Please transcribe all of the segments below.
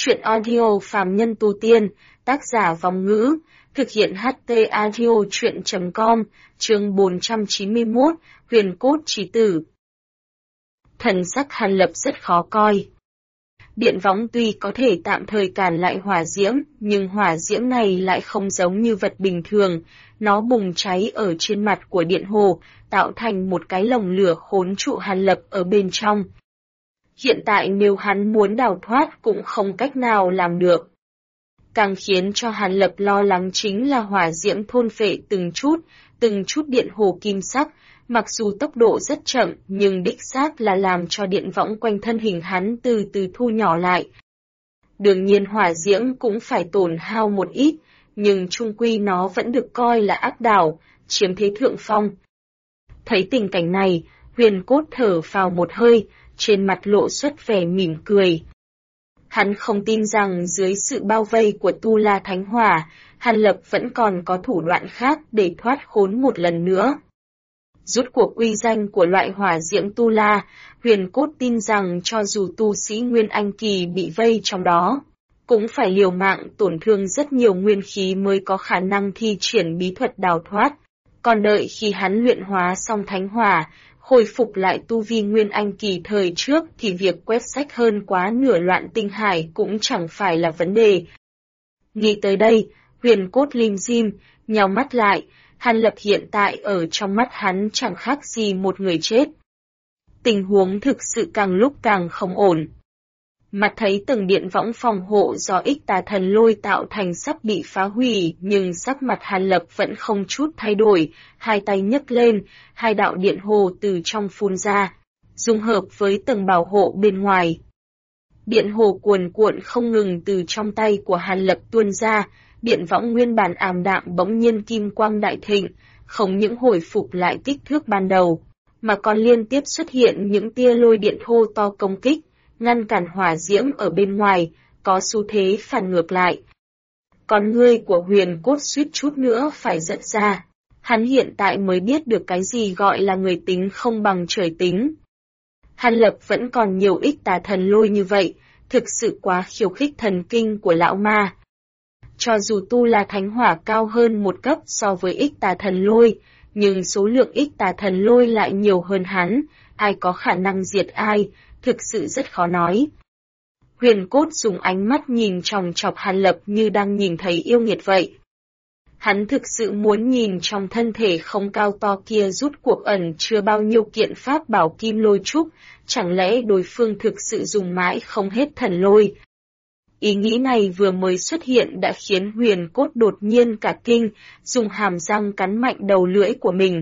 Truyện audio phàm nhân tu tiên, tác giả Vong Ngữ, thực hiện HT audio truyện.com, chương 491, huyền cốt chí tử. Thần sắc Hàn Lập rất khó coi. Điện võng tuy có thể tạm thời cản lại hỏa diễm, nhưng hỏa diễm này lại không giống như vật bình thường, nó bùng cháy ở trên mặt của điện hồ, tạo thành một cái lồng lửa khốn trụ Hàn Lập ở bên trong. Hiện tại nếu hắn muốn đào thoát cũng không cách nào làm được. Càng khiến cho Hàn Lập lo lắng chính là hỏa diễm thôn phệ từng chút điện hồ kim sắc, mặc dù tốc độ rất chậm nhưng đích xác là làm cho điện võng quanh thân hình hắn từ từ thu nhỏ lại. Đương nhiên hỏa diễm cũng phải tổn hao một ít, nhưng chung quy nó vẫn được coi là áp đảo, chiếm thế thượng phong. Thấy tình cảnh này, huyền cốt thở phào một hơi, trên mặt lộ xuất vẻ mỉm cười. Hắn không tin rằng dưới sự bao vây của Tu La Thánh Hỏa, Hàn Lập vẫn còn có thủ đoạn khác để thoát khốn một lần nữa. Rút cuộc uy danh của loại hỏa diễm Tu La, huyền cốt tin rằng cho dù tu sĩ Nguyên Anh Kỳ bị vây trong đó, cũng phải liều mạng tổn thương rất nhiều nguyên khí mới có khả năng thi triển bí thuật đào thoát. Còn đợi khi hắn luyện hóa xong Thánh Hỏa, hồi phục lại tu vi Nguyên Anh Kỳ thời trước thì việc quét sạch hơn quá nửa loạn tinh hải cũng chẳng phải là vấn đề. Nghĩ tới đây, huyền cốt lim dim, nhào mắt lại, Hàn Lập hiện tại ở trong mắt hắn chẳng khác gì một người chết. Tình huống thực sự càng lúc càng không ổn. Mặt thấy từng điện võng phòng hộ do ích tà thần lôi tạo thành sắp bị phá hủy, nhưng sắc mặt Hàn Lập vẫn không chút thay đổi, hai tay nhấc lên, hai đạo điện hồ từ trong phun ra, dung hợp với tầng bảo hộ bên ngoài. Điện hồ cuồn cuộn không ngừng từ trong tay của Hàn Lập tuôn ra, điện võng nguyên bản ảm đạm bỗng nhiên kim quang đại thịnh, không những hồi phục lại kích thước ban đầu, mà còn liên tiếp xuất hiện những tia lôi điện thô to công kích, ngăn cản hỏa diễm ở bên ngoài, có xu thế phản ngược lại. Con ngươi của huyền cốt suýt chút nữa phải giật ra, hắn hiện tại mới biết được cái gì gọi là người tính không bằng trời tính. Hàn Lập vẫn còn nhiều ích tà thần lôi như vậy, thực sự quá khiêu khích thần kinh của lão ma. Cho dù Tu La Thánh Hỏa cao hơn một cấp so với ích tà thần lôi, nhưng số lượng ích tà thần lôi lại nhiều hơn hắn, ai có khả năng diệt ai, thực sự rất khó nói. Huyền cốt dùng ánh mắt nhìn chòng chọc Hàn Lập như đang nhìn thấy yêu nghiệt vậy. Hắn thực sự muốn nhìn trong thân thể không cao to kia rút cuộc ẩn chưa bao nhiêu kiện pháp bảo kim lôi trúc, chẳng lẽ đối phương thực sự dùng mãi không hết thần lôi. Ý nghĩ này vừa mới xuất hiện đã khiến huyền cốt đột nhiên cả kinh, dùng hàm răng cắn mạnh đầu lưỡi của mình.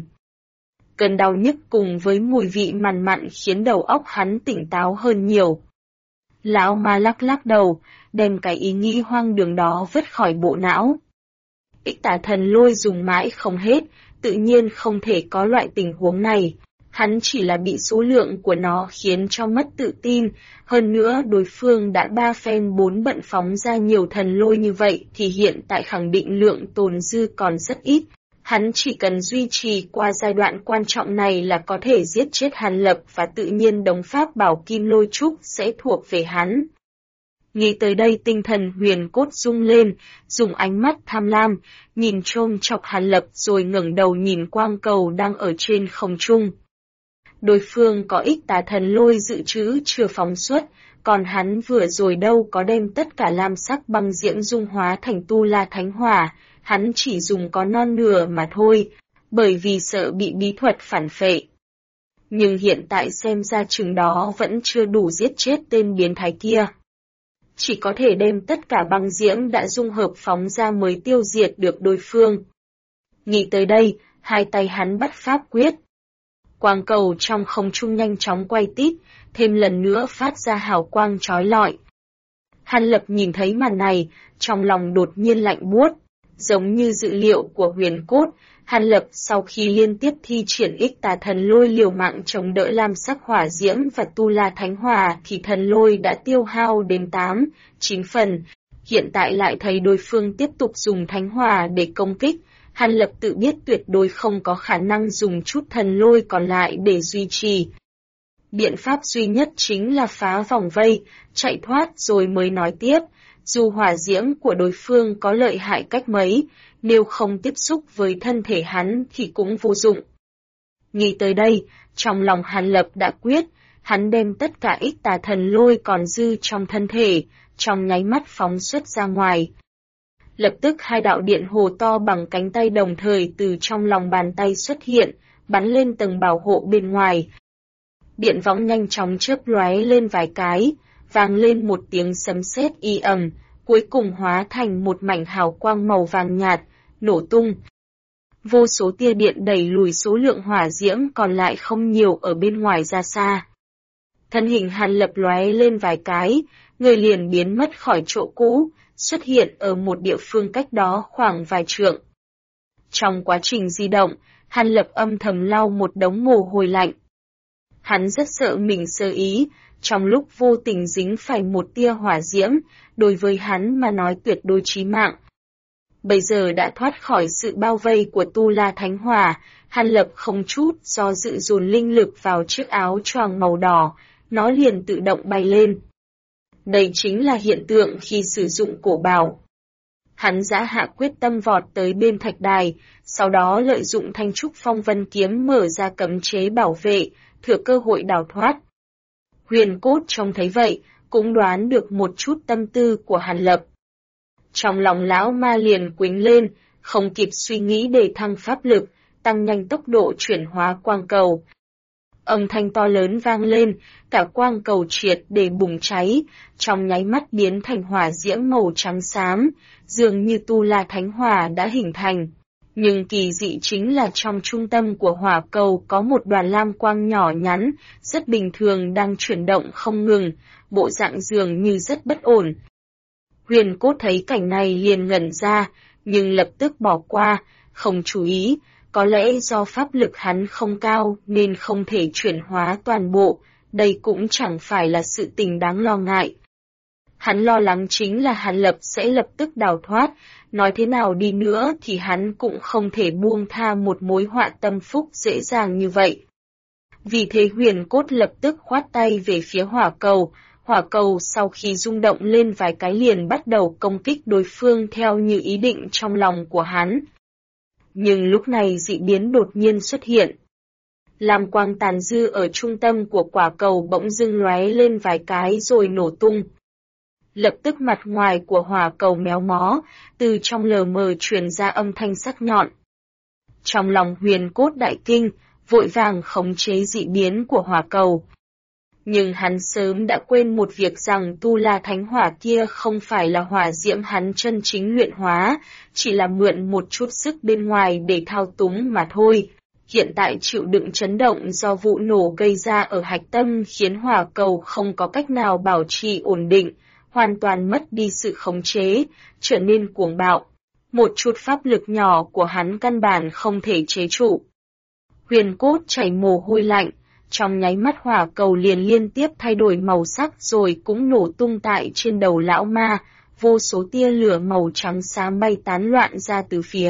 Cơn đau nhức cùng với mùi vị mằn mặn khiến đầu óc hắn tỉnh táo hơn nhiều. Lão ma lắc lắc đầu, đem cái ý nghĩ hoang đường đó vứt khỏi bộ não. Ích tà thần lôi dùng mãi không hết, tự nhiên không thể có loại tình huống này. Hắn chỉ là bị số lượng của nó khiến cho mất tự tin, hơn nữa đối phương đã 3 phen 4 bận phóng ra nhiều thần lôi như vậy thì hiện tại khẳng định lượng tồn dư còn rất ít. Hắn chỉ cần duy trì qua giai đoạn quan trọng này là có thể giết chết Hàn Lập và tự nhiên đống pháp bảo kim lôi trúc sẽ thuộc về hắn. Nghĩ tới đây tinh thần huyền cốt rung lên, dùng ánh mắt tham lam, nhìn chôm chọc Hàn Lập rồi ngẩng đầu nhìn quang cầu đang ở trên không trung. Đối phương có ích tà thần lôi dự trữ chưa phóng xuất, còn hắn vừa rồi đâu có đem tất cả lam sắc băng diễm dung hóa thành Tu La Thánh Hỏa, hắn chỉ dùng có non nửa mà thôi, bởi vì sợ bị bí thuật phản phệ. Nhưng hiện tại xem ra chừng đó vẫn chưa đủ giết chết tên biến thái kia. Chỉ có thể đem tất cả băng diễm đã dung hợp phóng ra mới tiêu diệt được đối phương. Nghĩ tới đây, hai tay hắn bắt pháp quyết. Quang cầu trong không trung nhanh chóng quay tít, thêm lần nữa phát ra hào quang chói lọi. Hàn Lập nhìn thấy màn này, trong lòng đột nhiên lạnh buốt, giống như dự liệu của huyền cốt. Hàn Lập sau khi liên tiếp thi triển ích tà thần lôi liều mạng chống đỡ lam sắc hỏa diễm và Tu La Thánh Hỏa thì thần lôi đã tiêu hao đến 8, 9 phần. Hiện tại lại thấy đối phương tiếp tục dùng Thánh Hỏa để công kích, Hàn Lập tự biết tuyệt đối không có khả năng dùng chút thần lôi còn lại để duy trì. Biện pháp duy nhất chính là phá vòng vây, chạy thoát rồi mới nói tiếp, dù hỏa diễm của đối phương có lợi hại cách mấy, nếu không tiếp xúc với thân thể hắn thì cũng vô dụng. Nghĩ tới đây, trong lòng Hàn Lập đã quyết, hắn đem tất cả ít tà thần lôi còn dư trong thân thể, trong nháy mắt phóng xuất ra ngoài. Lập tức hai đạo điện hồ to bằng cánh tay đồng thời từ trong lòng bàn tay xuất hiện, bắn lên tầng bảo hộ bên ngoài. Điện võng nhanh chóng chớp lóe lên vài cái, vang lên một tiếng sấm sét y ầm, cuối cùng hóa thành một mảnh hào quang màu vàng nhạt, nổ tung. Vô số tia điện đẩy lùi số lượng hỏa diễm còn lại không nhiều ở bên ngoài ra xa. Thân hình Hàn Lập lóe lên vài cái, người liền biến mất khỏi chỗ cũ, xuất hiện ở một địa phương cách đó khoảng vài trượng. Trong quá trình di động, Hàn Lập âm thầm lau một đống mồ hôi lạnh. Hắn rất sợ mình sơ ý, trong lúc vô tình dính phải một tia hỏa diễm, đối với hắn mà nói tuyệt đối chí mạng. Bây giờ đã thoát khỏi sự bao vây của Tu La Thánh Hỏa, Hàn Lập không chút do dự dồn linh lực vào chiếc áo choàng màu đỏ, nó liền tự động bay lên. Đây chính là hiện tượng khi sử dụng cổ bảo. Hắn giã hạ quyết tâm vọt tới bên thạch đài, sau đó lợi dụng thanh trúc phong vân kiếm mở ra cấm chế bảo vệ, thừa cơ hội đào thoát. Huyền Cốt trông thấy vậy, cũng đoán được một chút tâm tư của Hàn Lập. Trong lòng lão ma liền quĩnh lên, không kịp suy nghĩ để thăng pháp lực, tăng nhanh tốc độ chuyển hóa quang cầu. Âm thanh to lớn vang lên, cả quang cầu triệt để bùng cháy, trong nháy mắt biến thành hỏa diễm màu trắng xám, dường như Tu La Thánh Hỏa đã hình thành. Nhưng kỳ dị chính là trong trung tâm của hỏa cầu có một đoàn lam quang nhỏ nhắn, rất bình thường đang chuyển động không ngừng, bộ dạng dường như rất bất ổn. Huyền Cốt thấy cảnh này liền ngẩn ra, nhưng lập tức bỏ qua, không chú ý, có lẽ do pháp lực hắn không cao nên không thể chuyển hóa toàn bộ, đây cũng chẳng phải là sự tình đáng lo ngại. Hắn lo lắng chính là Hàn Lập sẽ lập tức đào thoát, nói thế nào đi nữa thì hắn cũng không thể buông tha một mối họa tâm phúc dễ dàng như vậy. Vì thế Huyền Cốt lập tức khoát tay về phía hỏa cầu sau khi rung động lên vài cái liền bắt đầu công kích đối phương theo như ý định trong lòng của hắn. Nhưng lúc này dị biến đột nhiên xuất hiện. Lam quang tàn dư ở trung tâm của quả cầu bỗng dưng lóe lên vài cái rồi nổ tung. Lập tức mặt ngoài của hỏa cầu méo mó, từ trong lờ mờ truyền ra âm thanh sắc nhọn. Trong lòng Huyền Cốt đại kinh, vội vàng khống chế dị biến của hỏa cầu. Nhưng hắn sớm đã quên một việc rằng Tu La Thánh Hỏa kia không phải là hỏa diễm hắn chân chính luyện hóa, chỉ là mượn một chút sức bên ngoài để thao túng mà thôi. Hiện tại chịu đựng chấn động do vụ nổ gây ra ở hạch tâm khiến hỏa cầu không có cách nào bảo trì ổn định, hoàn toàn mất đi sự khống chế, trở nên cuồng bạo. Một chút pháp lực nhỏ của hắn căn bản không thể chế trụ. Huyền Cốt chảy mồ hôi lạnh, trong nháy mắt hỏa cầu liền liên tiếp thay đổi màu sắc rồi cũng nổ tung tại trên đầu lão ma, vô số tia lửa màu trắng xám bay tán loạn ra từ phía.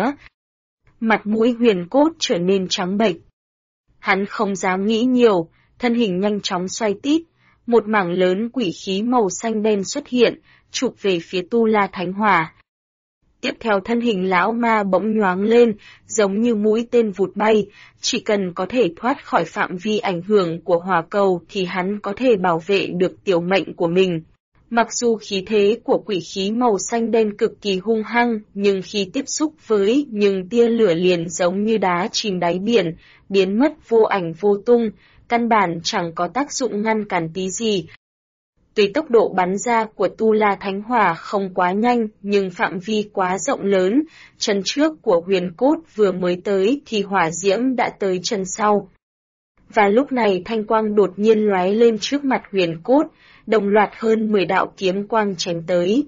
Mặt mũi Huyền Cốt trở nên trắng bệch. Hắn không dám nghĩ nhiều, thân hình nhanh chóng xoay tít, một mảng lớn quỷ khí màu xanh đen xuất hiện, chụp về phía Tu La Thánh Hỏa. Tiếp theo thân hình lão ma bỗng nhoáng lên, giống như mũi tên vụt bay, chỉ cần có thể thoát khỏi phạm vi ảnh hưởng của hỏa cầu thì hắn có thể bảo vệ được tiểu mệnh của mình. Mặc dù khí thế của quỷ khí màu xanh đen cực kỳ hung hăng, nhưng khi tiếp xúc với những tia lửa liền giống như đá chìm đáy biển, biến mất vô ảnh vô tung, căn bản chẳng có tác dụng ngăn cản tí gì. Tuy tốc độ bắn ra của Tu La Thánh Hỏa không quá nhanh nhưng phạm vi quá rộng lớn, chân trước của Huyền Cốt vừa mới tới thì hỏa diễm đã tới chân sau. Và lúc này thanh quang đột nhiên lóe lên trước mặt Huyền Cốt, đồng loạt hơn 10 đạo kiếm quang chém tới.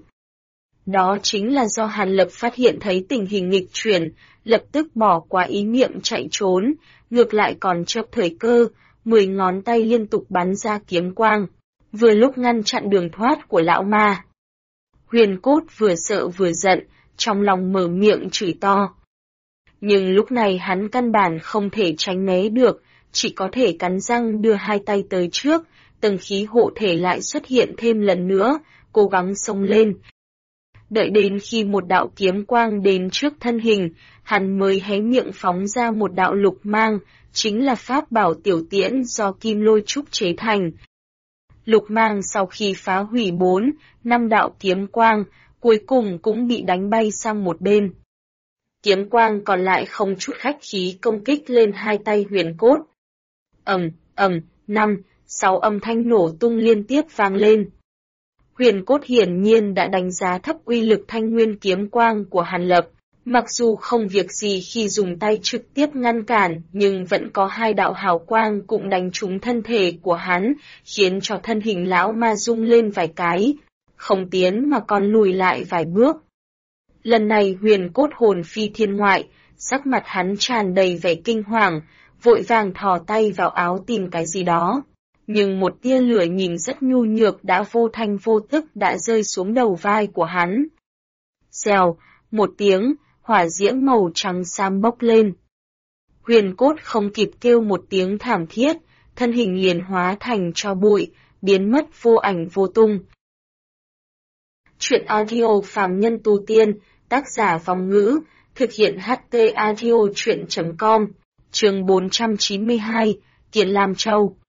Đó chính là do Hàn Lập phát hiện thấy tình hình nghịch chuyển, lập tức bỏ qua ý niệm chạy trốn, ngược lại còn chớp thời cơ, 10 ngón tay liên tục bắn ra kiếm quang, vừa lúc ngăn chặn đường thoát của lão ma. Huyền Cốt vừa sợ vừa giận, trong lòng mở miệng chửi to. Nhưng lúc này hắn căn bản không thể tránh né được, chỉ có thể cắn răng đưa hai tay tới trước, tầng khí hộ thể lại xuất hiện thêm lần nữa, cố gắng xông lên. Đợi đến khi một đạo kiếm quang đến trước thân hình, hắn mới hé miệng phóng ra một đạo lục mang, chính là pháp bảo tiểu tiễn do kim lôi trúc chế thành. Lục mang sau khi phá hủy 4-5 đạo kiếm quang, cuối cùng cũng bị đánh bay sang một bên. Kiếm quang còn lại không chút khách khí công kích lên hai tay Huyền Cốt. 5-6 âm thanh nổ tung liên tiếp vang lên. Huyền Cốt hiển nhiên đã đánh giá thấp uy lực thanh nguyên kiếm quang của Hàn Lập, mặc dù không việc gì khi dùng tay trực tiếp ngăn cản, nhưng vẫn có hai đạo hào quang cũng đánh trúng thân thể của hắn, khiến cho thân hình lão ma rung lên vài cái, không tiến mà còn lùi lại vài bước. Lần này Huyền Cốt hồn phi thiên ngoại, sắc mặt hắn tràn đầy vẻ kinh hoàng, vội vàng thò tay vào áo tìm cái gì đó. Nhưng một tia lửa nhìn rất nhu nhược đã vô thanh vô tức đã rơi xuống đầu vai của hắn. Xèo, một tiếng, hỏa diễm màu trắng xám bốc lên. Huyền Cốt không kịp kêu một tiếng thảm thiết, thân hình liền hóa thành tro bụi, biến mất vô ảnh vô tung. Chuyện audio phàm nhân tu tiên, tác giả Vong Ngữ, thực hiện HT audio chuyện.com, chương 492, Kiền Lam Châu.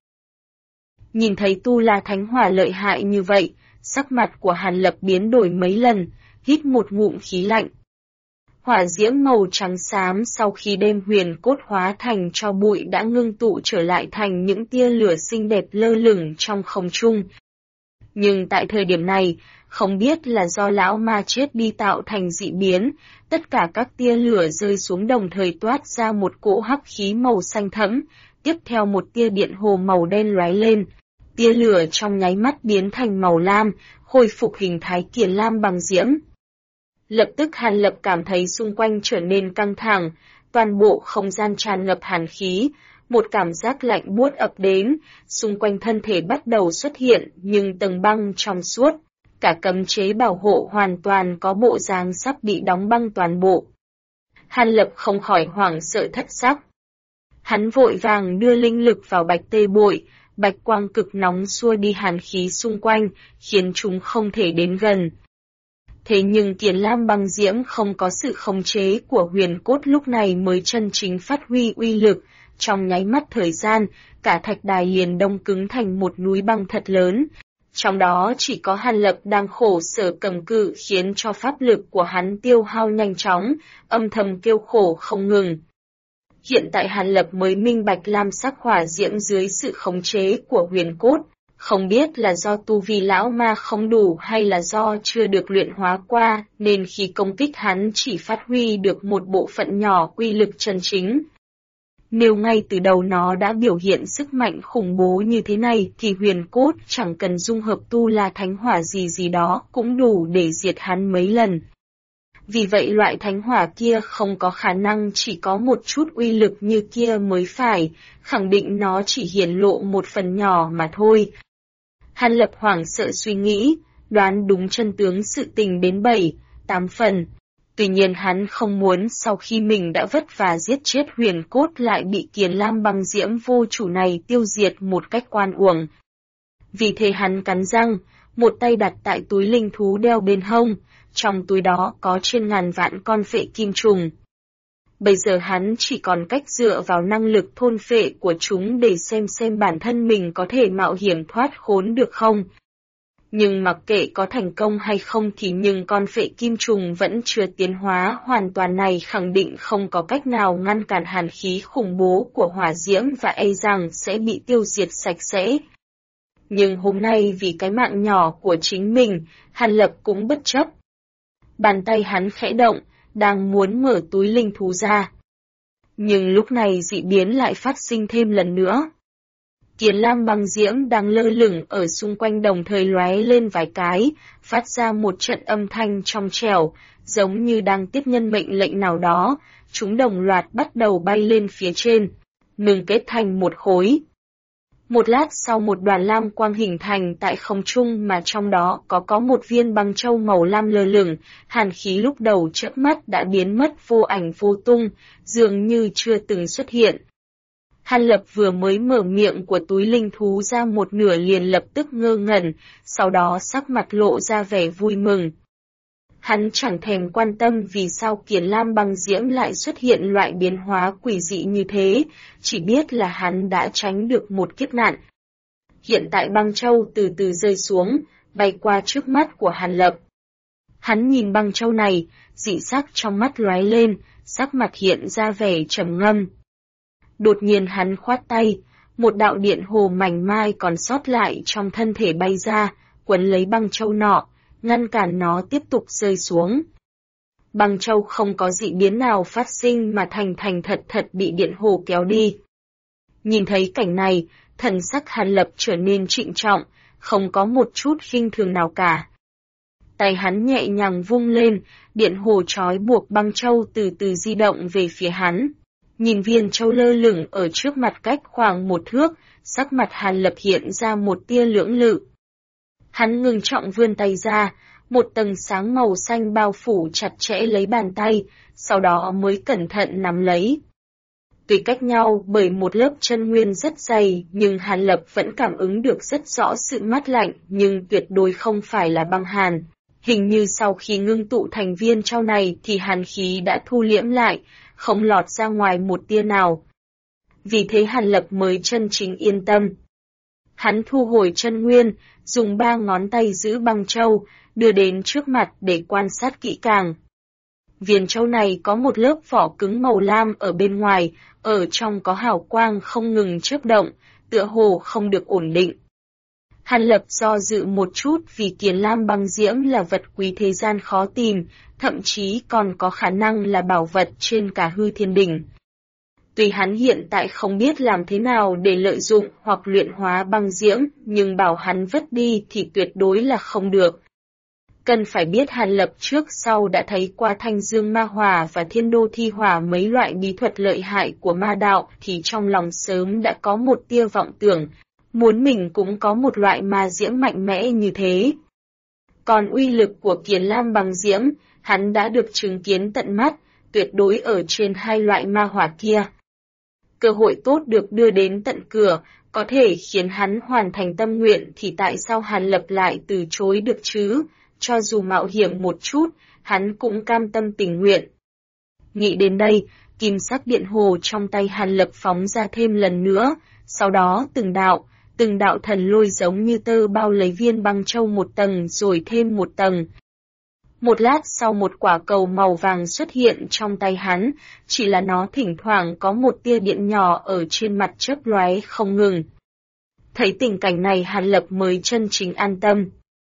Nhìn thấy Tu La Thánh Hỏa lợi hại như vậy, sắc mặt của Hàn Lập biến đổi mấy lần, hít một ngụm khí lạnh. Hỏa diễm màu trắng xám sau khi đem Huyền Cốt hóa thành tro bụi đã ngưng tụ trở lại thành những tia lửa xinh đẹp lơ lửng trong không trung. Nhưng tại thời điểm này, không biết là do lão ma chết đi tạo thành dị biến, tất cả các tia lửa rơi xuống đồng thời toát ra một cỗ hắc khí màu xanh thẫm, tiếp theo một tia điện hồ màu đen lóe lên. Tia lửa trong nháy mắt biến thành màu lam, khôi phục hình thái Kiền Lam bằng diễm. Lập tức Hàn Lập cảm thấy xung quanh trở nên căng thẳng, toàn bộ không gian tràn ngập hàn khí, một cảm giác lạnh buốt ập đến, xung quanh thân thể bắt đầu xuất hiện nhưng tầng băng trong suốt, cả cấm chế bảo hộ hoàn toàn có bộ dáng sắp bị đóng băng toàn bộ. Hàn Lập không khỏi hoảng sợ thất sắc. Hắn vội vàng đưa linh lực vào bạch tê bội, bạch quang cực nóng xua đi hàn khí xung quanh, khiến chúng không thể đến gần. Thế nhưng Kiền Lam băng diễm không có sự khống chế của Huyền Cốt lúc này mới chân chính phát huy uy lực, trong nháy mắt thời gian, cả thạch đài liền đông cứng thành một núi băng thật lớn. Trong đó chỉ có Hàn Lập đang khổ sở cầm cự khiến cho pháp lực của hắn tiêu hao nhanh chóng, âm thầm kêu khổ không ngừng. Hiện tại Hàn Lập mới minh bạch lam sắc hỏa diễm dưới sự khống chế của Huyền Cốt, không biết là do tu vi lão ma không đủ hay là do chưa được luyện hóa qua, nên khi công kích hắn chỉ phát huy được một bộ phận nhỏ uy lực chân chính. Nếu ngay từ đầu nó đã biểu hiện sức mạnh khủng bố như thế này thì Huyền Cốt chẳng cần dung hợp Tu La Thánh Hỏa gì đó cũng đủ để diệt hắn mấy lần. Vì vậy loại thánh hỏa kia không có khả năng chỉ có một chút uy lực như kia mới phải, khẳng định nó chỉ hiển lộ một phần nhỏ mà thôi. Hàn Lập hoảng sợ suy nghĩ, đoán đúng chân tướng sự tình đến 7-8 phần. Tuy nhiên hắn không muốn sau khi mình đã vất vả giết chết Huyền Cốt lại bị Kiền Lam băng diễm vô chủ này tiêu diệt một cách oan uổng. Vì thế hắn cắn răng, một tay đặt tại túi linh thú đeo bên hông, trong túi đó có trên ngàn vạn con phệ kim trùng. Bây giờ hắn chỉ còn cách dựa vào năng lực thôn phệ của chúng để xem bản thân mình có thể mạo hiểm thoát khốn được không. Nhưng mặc kệ có thành công hay không thì nhưng con phệ kim trùng vẫn chưa tiến hóa hoàn toàn này khẳng định không có cách nào ngăn cản hàn khí khủng bố của hỏa diễm và e rằng sẽ bị tiêu diệt sạch sẽ. Nhưng hôm nay vì cái mạng nhỏ của chính mình, Hàn Lập cũng bất chấp. Bàn tay hắn khẽ động, đang muốn mở túi linh thú ra. Nhưng lúc này dị biến lại phát sinh thêm lần nữa. Kiền Lam băng diễm đang lơ lửng ở xung quanh đồng thời lóe lên vài cái, phát ra một trận âm thanh trong trẻo, giống như đang tiếp nhân mệnh lệnh nào đó, chúng đồng loạt bắt đầu bay lên phía trên, ngừng kết thành một khối. Một lát sau một đoàn lam quang hình thành tại không trung mà trong đó có một viên băng châu màu lam lơ lửng, hàn khí lúc đầu chớp mắt đã biến mất vô ảnh vô tung, dường như chưa từng xuất hiện. Hàn Lập vừa mới mở miệng của túi linh thú ra một nửa liền lập tức ngơ ngẩn, sau đó sắc mặt lộ ra vẻ vui mừng. Hắn chẳng thèm quan tâm vì sao Kiền Lam băng diễm lại xuất hiện loại biến hóa quỷ dị như thế, chỉ biết là hắn đã tránh được một kiếp nạn. Hiện tại băng châu từ từ rơi xuống, bay qua trước mắt của Hàn Lập. Hắn nhìn băng châu này, dị sắc trong mắt lóe lên, sắc mặt hiện ra vẻ trầm ngâm. Đột nhiên hắn khoát tay, một đạo điện hồ mảnh mai còn sót lại trong thân thể bay ra, quấn lấy băng châu nọ, ngăn cản nó tiếp tục rơi xuống. Băng châu không có dị biến nào phát sinh mà thành thật bị điện hồ kéo đi. Nhìn thấy cảnh này, thần sắc Hàn Lập trở nên trịnh trọng, không có một chút khinh thường nào cả. Tay hắn nhẹ nhàng vung lên, điện hồ trói buộc băng châu từ từ di động về phía hắn. Nhìn viên châu lơ lửng ở trước mặt cách khoảng 1 thước, sắc mặt Hàn Lập hiện ra một tia lưỡng lự. Hắn ngừng trọng vươn tay ra, một tầng sáng màu xanh bao phủ chặt chẽ lấy bàn tay, sau đó mới cẩn thận nắm lấy. Tuy cách nhau bởi một lớp chân nguyên rất dày, nhưng Hàn Lập vẫn cảm ứng được rất rõ sự mát lạnh, nhưng tuyệt đối không phải là băng hàn. Hình như sau khi ngưng tụ thành viên châu này thì hàn khí đã thu liễm lại, không lọt ra ngoài một tia nào. Vì thế Hàn Lập mới chân chính yên tâm. Hắn thu hồi chân nguyên, dùng 3 ngón tay giữ băng châu, đưa đến trước mặt để quan sát kỹ càng. Viên châu này có một lớp vỏ cứng màu lam ở bên ngoài, ở trong có hào quang không ngừng chớp động, tựa hồ không được ổn định. Hàn Lập do dự một chút vì Kiền Lam băng diễm là vật quý thế gian khó tìm, thậm chí còn có khả năng là bảo vật trên cả hư thiên đỉnh. Tuy hắn hiện tại không biết làm thế nào để lợi dụng hoặc luyện hóa băng diễm, nhưng bảo hắn vứt đi thì tuyệt đối là không được. Cần phải biết Hàn Lập trước sau đã thấy qua Thanh Dương Ma Hỏa và Thiên Đô Thi Hỏa mấy loại bí thuật lợi hại của ma đạo thì trong lòng sớm đã có một tia vọng tưởng, muốn mình cũng có một loại ma diễm mạnh mẽ như thế. Còn uy lực của Kiền Lam băng diễm, hắn đã được chứng kiến tận mắt, tuyệt đối ở trên 2 loại ma hỏa kia. Cơ hội tốt được đưa đến tận cửa, có thể khiến hắn hoàn thành tâm nguyện thì tại sao Hàn Lập lại từ chối được chứ? Cho dù mạo hiểm một chút, hắn cũng cam tâm tình nguyện. Nghĩ đến đây, kim sắc điện hồ trong tay Hàn Lập phóng ra thêm lần nữa, sau đó từng đạo thần lôi giống như tơ bao lấy viên băng châu một tầng rồi thêm một tầng. Một lát sau một quả cầu màu vàng xuất hiện trong tay hắn, chỉ là nó thỉnh thoảng có một tia điện nhỏ ở trên mặt chớp lóe không ngừng. Thấy tình cảnh này Hàn Lập mới chân chính an tâm.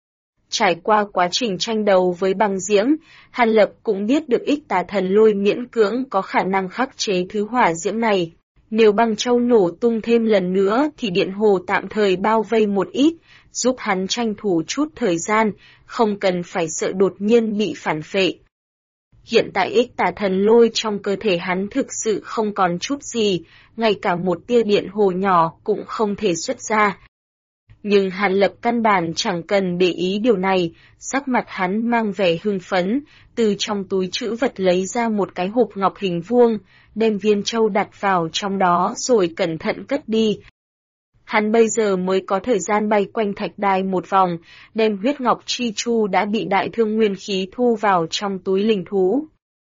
Trải qua quá trình tranh đấu với băng diễm, Hàn Lập cũng biết được ích tà thần lôi miễn cưỡng có khả năng khắc chế thứ hỏa diễm này. Nếu băng châu nổ tung thêm lần nữa thì điện hồ tạm thời bao vây một ít, giúp hắn tranh thủ chút thời gian, không cần phải sợ đột nhiên bị phản phệ. Hiện tại ích tà thần lôi trong cơ thể hắn thực sự không còn chút gì, ngay cả một tia điện hồ nhỏ cũng không thể xuất ra. Nhưng Hàn Lập căn bản chẳng cần để ý điều này, sắc mặt hắn mang vẻ hưng phấn, từ trong túi trữ vật lấy ra một cái hộp ngọc hình vuông, đem viên châu đặt vào trong đó rồi cẩn thận cất đi. Hắn bây giờ mới có thời gian bay quanh thạch đài một vòng, đem huyết ngọc chi chu đã bị đại thương nguyên khí thu vào trong túi linh thú.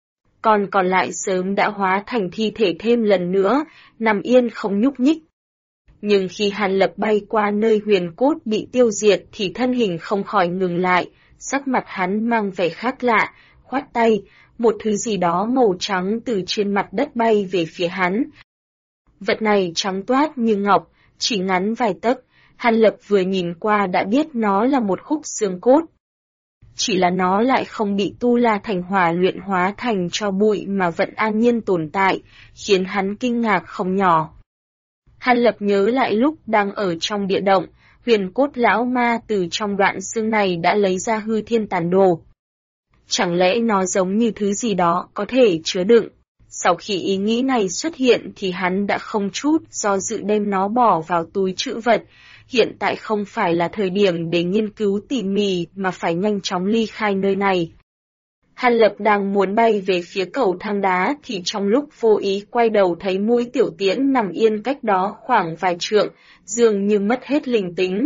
Còn lại sớm đã hóa thành thi thể thêm lần nữa, nằm yên không nhúc nhích. Nhưng khi Hàn Lập bay qua nơi huyền cốt bị tiêu diệt thì thân hình không khỏi ngừng lại, sắc mặt hắn mang vẻ khác lạ, khoát tay, một thứ gì đó màu trắng từ trên mặt đất bay về phía hắn. Vật này trắng toát như ngọc, chỉ ngắn vài tấc, Hàn Lập vừa nhìn qua đã biết nó là một khúc xương cốt. Chỉ là nó lại không bị tu la thành hỏa luyện hóa thành tro bụi mà vẫn an nhiên tồn tại, khiến hắn kinh ngạc không nhỏ. Hàn Lập nhớ lại lúc đang ở trong địa động, huyền cốt lão ma từ trong đoạn xương này đã lấy ra hư thiên tàn đồ. Chẳng lẽ nó giống như thứ gì đó có thể chứa đựng? Sau khi ý nghĩ này xuất hiện thì hắn đã không chút do dự đem nó bỏ vào túi trữ vật. Hiện tại không phải là thời điểm để nghiên cứu tỉ mỉ mà phải nhanh chóng ly khai nơi này. Hàn Lập đang muốn bay về phía cầu thang đá thì trong lúc vô ý quay đầu thấy mũi Tiểu Tiễn nằm yên cách đó khoảng vài trượng, dường như mất hết linh tính.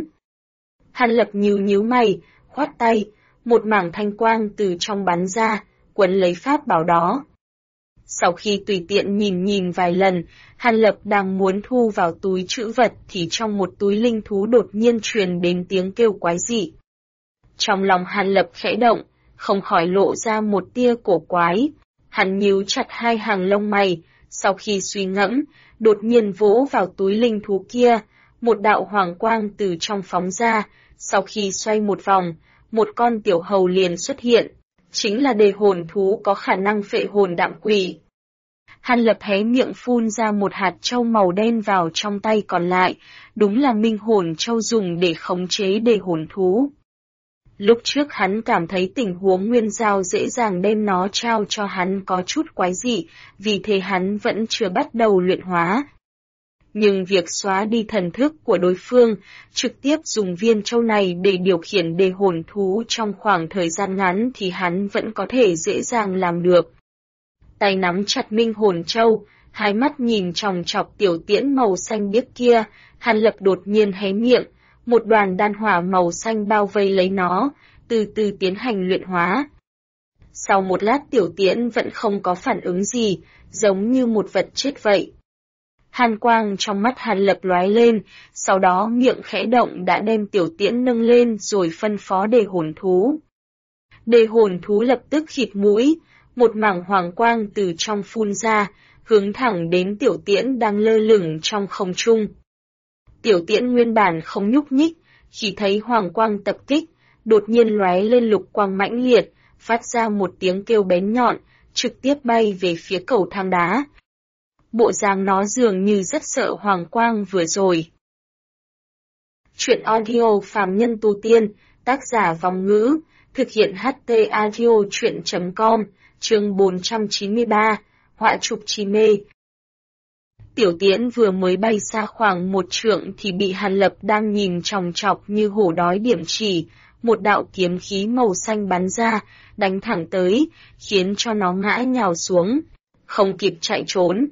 Hàn Lập nhíu mày, khoát tay, một mảng thanh quang từ trong bắn ra, quấn lấy pháp bảo đó. Sau khi tùy tiện nhìn vài lần, Hàn Lập đang muốn thu vào túi trữ vật thì trong một túi linh thú đột nhiên truyền đến tiếng kêu quái dị. Trong lòng Hàn Lập khẽ động, không khỏi lộ ra một tia cổ quái. Hắn nhíu chặt hai hàng lông mày, sau khi suy ngẫm, đột nhiên vỗ vào túi linh thú kia, một đạo hoàng quang từ trong phóng ra, sau khi xoay một vòng, một con tiểu hầu liền xuất hiện, chính là đề hồn thú có khả năng phệ hồn đạm quỷ. Hàn Lập hé miệng phun ra một hạt châu màu đen vào trong tay còn lại, đúng là minh hồn châu dùng để khống chế đề hồn thú. Lúc trước hắn cảm thấy tình huống Nguyên Giao dễ dàng đem nó trao cho hắn có chút quái dị, vì thế hắn vẫn chưa bắt đầu luyện hóa. Nhưng việc xóa đi thần thức của đối phương, trực tiếp dùng viên châu này để điều khiển đề hồn thú trong khoảng thời gian ngắn thì hắn vẫn có thể dễ dàng làm được. Tay nắm chặt minh hồn châu, hai mắt nhìn chòng chọc Tiểu Tiễn màu xanh biếc kia, Hàn Lập đột nhiên hé miệng, một đoàn đan hỏa màu xanh bao vây lấy nó, từ từ tiến hành luyện hóa. Sau một lát Tiểu Tiễn vẫn không có phản ứng gì, giống như một vật chết vậy. Hàn quang trong mắt Hàn Lập lóe lên, sau đó miệng khẽ động đã đem Tiểu Tiễn nâng lên rồi phân phó đề hồn thú. Đề hồn thú lập tức khịt mũi, một mảng hoàng quang từ trong phun ra, hướng thẳng đến Tiểu Tiễn đang lơ lửng trong không trung. Tiểu Tiễn nguyên bản không nhúc nhích, khi thấy hoàng quang tập kích, đột nhiên lóe lên lục quang mãnh liệt, phát ra một tiếng kêu bén nhọn, trực tiếp bay về phía cầu thang đá. Bộ dáng nó dường như rất sợ hoàng quang vừa rồi. Chuyện audio phàm nhân tu tiên, tác giả Vong Ngữ, thực hiện HT Audio Chuyện.com, chương 493, họa trục chi mê. Tiểu Tiễn vừa mới bay xa khoảng một trượng thì bị Hàn Lập đang nhìn chòng chọc như hổ đói điểm chỉ, một đạo kiếm khí màu xanh bắn ra, đánh thẳng tới, khiến cho nó ngã nhào xuống, không kịp chạy trốn.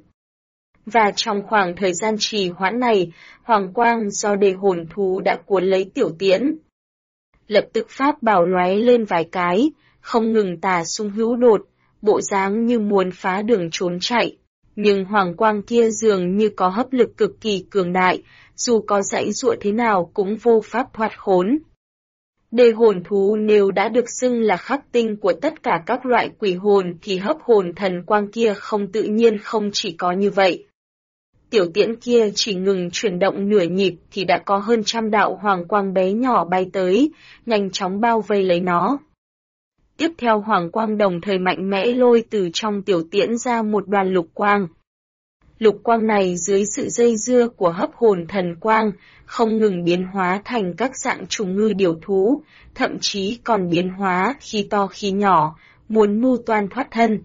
Và trong khoảng thời gian trì hoãn này, hoàng quang do đề hồn thú đã cuốn lấy Tiểu Tiễn. Lập tức pháp bảo lóe lên vài cái, không ngừng tà xung hữu đột, bộ dáng như muốn phá đường trốn chạy. Nhưng hoàng quang kia dường như có hấp lực cực kỳ cường đại, dù có giãy giụa thế nào cũng vô pháp thoát khốn. Đề hồn thú nếu đã được xưng là khắc tinh của tất cả các loại quỷ hồn thì hấp hồn thần quang kia không tự nhiên không chỉ có như vậy. Tiểu Tiễn kia chỉ ngừng chuyển động nửa nhịp thì đã có hơn trăm đạo hoàng quang bé nhỏ bay tới, nhanh chóng bao vây lấy nó. Tiếp theo hoàng quang đồng thời mạnh mẽ lôi từ trong Tiểu Tiễn ra một đoàn lục quang. Lục quang này dưới sự dây dưa của hấp hồn thần quang, không ngừng biến hóa thành các dạng trùng ngư điểu thú, thậm chí còn biến hóa khi to khi nhỏ, muốn mưu toan thoát thân.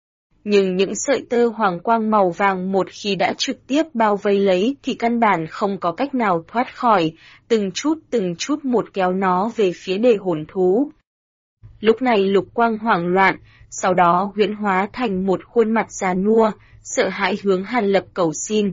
Nhưng những sợi tơ hoàng quang màu vàng một khi đã trực tiếp bao vây lấy thì căn bản không có cách nào thoát khỏi, từng chút một kéo nó về phía đề hồn thú. Lúc này lục quang hoảng loạn, sau đó huyễn hóa thành một khuôn mặt già nua, sợ hãi hướng Hàn Lập cầu xin.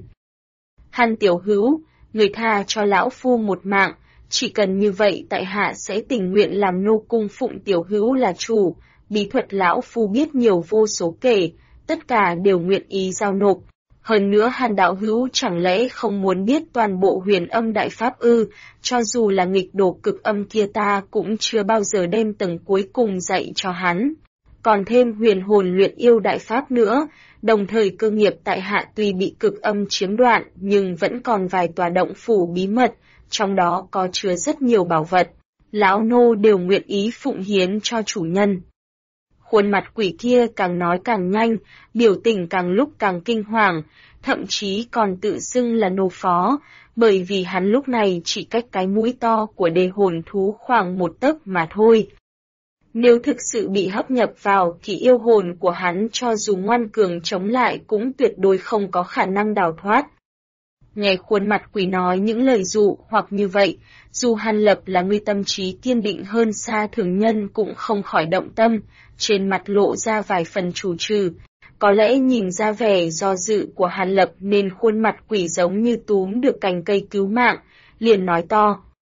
Hàn tiểu hữu, người tha cho lão phu một mạng, chỉ cần như vậy tại hạ sẽ tình nguyện làm nô cung phụng tiểu hữu là chủ, bí thuật lão phu biết nhiều vô số kể, tất cả đều nguyện ý giao nộp. Hơn nữa Hàn đạo hữu chẳng lẽ không muốn biết toàn bộ huyền âm đại pháp ư, cho dù là nghịch đồ cực âm kia ta cũng chưa bao giờ đem tầng cuối cùng dạy cho hắn. Còn thêm huyền hồn luyện yêu đại pháp nữa, đồng thời cơ nghiệp tại hạ tuy bị cực âm chiếm đoạn nhưng vẫn còn vài tòa động phủ bí mật, trong đó có chứa rất nhiều bảo vật. Lão nô đều nguyện ý phụng hiến cho chủ nhân. Khuôn mặt quỷ kia càng nói càng nhanh, biểu tình càng lúc càng kinh hoàng, thậm chí còn tự xưng là nô phó, bởi vì hắn lúc này chỉ cách cái mũi to của đề hồn thú khoảng một tấc mà thôi. Nếu thực sự bị hấp nhập vào thì yêu hồn của hắn cho dù ngoan cường chống lại cũng tuyệt đối không có khả năng đào thoát. Nghe khuôn mặt quỷ nói những lời dụ hoặc như vậy, dù Hàn Lập là người tâm trí kiên định hơn xa thường nhân cũng không khỏi động tâm, trên mặt lộ ra vài phần chủ trừ. Có lẽ nhìn ra vẻ do dự của Hàn Lập nên khuôn mặt quỷ giống như túm được cành cây cứu mạng, liền nói to.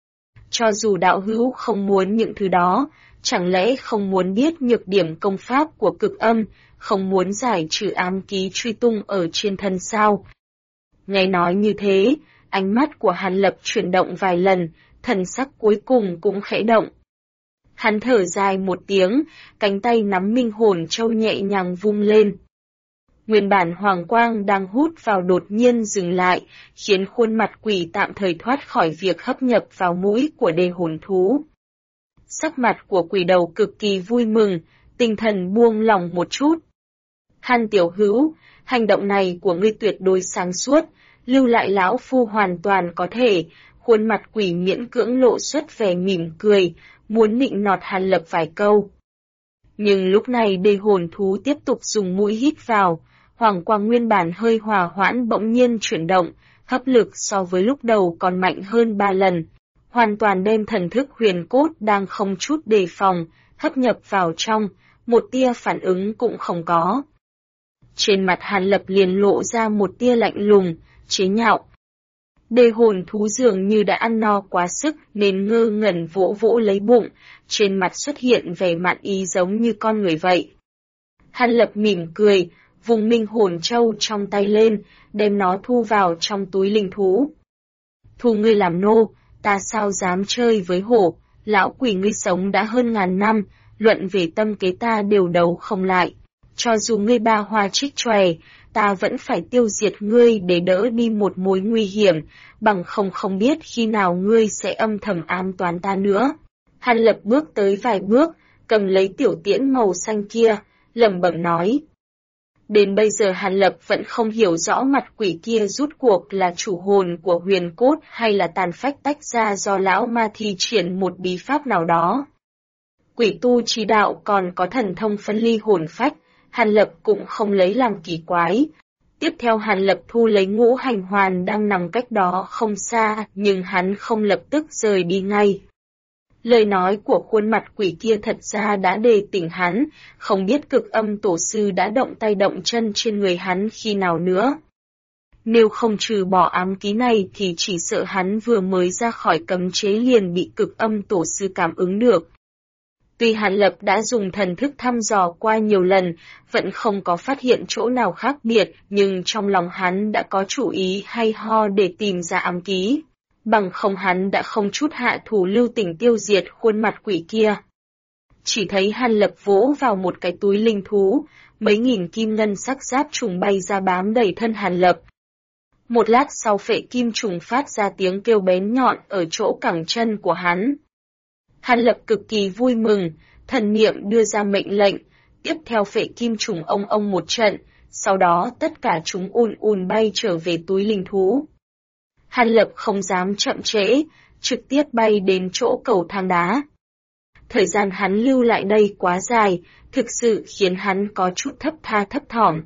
Cho dù đạo hữu không muốn những thứ đó, chẳng lẽ không muốn biết nhược điểm công pháp của cực âm, không muốn giải trừ ám ký truy tung ở trên thân sao? Nghe nói như thế, ánh mắt của Hàn Lập chuyển động vài lần, thần sắc cuối cùng cũng khẽ động. Hắn thở dài một tiếng, cánh tay nắm minh hồn châu nhẹ nhàng vung lên. Nguyên bản hoàng quang đang hút vào đột nhiên dừng lại, khiến khuôn mặt quỷ tạm thời thoát khỏi việc hấp nhập vào mũi của đề hồn thú. Sắc mặt của quỷ đầu cực kỳ vui mừng, tinh thần buông lỏng một chút. Hàn tiểu hữu, hành động này của ngươi tuyệt đối sáng suốt, lưu lại lão phu hoàn toàn có thể. Khuôn mặt quỷ miễn cưỡng lộ xuất vẻ mỉm cười, muốn nịnh nọt Hàn Lập vài câu. Nhưng lúc này đề hồn thú tiếp tục dùng mũi hít vào, hoàng quang nguyên bản hơi hòa hoãn bỗng nhiên chuyển động, hấp lực so với lúc đầu còn mạnh hơn 3 lần, hoàn toàn đem thần thức huyền cốt đang không chút đề phòng, hấp nhập vào trong, một tia phản ứng cũng không có. Trên mặt Hàn Lập liền lộ ra một tia lạnh lùng, chế nhạo. Đề hồn thú dường như đã ăn no quá sức nên ngơ ngẩn vỗ vỗ lấy bụng, trên mặt xuất hiện vẻ mạn ý giống như con người vậy. Hàn Lập mỉm cười, vùng minh hồn châu trong tay lên, đem nó thu vào trong túi linh thú. Thu ngươi làm nô, ta sao dám chơi với hổ, lão quỷ ngươi sống đã hơn ngàn năm, luận về tâm kế ta đều đấu không lại. Cho dù ngươi ba hoa trích chòe, ta vẫn phải tiêu diệt ngươi để đỡ đi một mối nguy hiểm, bằng không biết khi nào ngươi sẽ âm thầm ám toán ta nữa. Hàn Lập bước tới vài bước, cầm lấy tiểu tiễn màu xanh kia, lẩm bẩm nói. Đến bây giờ Hàn Lập vẫn không hiểu rõ mặt quỷ kia rút cuộc là chủ hồn của huyền cốt hay là tàn phách tách ra do lão ma thi triển một bí pháp nào đó. Quỷ tu chi đạo còn có thần thông phân ly hồn phách, Hàn Lập cũng không lấy làm kỳ quái. Tiếp theo Hàn Lập thu lấy ngũ hành hoàn đang nằm cách đó không xa, nhưng hắn không lập tức rời đi ngay. Lời nói của khuôn mặt quỷ kia thật ra đã đề tỉnh hắn, không biết cực âm tổ sư đã động tay động chân trên người hắn khi nào nữa. Nếu không trừ bỏ ám ký này thì chỉ sợ hắn vừa mới ra khỏi cấm chế liền bị cực âm tổ sư cảm ứng được. Tuy Hàn Lập đã dùng thần thức thăm dò qua nhiều lần, vẫn không có phát hiện chỗ nào khác biệt, nhưng trong lòng hắn đã có chủ ý hay ho để tìm ra ám ký. Bằng không hắn đã không chút hạ thủ lưu tình tiêu diệt khuôn mặt quỷ kia. Chỉ thấy Hàn Lập vỗ vào một cái túi linh thú, mấy nghìn kim ngân sắc giáp trùng bay ra bám đầy thân Hàn Lập. Một lát sau phệ kim trùng phát ra tiếng kêu bén nhọn ở chỗ cẳng chân của hắn. Hàn Lập cực kỳ vui mừng, thần niệm đưa ra mệnh lệnh, tiếp theo phệ kim trùng ông một trận, sau đó tất cả chúng ùn bay trở về túi linh thú. Hàn Lập không dám chậm trễ, trực tiếp bay đến chỗ cầu thang đá. Thời gian hắn lưu lại đây quá dài, thực sự khiến hắn có chút thấp thỏm.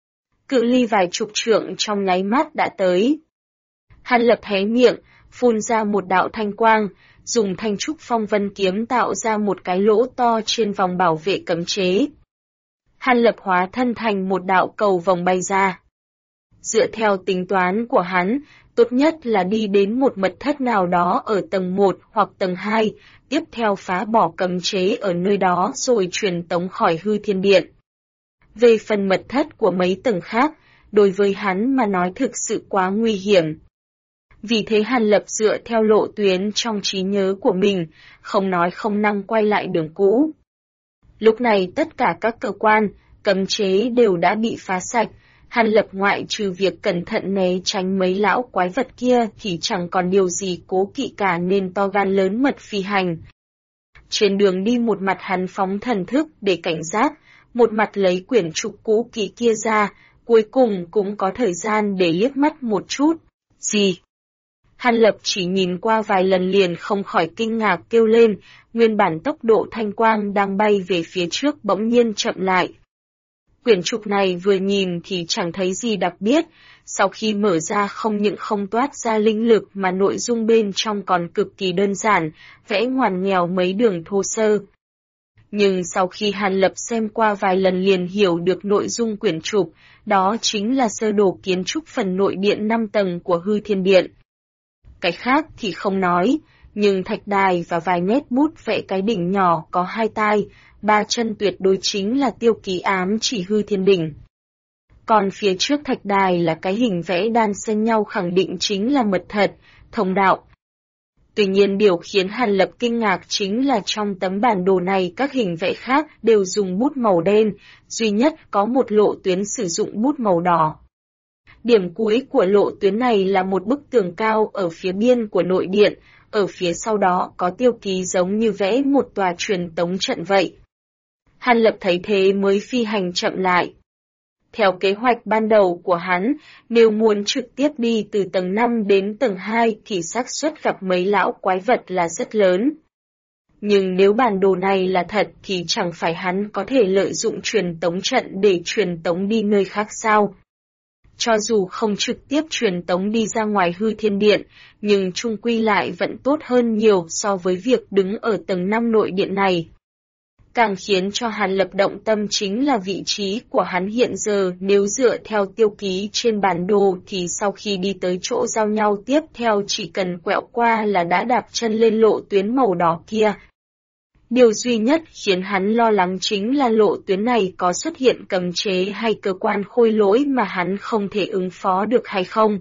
Cự ly vài chục trượng trong nháy mắt đã tới. Hàn Lập hé miệng, phun ra một đạo thanh quang, dùng thanh trúc phong vân kiếm tạo ra một cái lỗ to trên vòng bảo vệ cấm chế. Hàn Lập hóa thân thành một đạo cầu vòng bay ra. Dựa theo tính toán của hắn, tốt nhất là đi đến một mật thất nào đó ở tầng 1 hoặc tầng 2, tiếp theo phá bỏ cấm chế ở nơi đó rồi truyền tống khỏi hư thiên điện. Về phần mật thất của mấy tầng khác, đối với hắn mà nói thực sự quá nguy hiểm. Vì thế Hàn Lập dựa theo lộ tuyến trong trí nhớ của mình, không nói không năng quay lại đường cũ. Lúc này tất cả các cơ quan, cấm chế đều đã bị phá sạch, Hàn Lập ngoại trừ việc cẩn thận né tránh mấy lão quái vật kia thì chẳng còn điều gì cố kỵ cả nên to gan lớn mật phi hành. Trên đường đi một mặt hắn phóng thần thức để cảnh giác, một mặt lấy quyển trục cũ kỹ kia ra, cuối cùng cũng có thời gian để liếc mắt một chút. Gì? Hàn Lập chỉ nhìn qua vài lần liền không khỏi kinh ngạc kêu lên, nguyên bản tốc độ thanh quang đang bay về phía trước bỗng nhiên chậm lại. Quyển trục này vừa nhìn thì chẳng thấy gì đặc biệt, Sau khi mở ra không những không toát ra linh lực mà nội dung bên trong còn cực kỳ đơn giản, vẽ ngoằn nghèo mấy đường thô sơ. Nhưng sau khi Hàn Lập xem qua vài lần liền hiểu được nội dung quyển trục, đó chính là sơ đồ kiến trúc phần nội điện 5 tầng của Hư Thiên Điện. Cái khác thì không nói, nhưng thạch đài và vài nét bút vẽ cái đỉnh nhỏ có 2 tai, 3 chân tuyệt đối chính là tiêu ký ám chỉ Hư Thiên Đỉnh. Còn phía trước thạch đài là cái hình vẽ đan xen nhau khẳng định chính là mật thật, thông đạo. Tuy nhiên điều khiến Hàn Lập kinh ngạc chính là trong tấm bản đồ này các hình vẽ khác đều dùng bút màu đen, duy nhất có một lộ tuyến sử dụng bút màu đỏ. Điểm cuối của lộ tuyến này là một bức tường cao ở phía biên của nội điện, ở phía sau đó có tiêu ký giống như vẽ một tòa truyền tống trận vậy. Hàn Lập thấy thế mới phi hành chậm lại. Theo kế hoạch ban đầu của hắn, nếu muốn trực tiếp đi từ tầng 5 đến tầng 2 thì xác suất gặp mấy lão quái vật là rất lớn. Nhưng nếu bản đồ này là thật thì chẳng phải hắn có thể lợi dụng truyền tống trận để truyền tống đi nơi khác sao? Cho dù không trực tiếp truyền tống đi ra ngoài Hư Thiên Điện, nhưng chung quy lại vẫn tốt hơn nhiều so với việc đứng ở tầng 5 nội điện này. Càng khiến cho Hàn Lập động tâm chính là vị trí của hắn hiện giờ, nếu dựa theo tiêu ký trên bản đồ thì sau khi đi tới chỗ giao nhau tiếp theo chỉ cần quẹo qua là đã đạp chân lên lộ tuyến màu đỏ kia. Điều duy nhất khiến hắn lo lắng chính là lộ tuyến này có xuất hiện cấm chế hay cơ quan khôi lỗi mà hắn không thể ứng phó được hay không.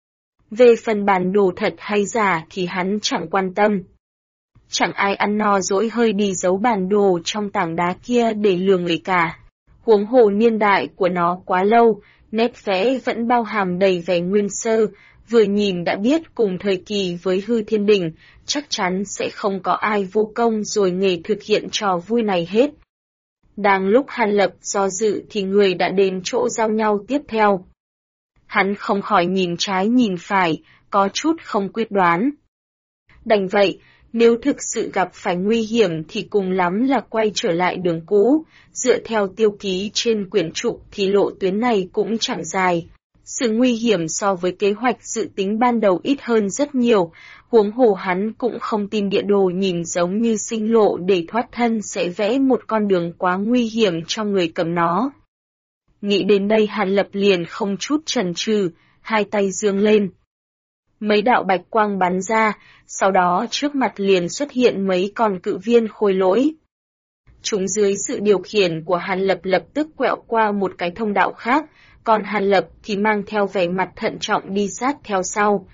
Về phần bản đồ thật hay giả thì hắn chẳng quan tâm. Chẳng ai ăn no dỗi hơi đi giấu bản đồ trong tảng đá kia để lừa người cả. Huống hồ niên đại của nó quá lâu, nét vẽ vẫn bao hàm đầy vẻ nguyên sơ, vừa nhìn đã biết cùng thời kỳ với Hư Thiên Đỉnh, chắc chắn sẽ không có ai vô công rồi nghề thực hiện trò vui này hết. Đang lúc Hàn Lập do dự thì người đã đến chỗ giao nhau tiếp theo. Hắn không khỏi nhìn trái nhìn phải, có chút không quyết đoán. Đành vậy, nếu thực sự gặp phải nguy hiểm thì cùng lắm là quay trở lại đường cũ, dựa theo tiêu ký trên quyển trục thì lộ tuyến này cũng chẳng dài. Sự nguy hiểm so với kế hoạch dự tính ban đầu ít hơn rất nhiều, huống hồ hắn cũng không tin địa đồ nhìn giống như sinh lộ để thoát thân sẽ vẽ một con đường quá nguy hiểm cho người cầm nó. Nghĩ đến đây Hàn Lập liền không chút chần chừ, hai tay giương lên. Mấy đạo bạch quang bắn ra, sau đó trước mặt liền xuất hiện mấy con cự viên khôi lỗi. Chúng dưới sự điều khiển của Hàn Lập lập tức quẹo qua một cái thông đạo khác, còn Hàn Lập thì mang theo vẻ mặt thận trọng đi sát theo sau.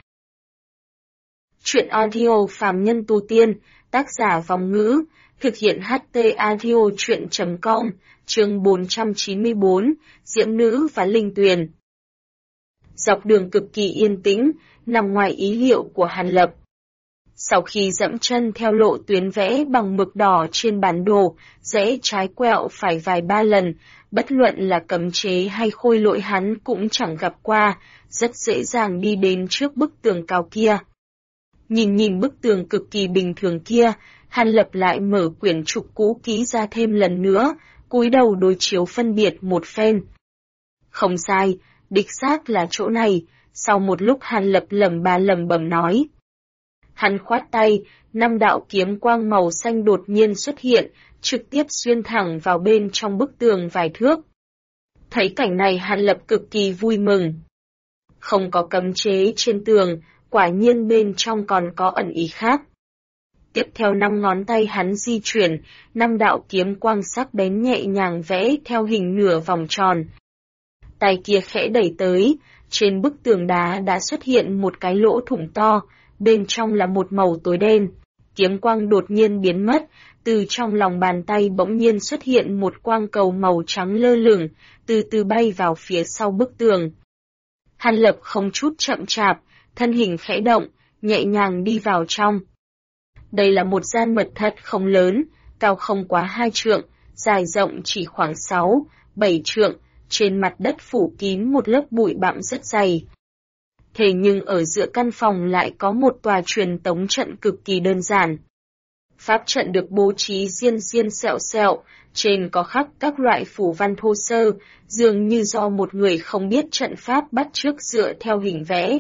Chuyện audio phàm nhân tu tiên, tác giả Vòng Ngữ, thực hiện HT audio chuyện.com, chương 494, Diễm Nữ và Linh Tuyền. Dọc đường cực kỳ yên tĩnh, nằm ngoài ý liệu của Hàn Lập. Sau khi dẫm chân theo lộ tuyến vẽ bằng mực đỏ trên bản đồ, rẽ trái quẹo phải vài ba lần, bất luận là cấm chế hay khôi lỗi hắn cũng chẳng gặp qua, rất dễ dàng đi đến trước bức tường cao kia. Nhìn bức tường cực kỳ bình thường kia, Hàn Lập lại mở quyển trục cũ ký ra thêm lần nữa, cúi đầu đối chiếu phân biệt một phen. Không sai, đích xác là chỗ này, sau một lúc Hàn Lập lẩm bẩm nói. Hắn khoát tay, 5 đạo kiếm quang màu xanh đột nhiên xuất hiện, trực tiếp xuyên thẳng vào bên trong bức tường vài thước. Thấy cảnh này Hàn Lập cực kỳ vui mừng. Không có cấm chế trên tường, quả nhiên bên trong còn có ẩn ý khác. Tiếp theo 5 ngón tay hắn di chuyển, 5 đạo kiếm quang sắc bén nhẹ nhàng vẽ theo hình nửa vòng tròn. Tay kia khẽ đẩy tới, trên bức tường đá đã xuất hiện một cái lỗ thủng to, bên trong là một màu tối đen. Kiếm quang đột nhiên biến mất, từ trong lòng bàn tay bỗng nhiên xuất hiện một quang cầu màu trắng lơ lửng, từ từ bay vào phía sau bức tường. Hàn Lập không chút chậm chạp, thân hình khẽ động, nhẹ nhàng đi vào trong. Đây là một gian mật thất không lớn, cao không quá 2 trượng, dài rộng chỉ khoảng 6, 7 trượng, trên mặt đất phủ kín một lớp bụi bặm rất dày. Thế nhưng ở giữa căn phòng lại có một tòa truyền tống trận cực kỳ đơn giản. Pháp trận được bố trí xiên xiên sẹo sẹo, trên có khắc các loại phù văn thô sơ, dường như do một người không biết trận pháp bắt chước dựa theo hình vẽ.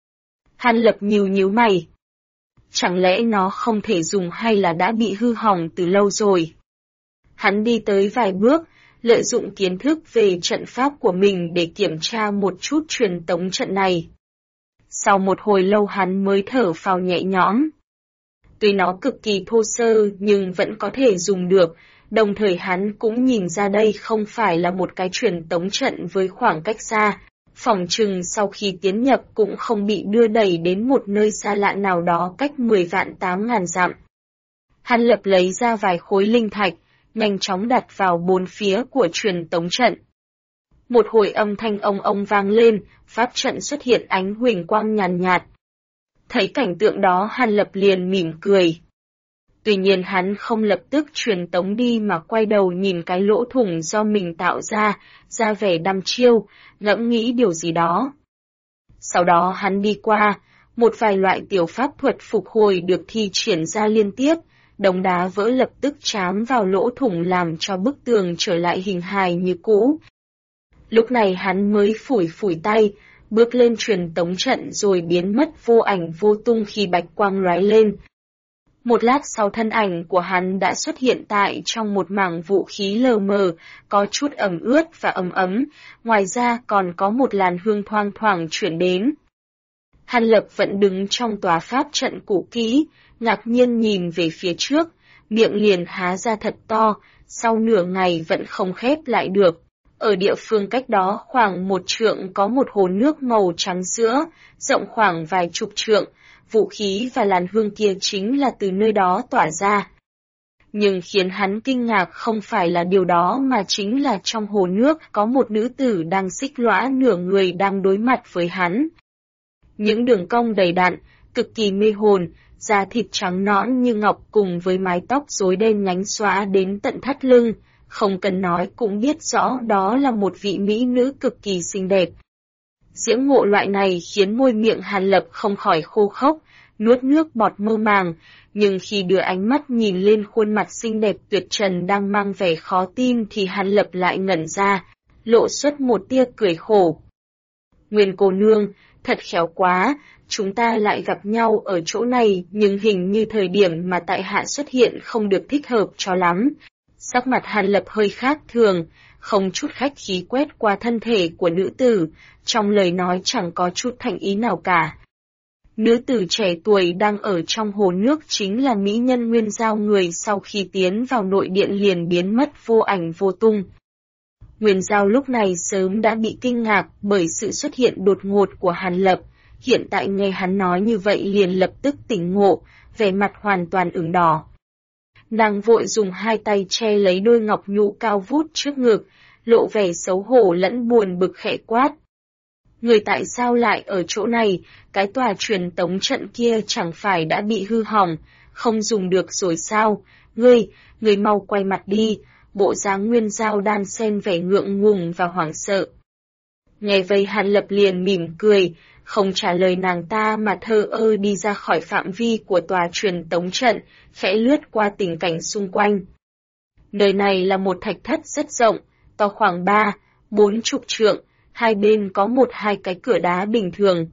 Hàn Lập nhíu mày. Chẳng lẽ nó không thể dùng hay là đã bị hư hỏng từ lâu rồi? Hắn đi tới vài bước, lợi dụng kiến thức về trận pháp của mình để kiểm tra một chút truyền tống trận này. Sau một hồi lâu hắn mới thở phào nhẹ nhõm. Tuy nó cực kỳ thô sơ nhưng vẫn có thể dùng được, đồng thời hắn cũng nhìn ra đây không phải là một cái truyền tống trận với khoảng cách xa, phỏng chừng sau khi tiến nhập cũng không bị đưa đẩy đến một nơi xa lạ nào đó cách 10 vạn 8.000 dặm. Hàn Lập lấy ra vài khối linh thạch, nhanh chóng đặt vào bốn phía của truyền tống trận. Một hồi âm thanh ông vang lên, pháp trận xuất hiện ánh huỳnh quang nhàn nhạt. Thấy cảnh tượng đó Hàn Lập liền mỉm cười. Tuy nhiên hắn không lập tức truyền tống đi mà quay đầu nhìn cái lỗ thủng do mình tạo ra vẻ đăm chiêu, ngẫm nghĩ điều gì đó. Sau đó hắn đi qua, một vài loại tiểu pháp thuật phục hồi được thi triển ra liên tiếp, đống đá vỡ lập tức chám vào lỗ thủng làm cho bức tường trở lại hình hài như cũ. Lúc này hắn mới phủi tay, bước lên truyền tống trận rồi biến mất vô ảnh vô tung khi bạch quang lóe lên. Một lát sau thân ảnh của hắn đã xuất hiện tại trong một mảng vũ khí lờ mờ, có chút ẩm ướt và ấm ấm, ngoài ra còn có một làn hương thoang thoảng chuyển đến. Hàn Lập vẫn đứng trong tòa pháp trận cũ kỹ, ngạc nhiên nhìn về phía trước, miệng liền há ra thật to, sau nửa ngày vẫn không khép lại được. Ở địa phương cách đó khoảng 1 trượng có một hồ nước màu trắng sữa, rộng khoảng vài chục trượng, vũ khí và làn hương kia chính là từ nơi đó tỏa ra. Nhưng khiến hắn kinh ngạc không phải là điều đó mà chính là trong hồ nước có một nữ tử đang xích lõa nửa người đang đối mặt với hắn. Những đường cong đầy đặn, cực kỳ mê hồn, da thịt trắng nõn như ngọc cùng với mái tóc rối đen nhánh xõa đến tận thắt lưng, không cần nói cũng biết rõ đó là một vị mỹ nữ cực kỳ xinh đẹp. Diễm ngộ loại này khiến môi miệng Hàn Lập không khỏi khô khốc, nuốt nước bọt mơ màng, nhưng khi đưa ánh mắt nhìn lên khuôn mặt xinh đẹp tuyệt trần đang mang vẻ khó tin thì Hàn Lập lại ngẩn ra, lộ xuất một tia cười khổ. Nguyên cô nương, thật khéo quá, chúng ta lại gặp nhau ở chỗ này nhưng hình như thời điểm mà tại hạ xuất hiện không được thích hợp cho lắm. Sắc mặt Hàn Lập hơi khác thường, không chút khách khí quét qua thân thể của nữ tử, trong lời nói chẳng có chút thành ý nào cả. Nữ tử trẻ tuổi đang ở trong hồ nước chính là mỹ nhân Nguyên Giao, người sau khi tiến vào nội điện liền biến mất vô ảnh vô tung. Nguyên Giao lúc này sớm đã bị kinh ngạc bởi sự xuất hiện đột ngột của Hàn Lập, hiện tại nghe hắn nói như vậy liền lập tức tỉnh ngộ, vẻ mặt hoàn toàn ửng đỏ. Nàng vội dùng hai tay che lấy đôi ngọc nhũ cao vút trước ngực, lộ vẻ xấu hổ lẫn buồn bực khẽ quát. Người tại sao lại ở chỗ này, cái tòa truyền tống trận kia chẳng phải đã bị hư hỏng, không dùng được rồi sao, người mau quay mặt đi, bộ dáng Nguyên Giao đan xen vẻ ngượng ngùng và hoảng sợ. Nghe vậy Hàn Lập liền mỉm cười, không trả lời nàng ta mà thờ ơ đi ra khỏi phạm vi của tòa truyền tống trận, khẽ lướt qua tình cảnh xung quanh. Nơi này là một thạch thất rất rộng, to khoảng 3-40 trượng, hai bên có 1-2 cái cửa đá bình thường.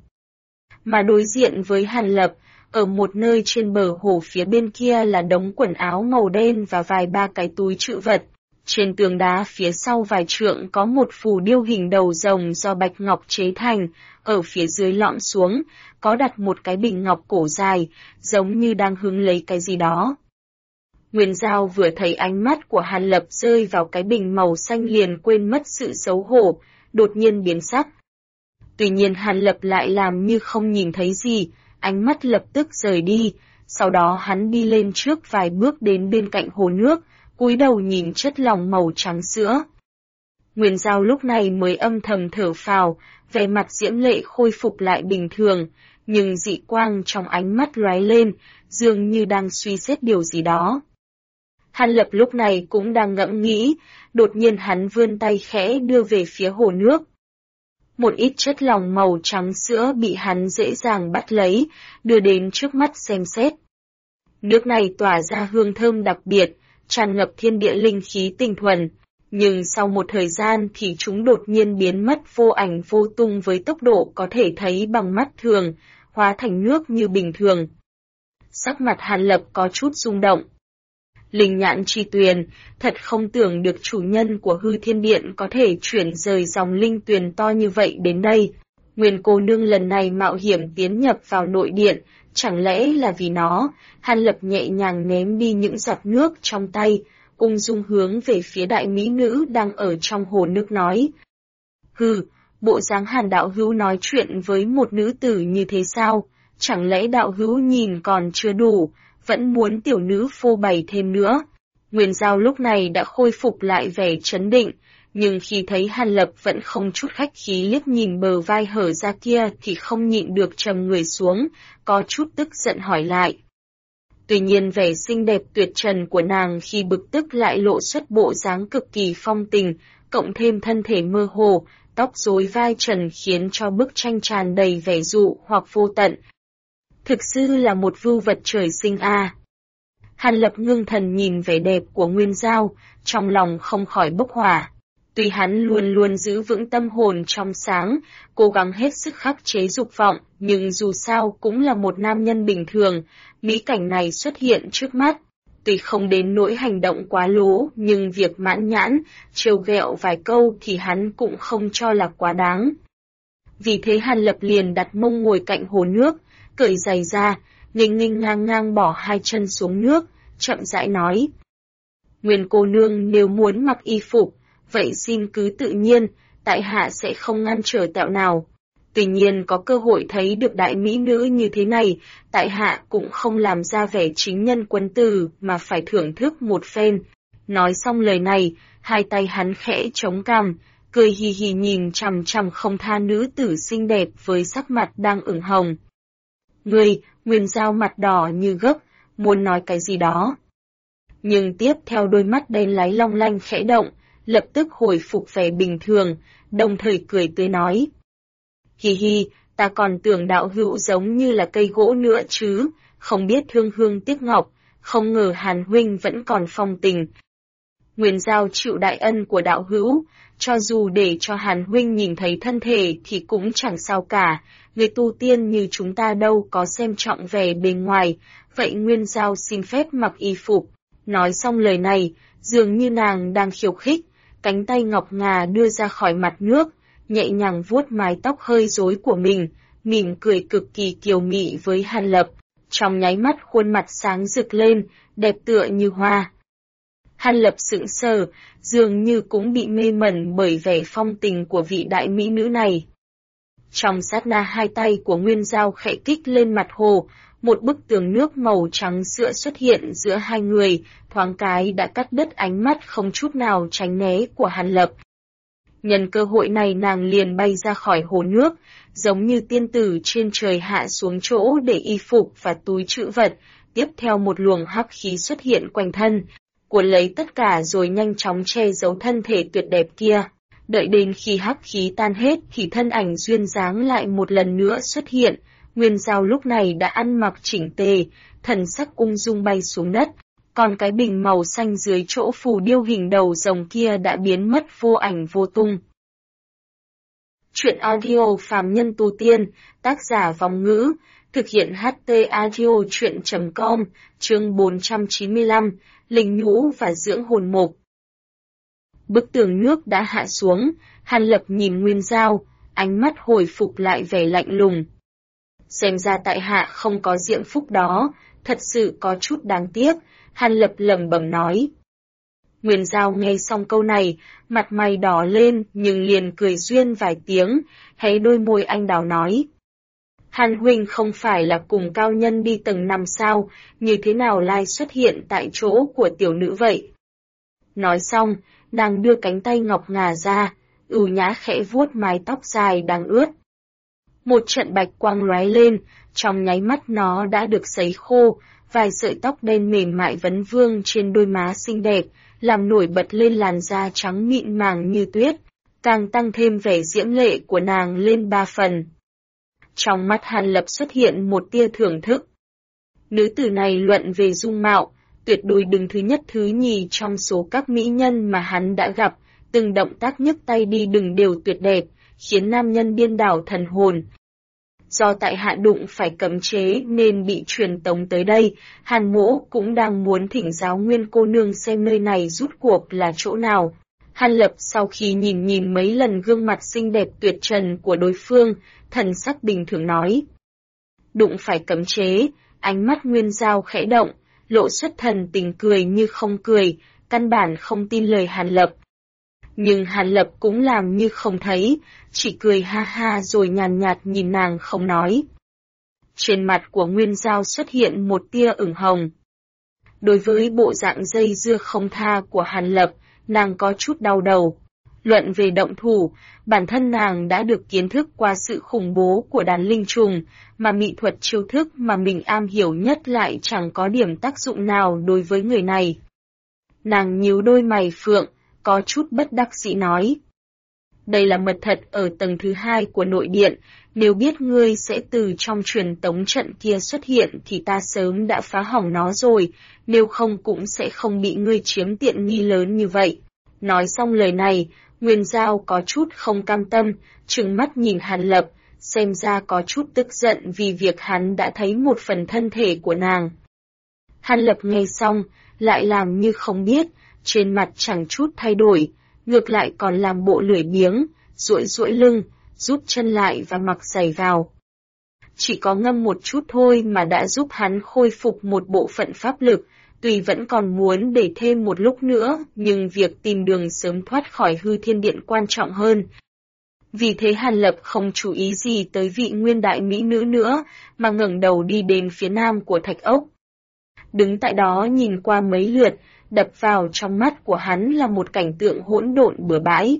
Mà đối diện với Hàn Lập, ở một nơi trên bờ hồ phía bên kia là đống quần áo màu đen và vài ba cái túi trữ vật. Trên tường đá phía sau vài trượng có một phù điêu hình đầu rồng do bạch ngọc chế thành, ở phía dưới lõm xuống, có đặt một cái bình ngọc cổ dài, giống như đang hứng lấy cái gì đó. Nguyên Giao vừa thấy ánh mắt của Hàn Lập rơi vào cái bình màu xanh liền quên mất sự xấu hổ, đột nhiên biến sắc. Tuy nhiên Hàn Lập lại làm như không nhìn thấy gì, ánh mắt lập tức rời đi, sau đó hắn đi lên trước vài bước đến bên cạnh hồ nước, cúi đầu nhìn chất lỏng màu trắng sữa. Nguyên Giao lúc này mới âm thầm thở phào, vẻ mặt diễm lệ khôi phục lại bình thường, nhưng dị quang trong ánh mắt lóe lên, dường như đang suy xét điều gì đó. Hàn Lập lúc này cũng đang ngẫm nghĩ, đột nhiên hắn vươn tay khẽ đưa về phía hồ nước. Một ít chất lỏng màu trắng sữa bị hắn dễ dàng bắt lấy, đưa đến trước mắt xem xét. Nước này tỏa ra hương thơm đặc biệt, tràn ngập thiên địa linh khí tinh thuần. Nhưng sau một thời gian thì chúng đột nhiên biến mất vô ảnh vô tung với tốc độ có thể thấy bằng mắt thường, hóa thành nước như bình thường. Sắc mặt Hàn Lập có chút rung động. Linh nhãn chi tuyền, thật không tưởng được chủ nhân của hư thiên điện có thể chuyển rời dòng linh tuyền to như vậy đến đây. Nguyên cô nương lần này mạo hiểm tiến nhập vào nội điện, chẳng lẽ là vì nó? Hàn Lập nhẹ nhàng ném đi những giọt nước trong tay, ung dung hướng về phía đại mỹ nữ đang ở trong hồ nước nói. Hừ, bộ dáng Hàn đạo hữu nói chuyện với một nữ tử như thế sao? Chẳng lẽ đạo hữu nhìn còn chưa đủ, vẫn muốn tiểu nữ phô bày thêm nữa? Nguyên Giao lúc này đã khôi phục lại vẻ trấn định, nhưng khi thấy Hàn Lập vẫn không chút khách khí liếc nhìn bờ vai hở ra kia thì không nhịn được trầm người xuống, có chút tức giận hỏi lại. Tuy nhiên vẻ xinh đẹp tuyệt trần của nàng khi bực tức lại lộ xuất bộ dáng cực kỳ phong tình, cộng thêm thân thể mơ hồ, tóc rối vai trần khiến cho bức tranh tràn đầy vẻ dụ hoặc vô tận. Thực sự là một vưu vật trời sinh a. Hàn Lập ngưng thần nhìn vẻ đẹp của Nguyên Giao, trong lòng không khỏi bốc hỏa. Tuy hắn luôn luôn giữ vững tâm hồn trong sáng, cố gắng hết sức khắc chế dục vọng, nhưng dù sao cũng là một nam nhân bình thường, mỹ cảnh này xuất hiện trước mắt. Tuy không đến nỗi hành động quá lố, nhưng việc mãn nhãn, trêu ghẹo vài câu thì hắn cũng không cho là quá đáng. Vì thế Hàn Lập liền đặt mông ngồi cạnh hồ nước, cởi giày ra, nghênh nghênh ngang ngang bỏ hai chân xuống nước, chậm rãi nói. Nguyên cô nương nếu muốn mặc y phục, vậy xin cứ tự nhiên, tại hạ sẽ không ngăn trở tẹo nào. Tuy nhiên có cơ hội thấy được đại mỹ nữ như thế này, tại hạ cũng không làm ra vẻ chính nhân quân tử mà phải thưởng thức một phen. Nói xong lời này, hai tay hắn khẽ chống cằm, cười hì hì nhìn chằm chằm không tha nữ tử xinh đẹp với sắc mặt đang ửng hồng. Ngươi, Nguyên Giao mặt đỏ như gấc, muốn nói cái gì đó. Nhưng tiếp theo đôi mắt đen láy long lanh khẽ động, lập tức hồi phục vẻ bình thường, đồng thời cười tươi nói. Hi hi, ta còn tưởng đạo hữu giống như là cây gỗ nữa chứ, không biết thương hương tiếc ngọc, không ngờ Hàn huynh vẫn còn phong tình. Nguyên Giao chịu đại ân của đạo hữu, cho dù để cho Hàn huynh nhìn thấy thân thể thì cũng chẳng sao cả, người tu tiên như chúng ta đâu có xem trọng vẻ bề ngoài, vậy Nguyên Giao xin phép mặc y phục. Nói xong lời này, dường như nàng đang khiêu khích, cánh tay ngọc ngà đưa ra khỏi mặt nước, nhẹ nhàng vuốt mái tóc hơi rối của mình, mỉm cười cực kỳ kiều mị với Hàn Lập, trong nháy mắt khuôn mặt sáng rực lên, đẹp tựa như hoa. Hàn Lập sững sờ, dường như cũng bị mê mẩn bởi vẻ phong tình của vị đại mỹ nữ này. Trong sát na hai tay của Nguyên Giao khẽ kích lên mặt hồ, một bức tường nước màu trắng sữa xuất hiện giữa hai người, thoáng cái đã cắt đứt ánh mắt không chút nào tránh né của Hàn Lập. Nhân cơ hội này nàng liền bay ra khỏi hồ nước, giống như tiên tử trên trời hạ xuống chỗ để y phục và túi trữ vật, tiếp theo một luồng hắc khí xuất hiện quanh thân, cuốn lấy tất cả rồi nhanh chóng che giấu thân thể tuyệt đẹp kia. Đợi đến khi hắc khí tan hết thì thân ảnh duyên dáng lại một lần nữa xuất hiện, Nguyên Giao lúc này đã ăn mặc chỉnh tề, thần sắc ung dung bay xuống đất, còn cái bình màu xanh dưới chỗ phù điêu hình đầu rồng kia đã biến mất vô ảnh vô tung. Chuyện audio phàm nhân tu tiên, tác giả Vong Ngữ, thực hiện HT Audio Chuyện.com, chương 495, Linh nhũ và dưỡng hồn mục. Bức tường nước đã hạ xuống, Hàn Lập nhìn Nguyên Giao, ánh mắt hồi phục lại vẻ lạnh lùng. Xem ra tại hạ không có diễm phúc đó, thật sự có chút đáng tiếc, Hàn Lập lẩm bẩm nói. Nguyên Giao nghe xong câu này, mặt mày đỏ lên nhưng liền cười duyên vài tiếng, hé đôi môi anh đào nói. Hàn huynh không phải là cùng cao nhân đi tầng 5 sao, như thế nào lại xuất hiện tại chỗ của tiểu nữ vậy? Nói xong, nàng đưa cánh tay ngọc ngà ra, ưu nhã khẽ vuốt mái tóc dài đang ướt. Một trận bạch quang lóe lên, trong nháy mắt nó đã được sấy khô, vài sợi tóc đen mềm mại vấn vương trên đôi má xinh đẹp, làm nổi bật lên làn da trắng mịn màng như tuyết, càng tăng thêm vẻ diễm lệ của nàng lên 3 phần. Trong mắt Hàn Lập xuất hiện một tia thưởng thức. Nữ tử này luận về dung mạo, tuyệt đối đứng thứ nhất thứ nhì trong số các mỹ nhân mà hắn đã gặp, từng động tác nhấc tay đi đừng đều tuyệt đẹp, khiến nam nhân điên đảo thần hồn. Do tại hạ đụng phải cấm chế nên bị truyền tống tới đây, Hàn Mỗ cũng đang muốn thỉnh giáo Nguyên cô nương xem nơi này rút cuộc là chỗ nào. Hàn Lập sau khi nhìn mấy lần gương mặt xinh đẹp tuyệt trần của đối phương, thần sắc bình thường nói. Đụng phải cấm chế, ánh mắt Nguyên Giao khẽ động, lộ xuất thần tình cười như không cười, căn bản không tin lời Hàn Lập. Nhưng Hàn Lập cũng làm như không thấy, chỉ cười ha ha rồi nhàn nhạt nhìn nàng không nói. Trên mặt của Nguyên Giao xuất hiện một tia ửng hồng. Đối với bộ dạng dây dưa không tha của Hàn Lập, nàng có chút đau đầu. Luận về động thủ, bản thân nàng đã được kiến thức qua sự khủng bố của đàn linh trùng, mà mỹ thuật chiêu thức mà mình am hiểu nhất lại chẳng có điểm tác dụng nào đối với người này. Nàng nhíu đôi mày phượng, có chút bất đắc dĩ nói. Đây là mật thật ở tầng thứ 2 của nội điện, nếu biết ngươi sẽ từ trong truyền tống trận kia xuất hiện thì ta sớm đã phá hỏng nó rồi, nếu không cũng sẽ không bị ngươi chiếm tiện nghi lớn như vậy. Nói xong lời này, Nguyên Giao có chút không cam tâm, trừng mắt nhìn Hàn Lập, xem ra có chút tức giận vì việc hắn đã thấy một phần thân thể của nàng. Hàn Lập nghe xong, lại làm như không biết, trên mặt chẳng chút thay đổi, ngược lại còn làm bộ lười biếng, duỗi lưng, rút chân lại và mặc giày vào. Chỉ có ngâm một chút thôi mà đã giúp hắn khôi phục một bộ phận pháp lực, tuy vẫn còn muốn để thêm một lúc nữa, nhưng việc tìm đường sớm thoát khỏi hư thiên điện quan trọng hơn. Vì thế Hàn Lập không chú ý gì tới vị nguyên đại mỹ nữ nữa, mà ngẩng đầu đi đến phía nam của thạch ốc. Đứng tại đó nhìn qua mấy lượt, đập vào trong mắt của hắn là một cảnh tượng hỗn độn bừa bãi.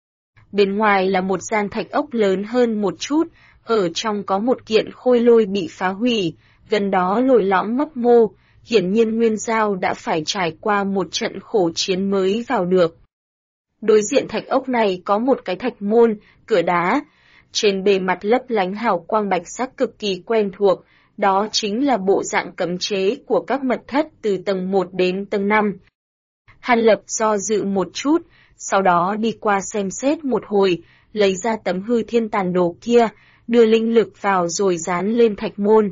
Bên ngoài là một gian thạch ốc lớn hơn một chút, ở trong có một kiện khôi lôi bị phá hủy, gần đó lồi lõm mấp mô, hiển nhiên Nguyên Giao đã phải trải qua một trận khổ chiến mới vào được. Đối diện thạch ốc này có một cái thạch môn, cửa đá, trên bề mặt lấp lánh hào quang bạch sắc cực kỳ quen thuộc, đó chính là bộ dạng cấm chế của các mật thất từ tầng 1 đến tầng 5. Hàn Lập do dự một chút, sau đó đi qua xem xét một hồi, lấy ra tấm hư thiên tàn đồ kia, đưa linh lực vào rồi dán lên thạch môn.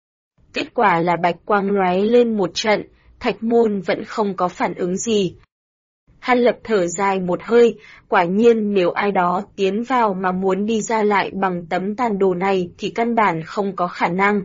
Kết quả là bạch quang lóe lên một trận, thạch môn vẫn không có phản ứng gì. Hàn Lập thở dài một hơi, quả nhiên nếu ai đó tiến vào mà muốn đi ra lại bằng tấm tàn đồ này thì căn bản không có khả năng.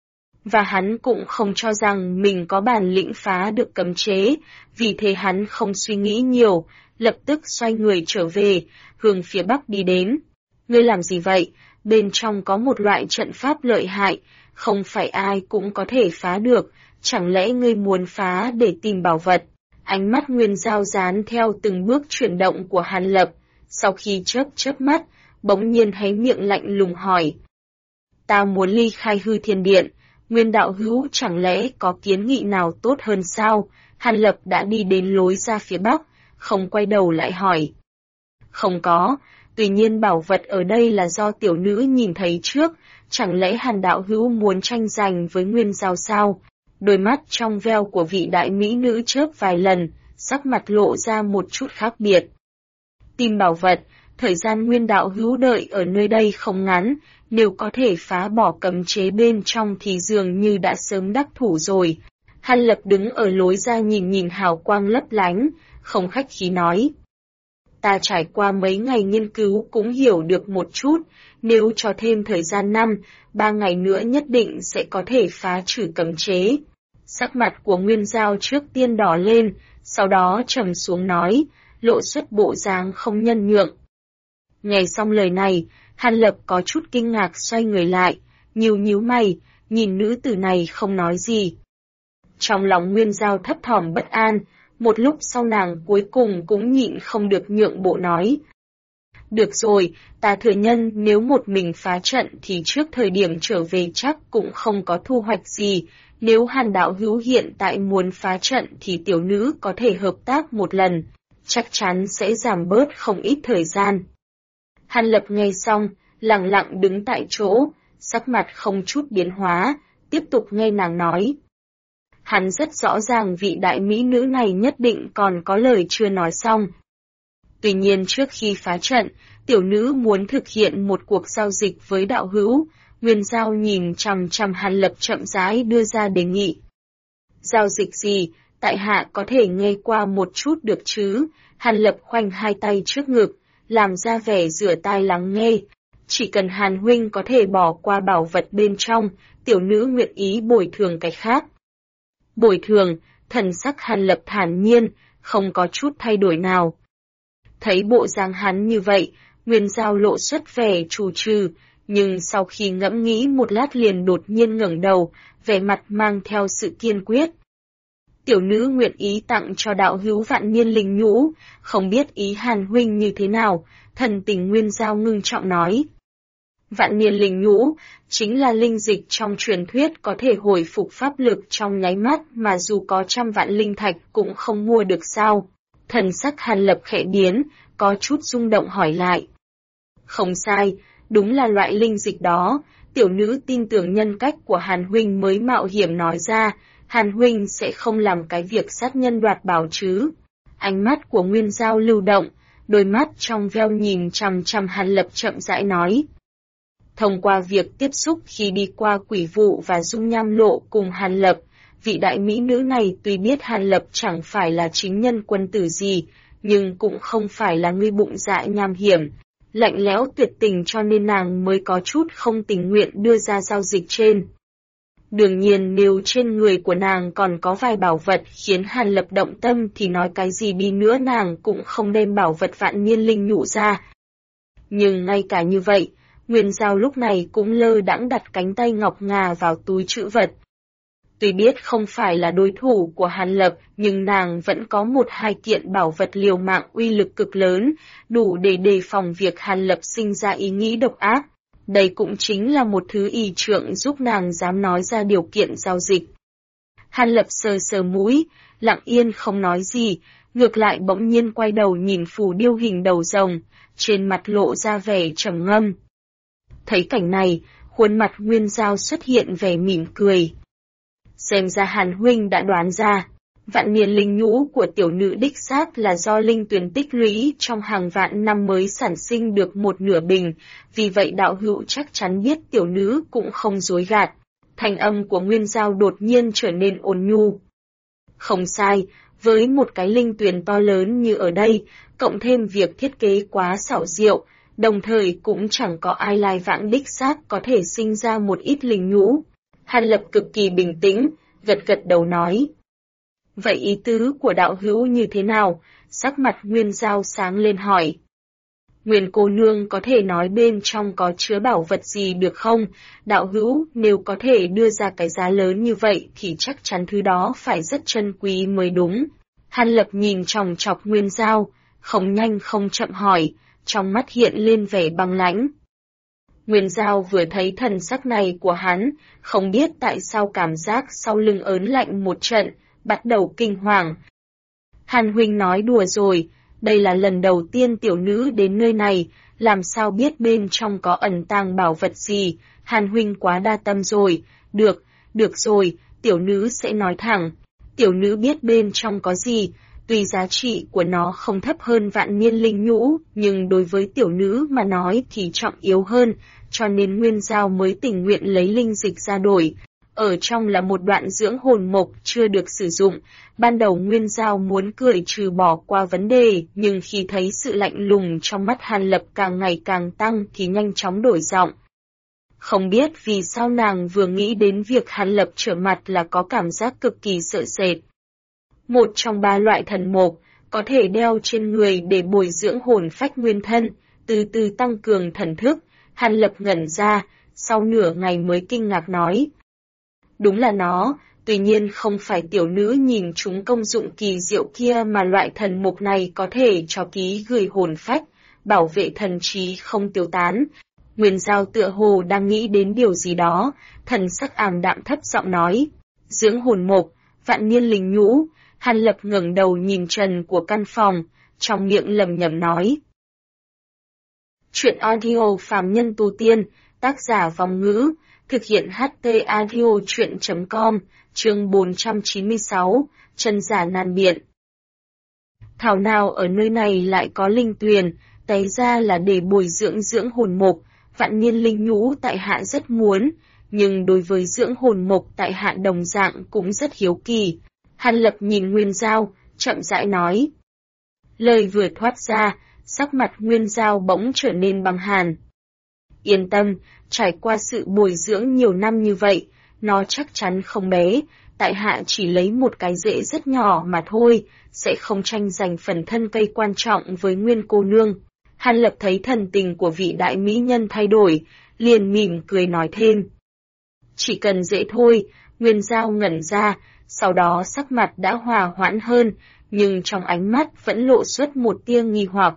Và hắn cũng không cho rằng mình có bản lĩnh phá được cấm chế, vì thế hắn không suy nghĩ nhiều, lập tức xoay người trở về, hướng phía bắc đi đến. Ngươi làm gì vậy? Bên trong có một loại trận pháp lợi hại, không phải ai cũng có thể phá được, chẳng lẽ ngươi muốn phá để tìm bảo vật? Ánh mắt Nguyên Giao dán theo từng bước chuyển động của Hàn Lập, sau khi chớp mắt, bỗng nhiên hé miệng lạnh lùng hỏi. Ta muốn ly khai hư thiên điện, Nguyên đạo hữu chẳng lẽ có kiến nghị nào tốt hơn sao? Hàn Lập đã đi đến lối ra phía bắc, không quay đầu lại hỏi. Không có, tuy nhiên bảo vật ở đây là do tiểu nữ nhìn thấy trước, chẳng lẽ Hàn đạo hữu muốn tranh giành với Nguyên Giao sao? Đôi mắt trong veo của vị đại mỹ nữ chớp vài lần, sắc mặt lộ ra một chút khác biệt. Tìm bảo vật, thời gian Nguyên đạo hữu đợi ở nơi đây không ngắn, nếu có thể phá bỏ cấm chế bên trong thì dường như đã sớm đắc thủ rồi. Hàn Lập đứng ở lối ra nhìn hào quang lấp lánh, không khách khí nói. Ta trải qua mấy ngày nghiên cứu cũng hiểu được một chút, nếu cho thêm thời gian 3 ngày nữa nhất định sẽ có thể phá trừ cấm chế. Sắc mặt của Nguyên Giao trước tiên đỏ lên, sau đó trầm xuống nói, lộ xuất bộ dáng không nhân nhượng. Nghe xong lời này, Hàn Lập có chút kinh ngạc xoay người lại, nhíu mày, nhìn nữ tử này không nói gì. Trong lòng Nguyên Giao thấp thỏm bất an, một lúc sau nàng cuối cùng cũng nhịn không được nhượng bộ nói. Được rồi, ta thừa nhận nếu một mình phá trận thì trước thời điểm trở về chắc cũng không có thu hoạch gì, nếu Hàn đạo hữu hiện tại muốn phá trận thì tiểu nữ có thể hợp tác một lần, chắc chắn sẽ giảm bớt không ít thời gian. Hàn Lập nghe xong, lặng lặng đứng tại chỗ, sắc mặt không chút biến hóa, tiếp tục nghe nàng nói. Hắn rất rõ ràng vị đại mỹ nữ này nhất định còn có lời chưa nói xong. Tuy nhiên trước khi phá trận, tiểu nữ muốn thực hiện một cuộc giao dịch với đạo hữu. Nguyên Giao nhìn chằm chằm Hàn Lập chậm rãi đưa ra đề nghị. Giao dịch gì, tại hạ có thể nghe qua một chút được chứ? Hàn Lập khoanh hai tay trước ngực, làm ra vẻ rửa tai lắng nghe. Chỉ cần Hàn huynh có thể bỏ qua bảo vật bên trong, tiểu nữ nguyện ý bồi thường cái khác. Bồi thường, thần sắc Hàn Lập thản nhiên, không có chút thay đổi nào. Thấy bộ dáng hắn như vậy, Nguyên Giao lộ xuất vẻ trù trừ, nhưng sau khi ngẫm nghĩ một lát liền đột nhiên ngẩng đầu, vẻ mặt mang theo sự kiên quyết. Tiểu nữ nguyện ý tặng cho đạo hữu vạn niên linh nhũ, không biết ý Hàn huynh như thế nào, thần tình Nguyên Giao ngưng trọng nói. Vạn niên linh nhũ, chính là linh dịch trong truyền thuyết có thể hồi phục pháp lực trong nháy mắt mà dù có 100 vạn linh thạch cũng không mua được sao. Thần sắc Hàn Lập khẽ biến, có chút rung động hỏi lại. Không sai, đúng là loại linh dịch đó, tiểu nữ tin tưởng nhân cách của Hàn huynh mới mạo hiểm nói ra, Hàn huynh sẽ không làm cái việc sát nhân đoạt bảo chứ. Ánh mắt của Nguyên Giao lưu động, đôi mắt trong veo nhìn chằm chằm Hàn Lập chậm rãi nói. Thông qua việc tiếp xúc khi đi qua quỷ vụ và dung nham lộ cùng Hàn Lập, vị đại mỹ nữ này tuy biết Hàn Lập chẳng phải là chính nhân quân tử gì, nhưng cũng không phải là người bụng dạ nham hiểm, lạnh lẽo tuyệt tình cho nên nàng mới có chút không tình nguyện đưa ra giao dịch trên. Đương nhiên nếu trên người của nàng còn có vài bảo vật khiến Hàn Lập động tâm thì nói cái gì đi nữa nàng cũng không đem bảo vật vạn niên linh nhũ ra. Nhưng ngay cả như vậy, Nguyên Giao lúc này cũng lơ đãng đặt cánh tay ngọc ngà vào túi trữ vật. Tuy biết không phải là đối thủ của Hàn Lập, nhưng nàng vẫn có 1-2 kiện bảo vật liều mạng uy lực cực lớn, đủ để đề phòng việc Hàn Lập sinh ra ý nghĩ độc ác. Đây cũng chính là một thứ ỷ trượng giúp nàng dám nói ra điều kiện giao dịch. Hàn Lập sờ sờ mũi, lặng yên không nói gì, ngược lại bỗng nhiên quay đầu nhìn phù điêu hình đầu rồng, trên mặt lộ ra vẻ trầm ngâm. Thấy cảnh này, khuôn mặt Nguyên Giao xuất hiện vẻ mỉm cười. Xem ra Hàn huynh đã đoán ra, vạn niên linh nhũ của tiểu nữ đích xác là do linh tuyền tích lũy trong hàng vạn năm mới sản sinh được 1/2 bình, vì vậy đạo hữu chắc chắn biết tiểu nữ cũng không dối gạt. Thanh âm của Nguyên Giao đột nhiên trở nên ôn nhu. Không sai, với một cái linh tuyền to lớn như ở đây, cộng thêm việc thiết kế quá xảo diệu, đồng thời cũng chẳng có ai lai vãng đích xác có thể sinh ra một ít linh nhũ. Hàn Lập cực kỳ bình tĩnh, gật gật đầu nói. Vậy ý tứ của đạo hữu như thế nào? Sắc mặt Nguyên Giao sáng lên hỏi. Nguyên cô nương có thể nói bên trong có chứa bảo vật gì được không? Đạo hữu, nếu có thể đưa ra cái giá lớn như vậy thì chắc chắn thứ đó phải rất chân quý mới đúng. Hàn Lập nhìn chòng chọc Nguyên Giao, không nhanh không chậm hỏi, trong mắt hiện lên vẻ băng lãnh. Nguyên Giao vừa thấy thần sắc này của hắn, không biết tại sao cảm giác sau lưng ớn lạnh một trận, bắt đầu kinh hoàng. Hàn huynh nói đùa rồi, đây là lần đầu tiên tiểu nữ đến nơi này, làm sao biết bên trong có ẩn tàng bảo vật gì, Hàn huynh quá đa tâm rồi, được rồi, tiểu nữ sẽ nói thẳng, tiểu nữ biết bên trong có gì, tuy giá trị của nó không thấp hơn vạn niên linh nhũ, nhưng đối với tiểu nữ mà nói thì trọng yếu hơn, cho nên Nguyên Giao mới tình nguyện lấy linh dịch ra đổi. Ở trong là một đoạn dưỡng hồn mộc chưa được sử dụng, ban đầu Nguyên Giao muốn cười trừ bỏ qua vấn đề, nhưng khi thấy sự lạnh lùng trong mắt Hàn Lập càng ngày càng tăng thì nhanh chóng đổi giọng. Không biết vì sao nàng vừa nghĩ đến việc Hàn Lập trở mặt là có cảm giác cực kỳ sợ sệt. Một trong 3 loại thần mộc, có thể đeo trên người để bồi dưỡng hồn phách nguyên thân, từ từ tăng cường thần thức, Hàn Lập ngẩn ra, sau nửa ngày mới kinh ngạc nói. Đúng là nó, tuy nhiên không phải tiểu nữ nhìn chúng công dụng kỳ diệu kia mà loại thần mục này có thể cho ký gửi hồn phách, bảo vệ thần trí không tiêu tán. Nguyên Giao tựa hồ đang nghĩ đến điều gì đó, thần sắc ảm đạm thấp giọng nói. Dưỡng hồn mục, vạn niên linh nhũ, Hàn Lập ngẩng đầu nhìn trần của căn phòng, trong miệng lẩm nhẩm nói. Chuyện audio phàm nhân tu tiên, tác giả Vong Ngữ, Thực hiện HT Audio truyện.com, chương 496, chân giả nan biện. Thảo nào ở nơi này lại có linh tuyền, té ra là để bồi dưỡng hồn mộc, vạn niên linh nhũ tại hạ rất muốn, nhưng đối với dưỡng hồn mộc tại hạ đồng dạng cũng rất hiếu kỳ. Hàn Lập nhìn Nguyên Giao, chậm rãi nói. Lời vừa thoát ra, sắc mặt Nguyên Giao bỗng trở nên băng hàn. Yên tâm, trải qua sự bồi dưỡng nhiều năm như vậy, nó chắc chắn không bé, tại hạ chỉ lấy một cái rễ rất nhỏ mà thôi, sẽ không tranh giành phần thân cây quan trọng với Nguyên cô nương. Hàn Lập thấy thần tình của vị đại mỹ nhân thay đổi, liền mỉm cười nói thêm. Chỉ cần rễ thôi, Nguyên Giao ngẩn ra, sau đó sắc mặt đã hòa hoãn hơn, nhưng trong ánh mắt vẫn lộ xuất một tia nghi hoặc.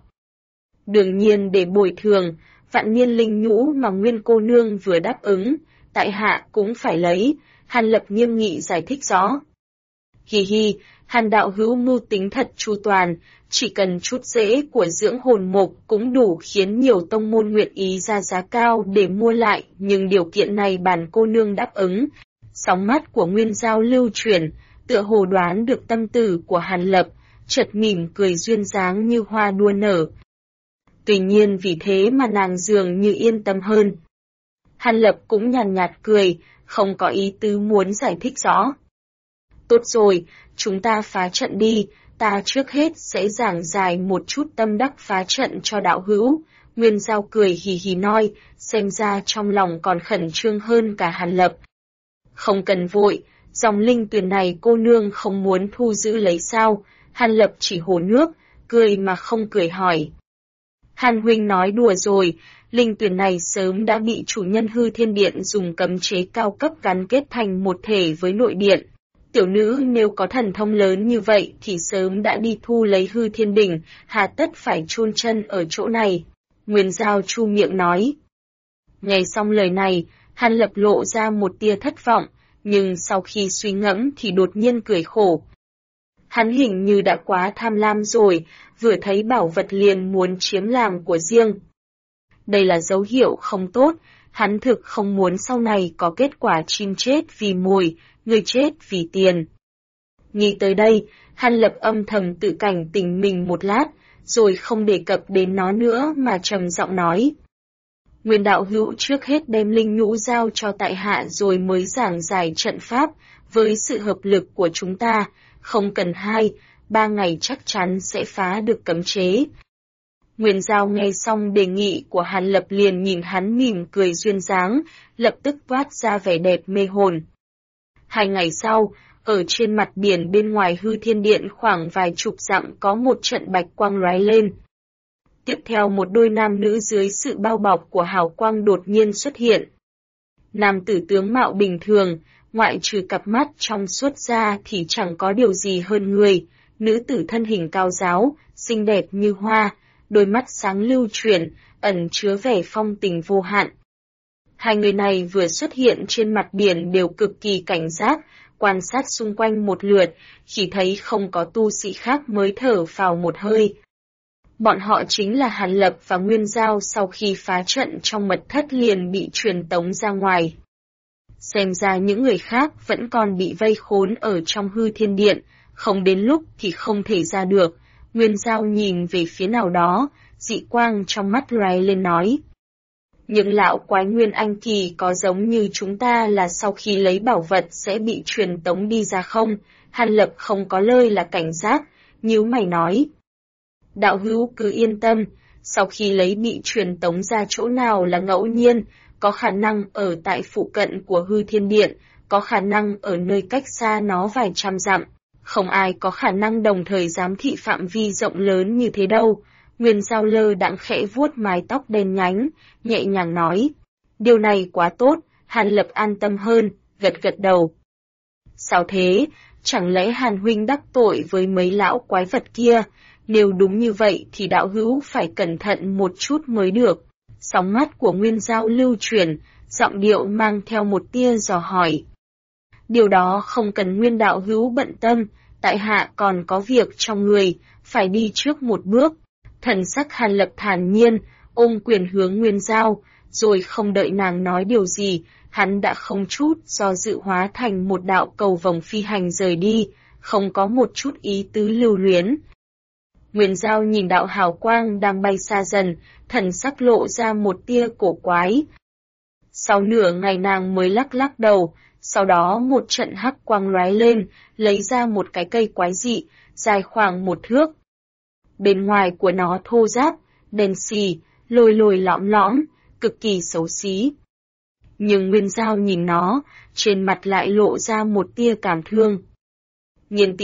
Đương nhiên để bồi thường, vạn niên linh nhũ mà Nguyên cô nương vừa đáp ứng, tại hạ cũng phải lấy, Hàn Lập nghiêm nghị giải thích rõ. Hi hi, Hàn đạo hữu mưu tính thật chu toàn, chỉ cần chút rễ của dưỡng hồn mộc cũng đủ khiến nhiều tông môn nguyện ý ra giá cao để mua lại, nhưng điều kiện này bản cô nương đáp ứng. Sóng mắt của Nguyên Giao lưu chuyển, tựa hồ đoán được tâm tư của Hàn Lập, chợt mỉm cười duyên dáng như hoa đua nở. Tuy nhiên vì thế mà nàng dường như yên tâm hơn. Hàn Lập cũng nhàn nhạt cười, không có ý tứ muốn giải thích rõ. Tốt rồi, chúng ta phá trận đi, ta trước hết sẽ giảng giải một chút tâm đắc phá trận cho đạo hữu. Nguyên Giao cười hì hì nói, xem ra trong lòng còn khẩn trương hơn cả Hàn Lập. Không cần vội, dòng linh tuyền này cô nương không muốn thu giữ lấy sao? Hàn Lập chỉ hồ nước, cười mà không cười hỏi. Hàn huynh nói đùa rồi, linh tuyền này sớm đã bị chủ nhân Hư Thiên Điện dùng cấm chế cao cấp gắn kết thành một thể với nội điện. Tiểu nữ nếu có thần thông lớn như vậy thì sớm đã đi thu lấy Hư Thiên Đỉnh, hà tất phải chôn chân ở chỗ này. Nguyên Giao chu miệng nói. Nghe xong lời này, Hàn Lập lộ ra một tia thất vọng, nhưng sau khi suy ngẫm thì đột nhiên cười khổ. Hắn hình như đã quá tham lam rồi, vừa thấy bảo vật liền muốn chiếm làm của riêng. Đây là dấu hiệu không tốt, hắn thực không muốn sau này có kết quả chim chết vì mồi, người chết vì tiền. Nghĩ tới đây, Hàn Lập âm thầm tự cảnh tỉnh mình một lát, rồi không đề cập đến nó nữa mà trầm giọng nói. Nguyên đạo hữu trước hết đem linh nhũ giao cho tại hạ rồi mới giảng giải trận pháp, với sự hợp lực của chúng ta, không cần 2-3 ngày chắc chắn sẽ phá được cấm chế. Nguyên Giao nghe xong đề nghị của Hàn Lập liền nhìn hắn mỉm cười duyên dáng, lập tức toát ra vẻ đẹp mê hồn. 2 ngày sau, ở trên mặt biển bên ngoài Hư Thiên Điện khoảng vài chục dặm có một trận bạch quang lóe lên. Tiếp theo một đôi nam nữ dưới sự bao bọc của hào quang đột nhiên xuất hiện. Nam tử tướng mạo bình thường, ngoại trừ cặp mắt trong suốt ra thì chẳng có điều gì hơn người, nữ tử thân hình cao ráo, xinh đẹp như hoa, đôi mắt sáng lưu chuyển, ẩn chứa vẻ phong tình vô hạn. Hai người này vừa xuất hiện trên mặt biển đều cực kỳ cảnh giác, quan sát xung quanh một lượt, chỉ thấy không có tu sĩ khác mới thở phào một hơi. Bọn họ chính là Hàn Lập và Nguyên Giao sau khi phá trận trong mật thất liền bị truyền tống ra ngoài. Xem ra những người khác vẫn còn bị vây khốn ở trong Hư Thiên Điện, không đến lúc thì không thể ra được. Nguyên Giao nhìn về phía nào đó, dị quang trong mắt lóe lên nói. Những lão quái Nguyên Anh Kỳ có giống như chúng ta là sau khi lấy bảo vật sẽ bị truyền tống đi ra không? Hàn Lập không có lời là cảnh giác, nhíu mày nói. Đạo hữu cứ yên tâm, sau khi lấy bị truyền tống ra chỗ nào là ngẫu nhiên, có khả năng ở tại phụ cận của Hư Thiên Điện, có khả năng ở nơi cách xa nó vài trăm dặm. Không ai có khả năng đồng thời giám thị phạm vi rộng lớn như thế đâu. Nguyên Giao lơ đãng khẽ vuốt mái tóc đen nhánh, nhẹ nhàng nói. Điều này quá tốt, Hàn Lập an tâm hơn, gật gật đầu. Sao thế, chẳng lẽ Hàn huynh đắc tội với mấy lão quái vật kia? Nếu đúng như vậy thì đạo hữu phải cẩn thận một chút mới được. Sóng mắt của Nguyên Giao lưu chuyển, giọng điệu mang theo một tia dò hỏi. Điều đó không cần Nguyên đạo hữu bận tâm, tại hạ còn có việc trong người, phải đi trước một bước. Thần sắc Hàn Lập thản nhiên, ôm quyền hướng Nguyên Giao, rồi không đợi nàng nói điều gì, hắn đã không chút do dự hóa thành một đạo cầu vồng phi hành rời đi, không có một chút ý tứ lưu luyến. Nguyên Giao nhìn đạo hào quang đang bay xa dần, thần sắc lộ ra một tia cổ quái. Sau nửa ngày nàng mới lắc lắc đầu, sau đó một trận hắc quang lóe lên, lấy ra một cái cây quái dị, dài khoảng 1 thước. Bên ngoài của nó thô ráp, đen xì, lồi lồi lõm lõm, cực kỳ xấu xí. Nhưng Nguyên Giao nhìn nó, trên mặt lại lộ ra một tia cảm thương. Nhiên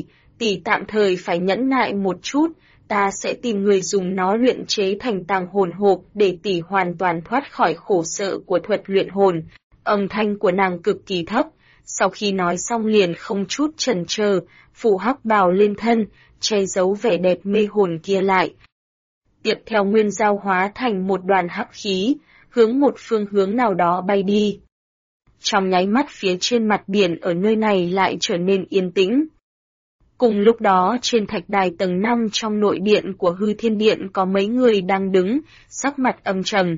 tỷ tạm thời phải nhẫn nại một chút, ta sẽ tìm người dùng nó luyện chế thành tàng hồn hộp để tỷ hoàn toàn thoát khỏi khổ sở của thuật luyện hồn. Âm thanh của nàng cực kỳ thấp, sau khi nói xong liền không chút chần chờ, phủ hắc bào lên thân, che giấu vẻ đẹp mê hồn kia lại. Tiếp theo Nguyên Giao hóa thành một đoàn hắc khí, hướng một phương hướng nào đó bay đi. Trong nháy mắt phía trên mặt biển ở nơi này lại trở nên yên tĩnh. Cùng lúc đó trên thạch đài tầng 5 trong nội điện của Hư Thiên Điện có mấy người đang đứng, sắc mặt âm trầm.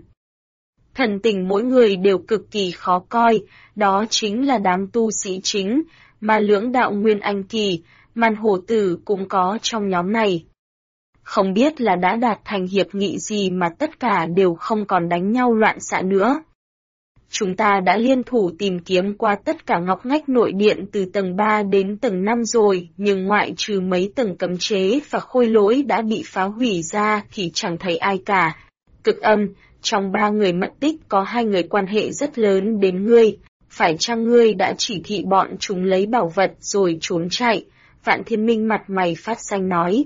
Thần tình mỗi người đều cực kỳ khó coi, đó chính là đám tu sĩ chính, mà lưỡng đạo Nguyên Anh Kỳ, Man Hổ Tử cũng có trong nhóm này. Không biết là đã đạt thành hiệp nghị gì mà tất cả đều không còn đánh nhau loạn xạ nữa. Chúng ta đã liên thủ tìm kiếm qua tất cả ngóc ngách nội điện từ tầng 3 đến tầng 5 rồi, nhưng ngoại trừ mấy tầng cấm chế và khôi lỗi đã bị phá hủy ra thì chẳng thấy ai cả. Cực Âm, trong 3 người mất tích có 2 người quan hệ rất lớn đến ngươi, phải chăng ngươi đã chỉ thị bọn chúng lấy bảo vật rồi trốn chạy? Vạn Thiên Minh mặt mày phát xanh nói.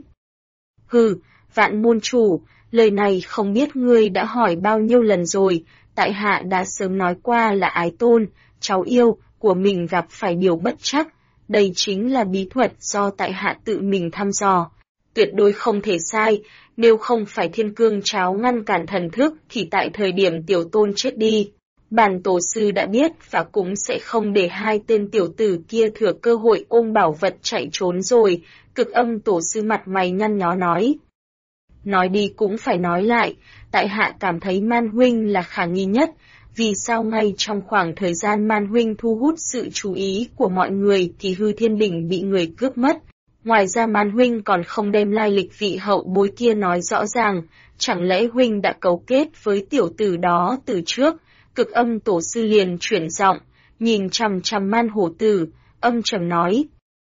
Hừ, Vạn môn chủ, lời này không biết ngươi đã hỏi bao nhiêu lần rồi, tại hạ đã sớm nói qua là Ái Tôn, cháu yêu của mình gặp phải điều bất trắc, đây chính là bí thuật do tại hạ tự mình thăm dò. Tuyệt đối không thể sai, nếu không phải Thiên Cương Cháo ngăn cản thần thức thì tại thời điểm Tiểu Tôn chết đi, bản tổ sư đã biết và cũng sẽ không để 2 tên tiểu tử kia thừa cơ hội ôm bảo vật chạy trốn rồi. Cực Âm tổ sư mặt mày nhăn nhó nói. Nói đi cũng phải nói lại, tại hạ cảm thấy Man Huynh là khả nghi nhất, vì sao ngay trong khoảng thời gian Man Huynh thu hút sự chú ý của mọi người thì Hư Thiên Đỉnh bị người cướp mất. Ngoài ra Man Huynh còn không đem lai lịch vị hậu bối kia nói rõ ràng, chẳng lẽ Huynh đã cấu kết với tiểu tử đó từ trước? Cực Âm tổ sư liền chuyển giọng, nhìn chằm chằm Man Hổ Tử, âm trầm nói.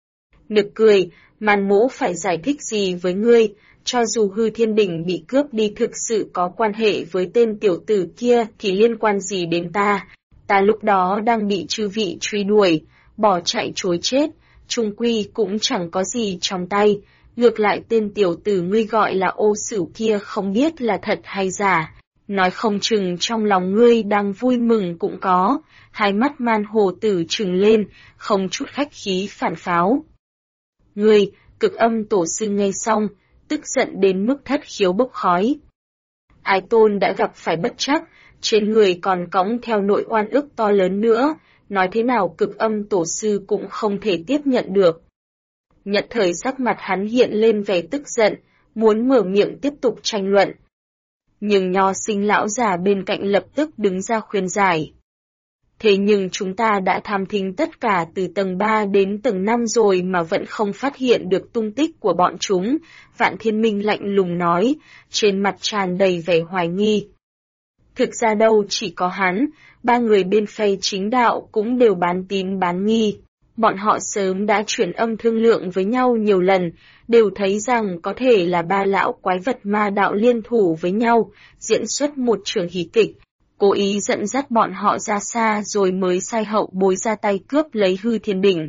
Nực cười, Man mỗ phải giải thích gì với ngươi? Cho dù Hư Thiên Đỉnh bị cướp đi thực sự có quan hệ với tên tiểu tử kia thì liên quan gì đến ta? Ta lúc đó đang bị chư vị truy đuổi, bỏ chạy trối chết, chung quy cũng chẳng có gì trong tay. Ngược lại tên tiểu tử ngươi gọi là Ô Sửu kia không biết là thật hay giả. Nói không chừng trong lòng ngươi đang vui mừng cũng có. Hai mắt Man Hổ Tử trừng lên, không chút khách khí phản pháo. Ngươi, Cực Âm tổ sư nghe xong, tức giận đến mức thất khiếu bốc khói. Ái Tôn đã gặp phải bất trắc, trên người còn cõng theo nỗi oan ức to lớn nữa, nói thế nào Cực Âm tổ sư cũng không thể tiếp nhận được. Nhất thời sắc mặt hắn hiện lên vẻ tức giận, muốn mở miệng tiếp tục tranh luận. Nhưng Nho Sinh lão già bên cạnh lập tức đứng ra khuyên giải. Thế nhưng chúng ta đã tham thính tất cả từ tầng 3 đến tầng 5 rồi mà vẫn không phát hiện được tung tích của bọn chúng, Vạn Thiên Minh lạnh lùng nói, trên mặt tràn đầy vẻ hoài nghi. Thực ra đâu chỉ có hắn, 3 người bên phe chính đạo cũng đều bán tín bán nghi. Bọn họ sớm đã chuyển âm thương lượng với nhau nhiều lần, đều thấy rằng có thể là 3 lão quái vật ma đạo liên thủ với nhau, diễn xuất một trường hí kịch. Cố ý dẫn dắt bọn họ ra xa rồi mới sai hậu bối ra tay cướp lấy Hư Thiên Đỉnh.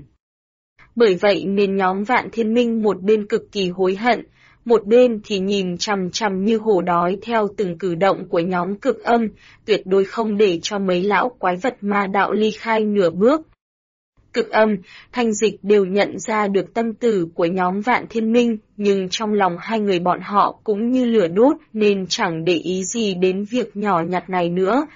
Bởi vậy nên nhóm Vạn Thiên Minh một bên cực kỳ hối hận, một bên thì nhìn chằm chằm như hổ đói theo từng cử động của nhóm Cực Âm, tuyệt đối không để cho mấy lão quái vật ma đạo ly khai nửa bước. Cực Âm, Thanh Dịch đều nhận ra được tâm tư của nhóm Vạn Thiên Minh, nhưng trong lòng 2 người bọn họ cũng như lửa đốt nên chẳng để ý gì đến việc nhỏ nhặt này nữa.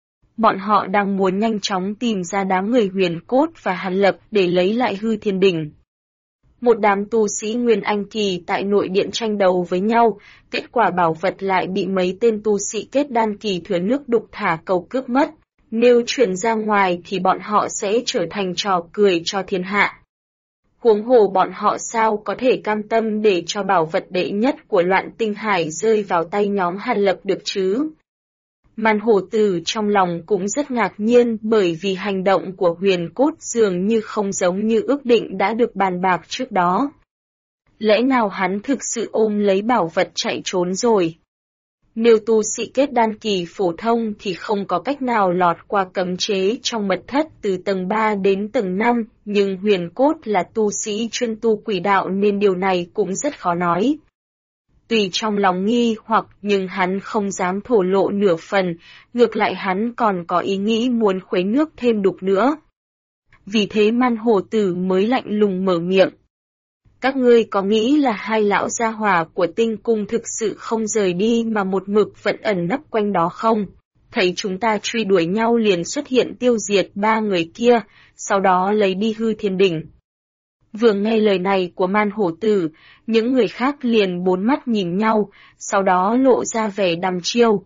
Bọn họ đang muốn nhanh chóng tìm ra đám người Huyền Cốt và Hàn Lập để lấy lại Hư Thiên Đỉnh. Một đám tu sĩ Nguyên Anh Kỳ tại nội điện tranh đấu với nhau, kết quả bảo vật lại bị mấy tên tu sĩ kết đan kỳ thừa nước đục thả cầu cướp mất. Nếu chuyển ra ngoài thì bọn họ sẽ trở thành trò cười cho thiên hạ. Huống hồ bọn họ sao có thể cam tâm để cho bảo vật đệ nhất của Loạn Tinh Hải rơi vào tay nhóm Hàn Lập được chứ? Man Hổ Tử trong lòng cũng rất ngạc nhiên bởi vì hành động của Huyền Cốt dường như không giống như ước định đã được bàn bạc trước đó. Lẽ nào hắn thực sự ôm lấy bảo vật chạy trốn rồi? Nếu tu sĩ kết đan kỳ phổ thông thì không có cách nào lọt qua cấm chế trong mật thất từ tầng 3 đến tầng 5, nhưng Huyền Cốt là tu sĩ chuyên tu quỷ đạo nên điều này cũng rất khó nói. Tuy trong lòng nghi hoặc nhưng hắn không dám thổ lộ nửa phần, ngược lại hắn còn có ý nghĩ muốn khuấy nước thêm đục nữa. Vì thế Man Hổ Tử mới lạnh lùng mở miệng. Các ngươi có nghĩ là hai lão gia hỏa của Tinh Cung thực sự không rời đi mà một mực vẫn ẩn nấp quanh đó không? Thấy chúng ta truy đuổi nhau liền xuất hiện tiêu diệt 3 người kia, sau đó lấy đi Hư Thiên Đỉnh. Vừa nghe lời này của Man Hổ Tử, những người khác liền bốn mắt nhìn nhau, sau đó lộ ra vẻ đăm chiêu.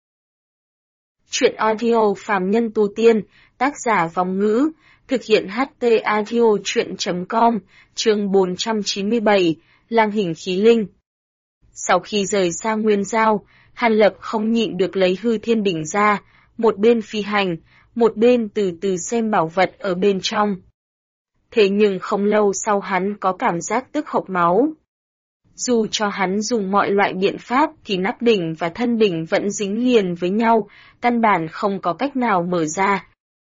Chuyện audio Phàm Nhân Tu Tiên, tác giả Vong Ngữ, thực hiện HT Audio Chuyện.com, chương 497, Lang Hình Khí Linh. Sau khi rời xa Nguyên Giao, Hàn Lập không nhịn được lấy Hư Thiên Đỉnh ra, một bên phi hành, một bên từ từ xem bảo vật ở bên trong. Thế nhưng không lâu sau hắn có cảm giác tức hộc máu. Dù cho hắn dùng mọi loại biện pháp thì nắp đỉnh và thân đỉnh vẫn dính liền với nhau, căn bản không có cách nào mở ra.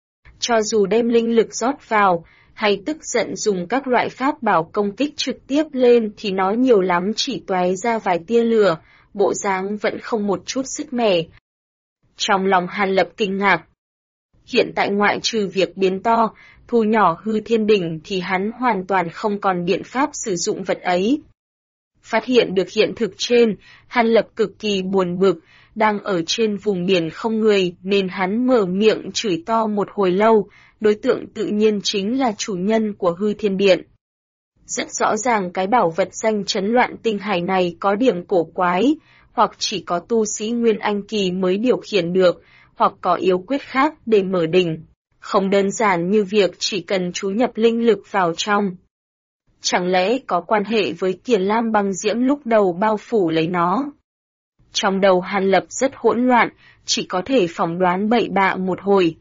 Cho dù đem linh lực rót vào, hay tức giận dùng các loại pháp bảo công kích trực tiếp lên thì nó nhiều lắm chỉ tóe ra vài tia lửa, bộ dáng vẫn không một chút sức mẻ. Trong lòng Hàn Lập kinh ngạc. Hiện tại ngoại trừ việc biến to, thu nhỏ Hư Thiên Đỉnh thì hắn hoàn toàn không còn biện pháp sử dụng vật ấy. Phát hiện được hiện thực trên, Hàn Lập cực kỳ buồn bực, đang ở trên vùng biển không người nên hắn mở miệng chửi to một hồi lâu, đối tượng tự nhiên chính là chủ nhân của Hư Thiên Điện. Rất rõ ràng cái bảo vật danh chấn Loạn Tinh Hải này có điểm cổ quái, hoặc chỉ có tu sĩ Nguyên Anh Kỳ mới điều khiển được, hoặc có yếu quyết khác để mở đỉnh. Không đơn giản như việc chỉ cần chú nhập linh lực vào trong. Chẳng lẽ có quan hệ với Kiền Lam băng diễm lúc đầu bao phủ lấy nó? Trong đầu Hàn Lập rất hỗn loạn, chỉ có thể phỏng đoán bậy bạ một hồi.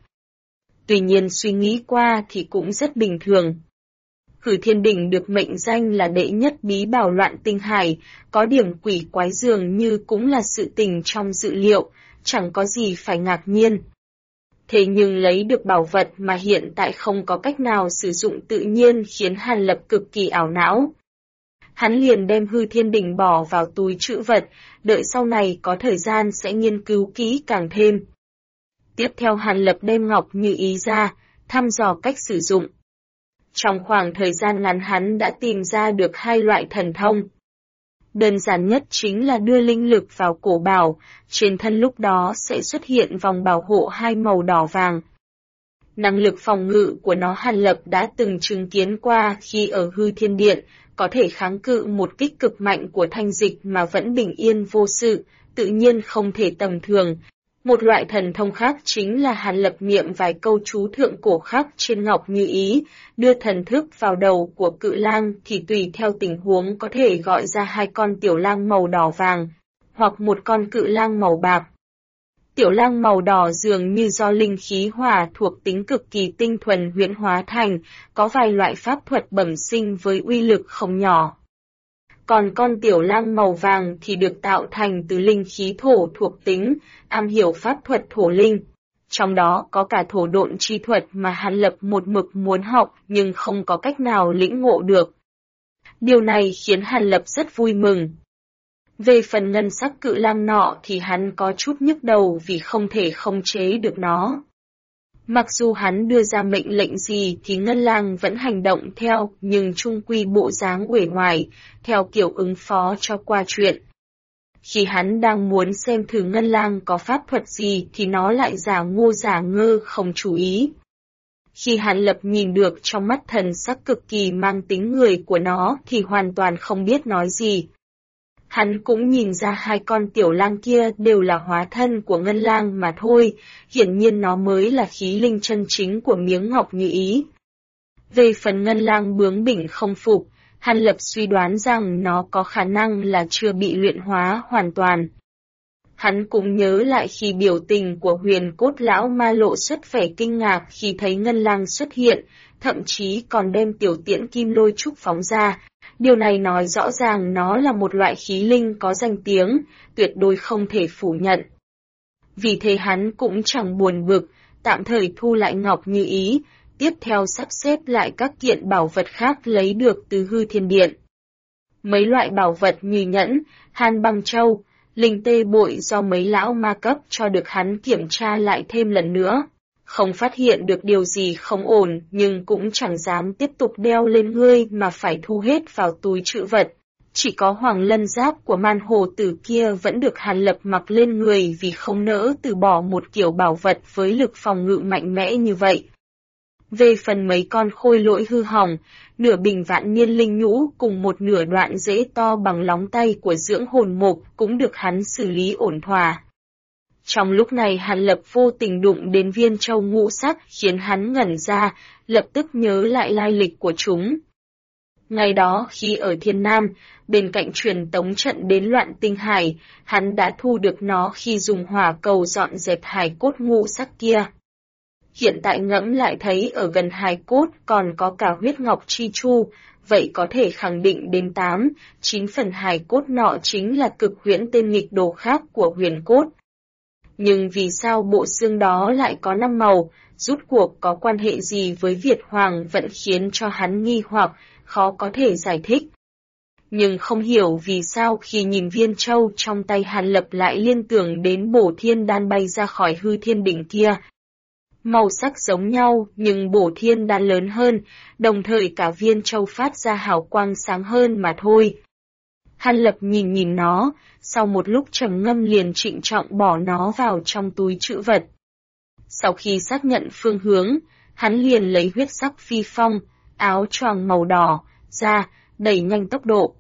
Tuy nhiên suy nghĩ qua thì cũng rất bình thường. Hư Thiên Đỉnh được mệnh danh là đệ nhất bí bảo Loạn Tinh Hải, có điểm quỷ quái dường như cũng là sự tình trong dự liệu, chẳng có gì phải ngạc nhiên. Thế nhưng lấy được bảo vật mà hiện tại không có cách nào sử dụng tự nhiên khiến Hàn Lập cực kỳ ảo não. Hắn liền đem Hư Thiên Đỉnh bỏ vào túi trữ vật, đợi sau này có thời gian sẽ nghiên cứu kỹ càng thêm. Tiếp theo Hàn Lập đem Ngọc Như Ý ra, thăm dò cách sử dụng. Trong khoảng thời gian ngắn hắn đã tìm ra được hai loại thần thông. Đơn giản nhất chính là đưa linh lực vào cổ bảo, trên thân lúc đó sẽ xuất hiện vòng bảo hộ hai màu đỏ vàng. Năng lực phòng ngự của nó Hàn Lập đã từng chứng kiến qua khi ở Hư Thiên Điện, có thể kháng cự một kích cực mạnh của thanh dịch mà vẫn bình yên vô sự, tự nhiên không thể tầm thường. Một loại thần thông khác chính là Hàn Lập niệm vài câu chú thượng cổ khắc trên Ngọc Như Ý, đưa thần thức vào đầu của cự lang thì tùy theo tình huống có thể gọi ra hai con tiểu lang màu đỏ vàng, hoặc một con cự lang màu bạc. Tiểu lang màu đỏ dường như do linh khí hỏa thuộc tính cực kỳ tinh thuần huyễn hóa thành, có vài loại pháp thuật bẩm sinh với uy lực không nhỏ. Còn con tiểu lang màu vàng thì được tạo thành từ linh khí thổ thuộc tính, am hiểu pháp thuật thổ linh. Trong đó có cả thổ độn chi thuật mà Hàn Lập một mực muốn học nhưng không có cách nào lĩnh ngộ được. Điều này khiến Hàn Lập rất vui mừng. Về phần ngân sắc cự lang nọ thì hắn có chút nhức đầu vì không thể khống chế được nó. Mặc dù hắn đưa ra mệnh lệnh gì thì ngân lang vẫn hành động theo, nhưng chung quy bộ dáng uể oải, theo kiểu ứng phó cho qua chuyện. Khi hắn đang muốn xem thử ngân lang có pháp thuật gì thì nó lại giả ngu giả ngơ không chú ý. Khi Hàn Lập nhìn được trong mắt thần sắc cực kỳ mang tính người của nó thì hoàn toàn không biết nói gì. Hắn cũng nhìn ra hai con tiểu lang kia đều là hóa thân của ngân lang mà thôi, hiển nhiên nó mới là khí linh chân chính của miếng ngọc như ý. Về phần ngân lang bướng bỉnh không phục, Hàn Lập suy đoán rằng nó có khả năng là chưa bị luyện hóa hoàn toàn. Hắn cũng nhớ lại khi biểu tình của Huyền Cốt lão ma lộ xuất vẻ kinh ngạc khi thấy ngân lang xuất hiện, thậm chí còn đem tiểu tiễn kim lôi trúc phóng ra. Điều này nói rõ ràng nó là một loại khí linh có danh tiếng, tuyệt đối không thể phủ nhận. Vì thế hắn cũng chẳng buồn bực, tạm thời thu lại ngọc như ý, tiếp theo sắp xếp lại các kiện bảo vật khác lấy được từ hư thiên điện. Mấy loại bảo vật như nhẫn, hàn băng châu, linh tê bội do mấy lão ma cấp cho được hắn kiểm tra lại thêm lần nữa. Không phát hiện được điều gì không ổn nhưng cũng chẳng dám tiếp tục đeo lên ngươi mà phải thu hết vào túi trữ vật. Chỉ có hoàng lân giáp của man hồ tử kia vẫn được Hàn Lập mặc lên người vì không nỡ từ bỏ một kiểu bảo vật với lực phòng ngự mạnh mẽ như vậy. Về phần mấy con khôi lỗi hư hỏng, nửa bình vạn niên linh nhũ cùng một nửa đoạn rễ to bằng lóng tay của dưỡng hồn mục cũng được hắn xử lý ổn thỏa. Trong lúc này Hàn Lập vô tình đụng đến viên châu ngũ sắc khiến hắn ngẩn ra, lập tức nhớ lại lai lịch của chúng. Ngày đó khi ở Thiên Nam, bên cạnh truyền tống trận đến Loạn Tinh Hải, hắn đã thu được nó khi dùng hỏa cầu dọn dẹp hài cốt ngũ sắc kia. Hiện tại ngẫm lại thấy ở gần hài cốt còn có cả huyết ngọc chi chu, vậy có thể khẳng định đến 8-9 phần hài cốt nọ chính là cực huyễn tên nghịch đồ khác của huyền cốt. Nhưng vì sao bộ xương đó lại có 5 màu, rút cuộc có quan hệ gì với Việt Hoàng vẫn khiến cho hắn nghi hoặc, khó có thể giải thích. Nhưng không hiểu vì sao khi nhìn viên châu trong tay Hàn Lập lại liên tưởng đến bổ thiên đan bay ra khỏi hư thiên đỉnh kia. Màu sắc giống nhau nhưng bổ thiên đan lớn hơn, đồng thời cả viên châu phát ra hào quang sáng hơn mà thôi. Hàn Lập nhìn nó, sau một lúc trầm ngâm liền trịnh trọng bỏ nó vào trong túi trữ vật. Sau khi xác nhận phương hướng, hắn liền lấy huyết sắc phi phong, áo choàng màu đỏ, ra, đẩy nhanh tốc độ.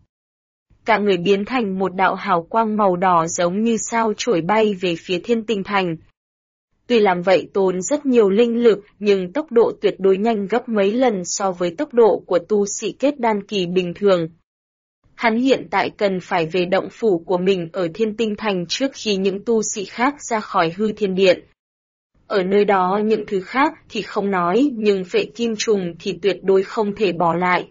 Cả người biến thành một đạo hào quang màu đỏ giống như sao chổi bay về phía Thiên Tinh Thành. Tuy làm vậy tốn rất nhiều linh lực nhưng tốc độ tuyệt đối nhanh gấp mấy lần so với tốc độ của tu sĩ kết đan kỳ bình thường. Hắn hiện tại cần phải về động phủ của mình ở Thiên Tinh Thành trước khi những tu sĩ khác ra khỏi hư thiên điện. Ở nơi đó những thứ khác thì không nói nhưng phệ kim trùng thì tuyệt đối không thể bỏ lại.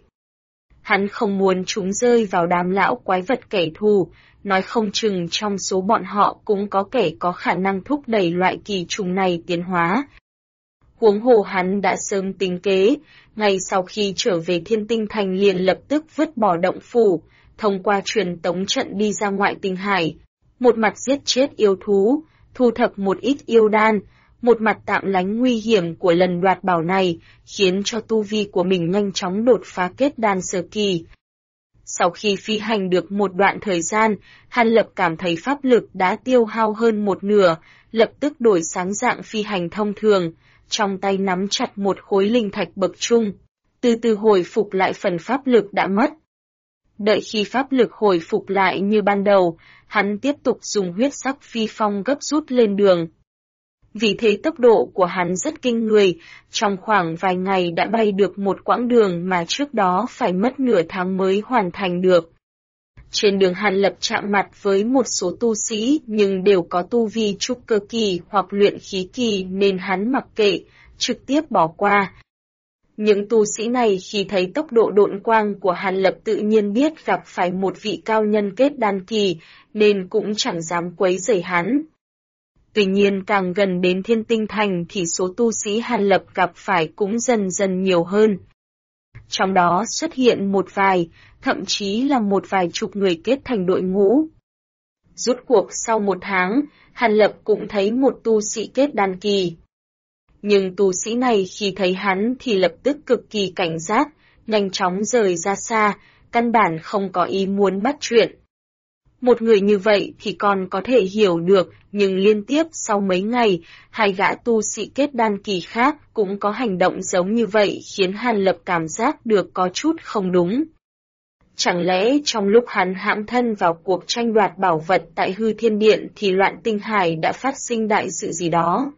Hắn không muốn chúng rơi vào đám lão quái vật kẻ thù, nói không chừng trong số bọn họ cũng có kẻ có khả năng thúc đẩy loại kỳ trùng này tiến hóa. Huống hồ hắn đã sớm tính kế, ngay sau khi trở về Thiên Tinh Thành liền lập tức vứt bỏ động phủ, thông qua truyền tống trận đi ra ngoại tinh hải, một mặt giết chết yêu thú, thu thập một ít yêu đan, một mặt tạm lánh nguy hiểm của lần đoạt bảo này, khiến cho tu vi của mình nhanh chóng đột phá kết đan sơ kỳ. Sau khi phi hành được một đoạn thời gian, Hàn Lập cảm thấy pháp lực đã tiêu hao hơn một nửa, lập tức đổi sáng dạng phi hành thông thường, trong tay nắm chặt một khối linh thạch bậc trung, từ từ hồi phục lại phần pháp lực đã mất. Đợi khi pháp lực hồi phục lại như ban đầu, hắn tiếp tục dùng huyết sắc phi phong gấp rút lên đường. Vì thế tốc độ của hắn rất kinh người, trong khoảng vài ngày đã bay được một quãng đường mà trước đó phải mất nửa tháng mới hoàn thành được. Trên đường Hàn Lập chạm mặt với một số tu sĩ nhưng đều có tu vi trúc cơ kỳ hoặc luyện khí kỳ nên hắn mặc kệ, trực tiếp bỏ qua. Những tu sĩ này khi thấy tốc độ độn quang của Hàn Lập tự nhiên biết gặp phải một vị cao nhân kết đan kỳ nên cũng chẳng dám quấy rầy hắn. Tuy nhiên càng gần đến Thiên Tinh Thành thì số tu sĩ Hàn Lập gặp phải cũng dần dần nhiều hơn. Trong đó xuất hiện một vài, thậm chí là một vài chục người kết thành đội ngũ. Rút cuộc sau một tháng, Hàn Lập cũng thấy một tu sĩ kết đan kỳ. Nhưng tu sĩ này khi thấy hắn thì lập tức cực kỳ cảnh giác, nhanh chóng rời ra xa, căn bản không có ý muốn bắt chuyện. Một người như vậy thì còn có thể hiểu được, nhưng liên tiếp sau mấy ngày, hai gã tu sĩ kết đan kỳ khác cũng có hành động giống như vậy khiến Hàn Lập cảm giác được có chút không đúng. Chẳng lẽ trong lúc hắn hãm thân vào cuộc tranh đoạt bảo vật tại Hư Thiên Điện thì Loạn Tinh Hải đã phát sinh đại sự gì đó?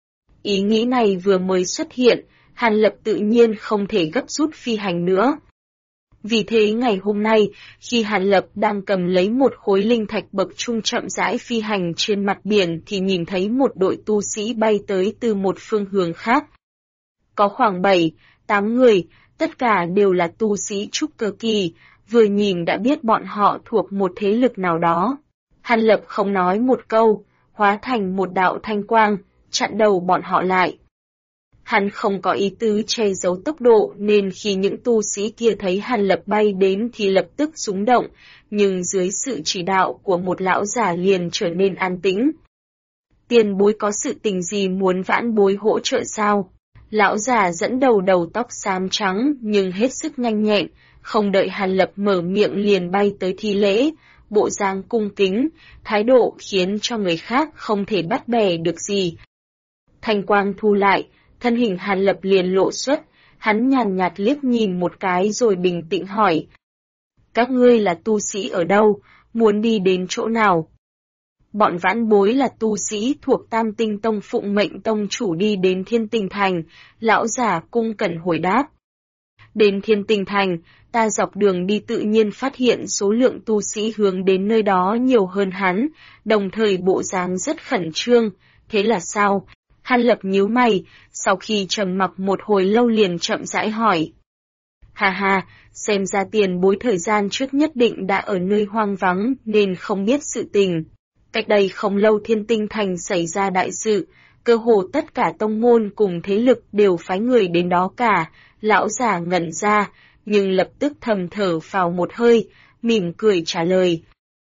Ý nghĩ này vừa mới xuất hiện, Hàn Lập tự nhiên không thể gấp rút phi hành nữa. Vì thế ngày hôm nay, khi Hàn Lập đang cầm lấy một khối linh thạch bậc trung chậm rãi phi hành trên mặt biển thì nhìn thấy một đội tu sĩ bay tới từ một phương hướng khác. Có khoảng 7-8 người, tất cả đều là tu sĩ trúc cơ kỳ, vừa nhìn đã biết bọn họ thuộc một thế lực nào đó. Hàn Lập không nói một câu, hóa thành một đạo thanh quang, chặn đầu bọn họ lại. Hắn không có ý tứ che giấu tốc độ nên khi những tu sĩ kia thấy Hàn Lập bay đến thì lập tức rúng động, nhưng dưới sự chỉ đạo của một lão già liền trở nên an tĩnh. Tiền bối có sự tình gì muốn vãn bối hỗ trợ sao? Lão già dẫn đầu đầu tóc xám trắng nhưng hết sức nhanh nhẹn, không đợi Hàn Lập mở miệng liền bay tới thi lễ, bộ dáng cung kính, thái độ khiến cho người khác không thể bắt bẻ được gì. Thanh quang thu lại, thân hình Hàn Lập liền lộ xuất, hắn nhàn nhạt liếc nhìn một cái rồi bình tĩnh hỏi. Các ngươi là tu sĩ ở đâu, muốn đi đến chỗ nào? Bọn vãn bối là tu sĩ thuộc Tam Tinh Tông phụng mệnh tông chủ đi đến Thiên Tinh Thành, lão già cung cẩn hồi đáp. Đến Thiên Tinh Thành, ta dọc đường đi tự nhiên phát hiện số lượng tu sĩ hướng đến nơi đó nhiều hơn hắn, đồng thời bộ dáng rất khẩn trương, thế là sao? Hàn Lập nhíu mày, sau khi trầm mặc một hồi lâu liền chậm rãi hỏi. Hà hà, xem ra tiền bối thời gian trước nhất định đã ở nơi hoang vắng nên không biết sự tình. Cách đây không lâu Thiên Tinh Thành xảy ra đại sự, cơ hồ tất cả tông môn cùng thế lực đều phái người đến đó cả, lão già ngẩn ra, nhưng lập tức thầm thở phào một hơi, mỉm cười trả lời.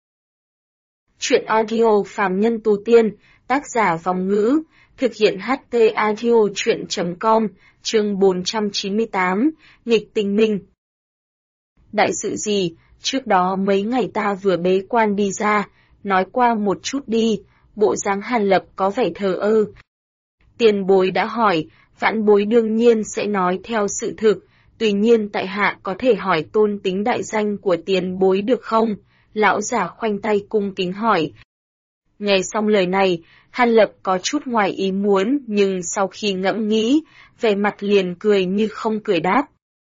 Chuyện audio phàm nhân tu tiên, tác giả Vòng Ngữ, thực hiện HT audio chuyện.com, chương 498, nghịch tình minh. Đại sự gì, trước đó mấy ngày ta vừa bế quan đi ra, nói qua một chút đi, bộ dáng Hàn Lập có vẻ thờ ơ. Tiền bối đã hỏi, vãn bối đương nhiên sẽ nói theo sự thực, tuy nhiên tại hạ có thể hỏi tôn tính đại danh của tiền bối được không? Lão già khoanh tay cung kính hỏi. Nghe xong lời này, Hàn Lập có chút ngoài ý muốn nhưng sau khi ngẫm nghĩ, vẻ mặt liền cười như không cười đáp.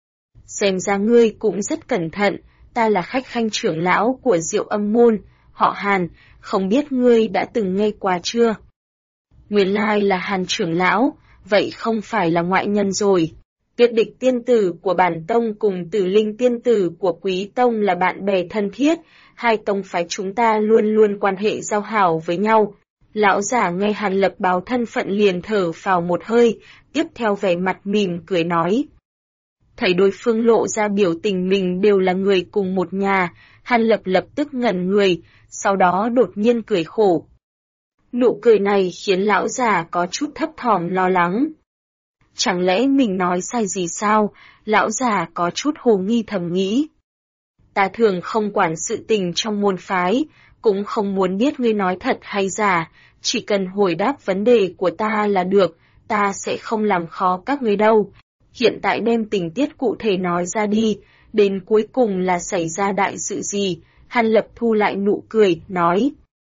Xem ra ngươi cũng rất cẩn thận, ta là khách khanh trưởng lão của Diệu Âm Môn, họ Hàn, không biết ngươi đã từng nghe qua chưa? Nguyên lai là Hàn trưởng lão, vậy không phải là ngoại nhân rồi. Tuyệt địch tiên tử của bản tông cùng Tử Linh tiên tử của Quý tông là bạn bè thân thiết, hai tông phái chúng ta luôn luôn quan hệ giao hảo với nhau. Lão giả nghe Hàn Lập báo thân phận liền thở phào một hơi, tiếp theo vẻ mặt mỉm cười nói. Thấy đối phương lộ ra biểu tình mình đều là người cùng một nhà, Hàn Lập lập tức ngẩn người, sau đó đột nhiên cười khổ. Nụ cười này khiến lão già có chút thấp thỏm lo lắng. Chẳng lẽ mình nói sai gì sao? Lão già có chút hồ nghi thầm nghĩ. Ta thường không quản sự tình trong môn phái, cũng không muốn biết ngươi nói thật hay giả, chỉ cần hồi đáp vấn đề của ta là được, ta sẽ không làm khó các ngươi đâu. Hiện tại đem tình tiết cụ thể nói ra đi, đến cuối cùng là xảy ra đại sự gì? Hàn Lập thu lại nụ cười, nói.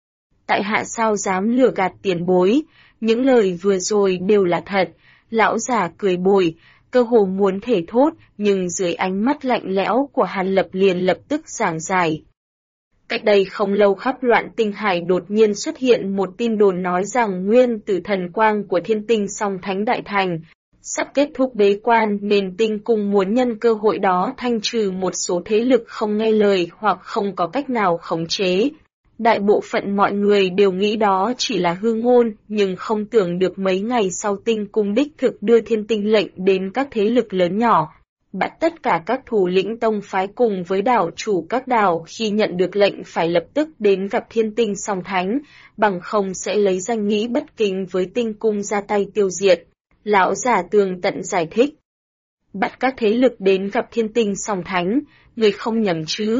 Tại hạ sao dám lừa gạt tiền bối, những lời vừa rồi đều là thật. Lão già cười bồi, cơ hồ muốn thể thốt, nhưng dưới ánh mắt lạnh lẽo của Hàn Lập liền lập tức giảng giải. Cách đây không lâu khắp Loạn Tinh Hải đột nhiên xuất hiện một tin đồn nói rằng nguyên tử thần quang của Thiên Tinh Song Thánh Đại Thành sắp kết thúc bế quan nên Tinh Cung muốn nhân cơ hội đó thanh trừ một số thế lực không nghe lời hoặc không có cách nào khống chế. Đại bộ phận mọi người đều nghĩ đó chỉ là hư ngôn, nhưng không tưởng được mấy ngày sau Tinh Cung đích thực đưa thiên tinh lệnh đến các thế lực lớn nhỏ. Bắt tất cả các thủ lĩnh tông phái cùng với đảo chủ các đảo khi nhận được lệnh phải lập tức đến gặp Thiên Tinh Song Thánh, bằng không sẽ lấy danh nghĩa bất kính với Tinh Cung ra tay tiêu diệt. Lão giả tường tận giải thích. Bắt các thế lực đến gặp Thiên Tinh Song Thánh, người không nhầm chứ?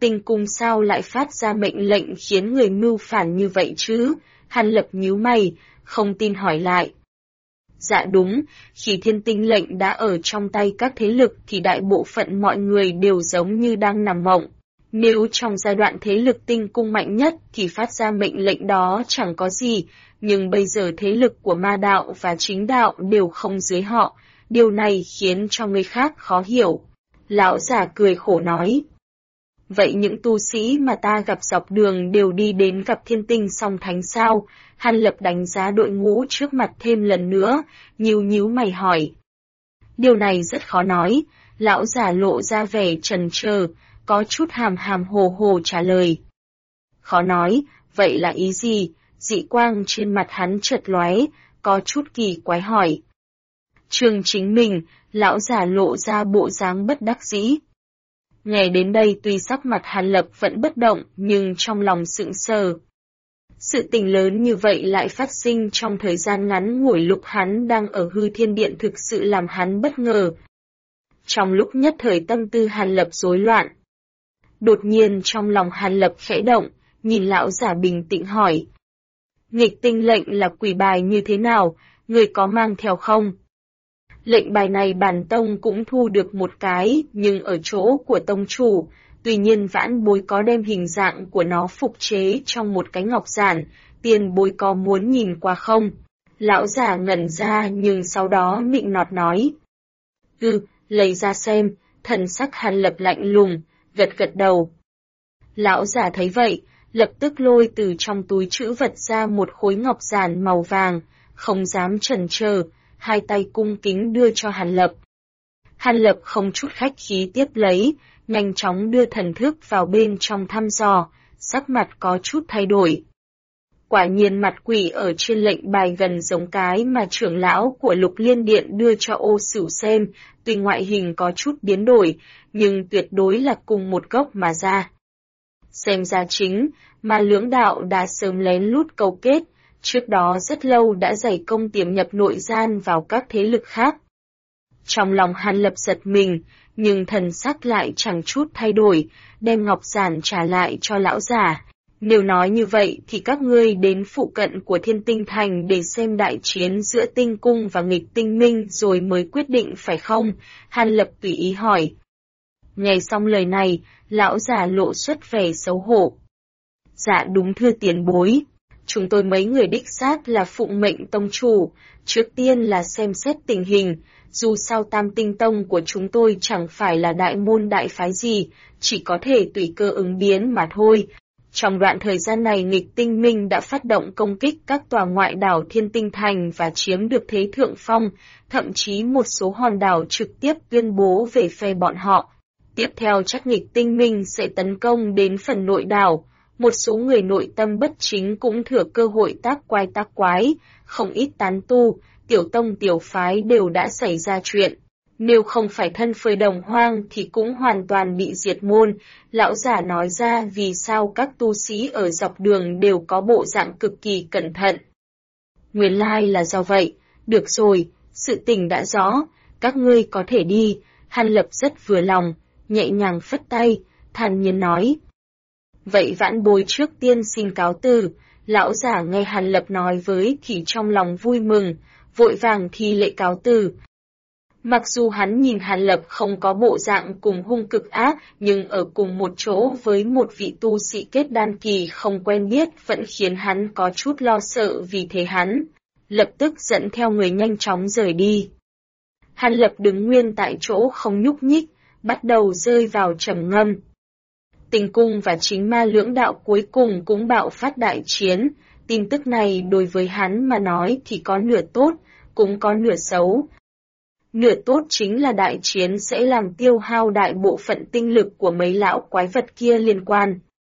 Tinh cung sao lại phát ra mệnh lệnh khiến người mưu phản như vậy chứ? Hàn Lập nhíu mày, không tin hỏi lại. Dạ đúng, khi thiên tinh lệnh đã ở trong tay các thế lực thì đại bộ phận mọi người đều giống như đang nằm mộng. Nếu trong giai đoạn thế lực tinh cung mạnh nhất thì phát ra mệnh lệnh đó chẳng có gì, nhưng bây giờ thế lực của ma đạo và chính đạo đều không dưới họ, điều này khiến cho người khác khó hiểu. Lão giả cười khổ nói. Vậy những tu sĩ mà ta gặp dọc đường đều đi đến gặp thiên tinh song thánh sao? Hàn Lập đánh giá đội ngũ trước mặt thêm lần nữa, nhíu mày hỏi. Điều này rất khó nói, lão giả lộ ra vẻ chần chờ, có chút hàm hồ trả lời. Khó nói, vậy là ý gì? Dị quang trên mặt hắn chợt lóe, có chút kỳ quái hỏi. Trương Chính Mình, lão giả lộ ra bộ dáng bất đắc dĩ. Nghe đến đây tuy sắc mặt Hàn Lập vẫn bất động nhưng trong lòng sững sờ. Sự tình lớn như vậy lại phát sinh trong thời gian ngắn ngủi lúc hắn đang ở hư thiên điện thực sự làm hắn bất ngờ. Trong lúc nhất thời tâm tư Hàn Lập rối loạn. Đột nhiên trong lòng Hàn Lập khẽ động, nhìn lão giả bình tĩnh hỏi. Nghịch tinh lệnh là quỷ bài như thế nào, người có mang theo không? Lệnh bài này bản tông cũng thu được một cái, nhưng ở chỗ của tông chủ, tuy nhiên vãn bối có đem hình dạng của nó phục chế trong một cái ngọc giản, tiền bối có muốn nhìn qua không? Lão giả ngẩn ra nhưng sau đó mịn nọt nói. Lấy ra xem, thần sắc Hàn Lập lạnh lùng, gật đầu. Lão giả thấy vậy, lập tức lôi từ trong túi trữ vật ra một khối ngọc giản màu vàng, không dám chần chờ, hai tay cung kính đưa cho Hàn Lập. Hàn Lập không chút khách khí tiếp lấy, nhanh chóng đưa thần thức vào bên trong thăm dò, sắc mặt có chút thay đổi. Quả nhiên mặt quỷ ở trên lệnh bài gần giống cái mà trưởng lão của Lục Liên Điện đưa cho Ô Sửu xem, tuy ngoại hình có chút biến đổi, nhưng tuyệt đối là cùng một gốc mà ra. Xem ra chính, mà lưỡng đạo đã sớm lén lút câu kết, trước đó rất lâu đã dày công tiềm nhập nội gian vào các thế lực khác. Trong lòng Hàn Lập giật mình, nhưng thần sắc lại chẳng chút thay đổi, đem ngọc giản trả lại cho lão giả. Nếu nói như vậy thì các ngươi đến phụ cận của Thiên Tinh Thành để xem đại chiến giữa Tinh Cung và Nghịch Tinh Minh rồi mới quyết định phải không? Hàn Lập tùy ý hỏi. Nghe xong lời này, lão giả lộ xuất vẻ xấu hổ. Dạ đúng thưa tiền bối. Chúng tôi mấy người đích xác là phụng mệnh tông chủ, trước tiên là xem xét tình hình, dù sao Tam Tinh Tông của chúng tôi chẳng phải là đại môn đại phái gì, chỉ có thể tùy cơ ứng biến mà thôi. Trong đoạn thời gian này Nghịch Tinh Minh đã phát động công kích các tòa ngoại đảo Thiên Tinh Thành và chiếm được thế thượng phong, thậm chí một số hòn đảo trực tiếp tuyên bố về phe bọn họ. Tiếp theo chắc Nghịch Tinh Minh sẽ tấn công đến phần nội đảo. Một số người nội tâm bất chính cũng thừa cơ hội tác quái, không ít tán tu, tiểu tông tiểu phái đều đã xảy ra chuyện. Nếu không phải thân phơi đồng hoang thì cũng hoàn toàn bị diệt môn, lão giả nói ra vì sao các tu sĩ ở dọc đường đều có bộ dạng cực kỳ cẩn thận. Nguyên lai là do vậy, được rồi, sự tình đã rõ, các ngươi có thể đi, Hàn Lập rất vừa lòng, nhẹ nhàng phất tay, thản nhiên nói. Vậy vãn bối trước tiên xin cáo từ, lão giả nghe Hàn Lập nói với thì trong lòng vui mừng, vội vàng thi lễ cáo từ. Mặc dù hắn nhìn Hàn Lập không có bộ dạng cùng hung cực ác, nhưng ở cùng một chỗ với một vị tu sĩ kết đan kỳ không quen biết vẫn khiến hắn có chút lo sợ, vì thế hắn lập tức dẫn theo người nhanh chóng rời đi. Hàn Lập đứng nguyên tại chỗ không nhúc nhích, bắt đầu rơi vào trầm ngâm. Tinh Cung và chính ma lưỡng đạo cuối cùng cũng bạo phát đại chiến, tin tức này đối với hắn mà nói thì có nửa tốt, cũng có nửa xấu. Nửa tốt chính là đại chiến sẽ làm tiêu hao đại bộ phận tinh lực của mấy lão quái vật kia liên quan.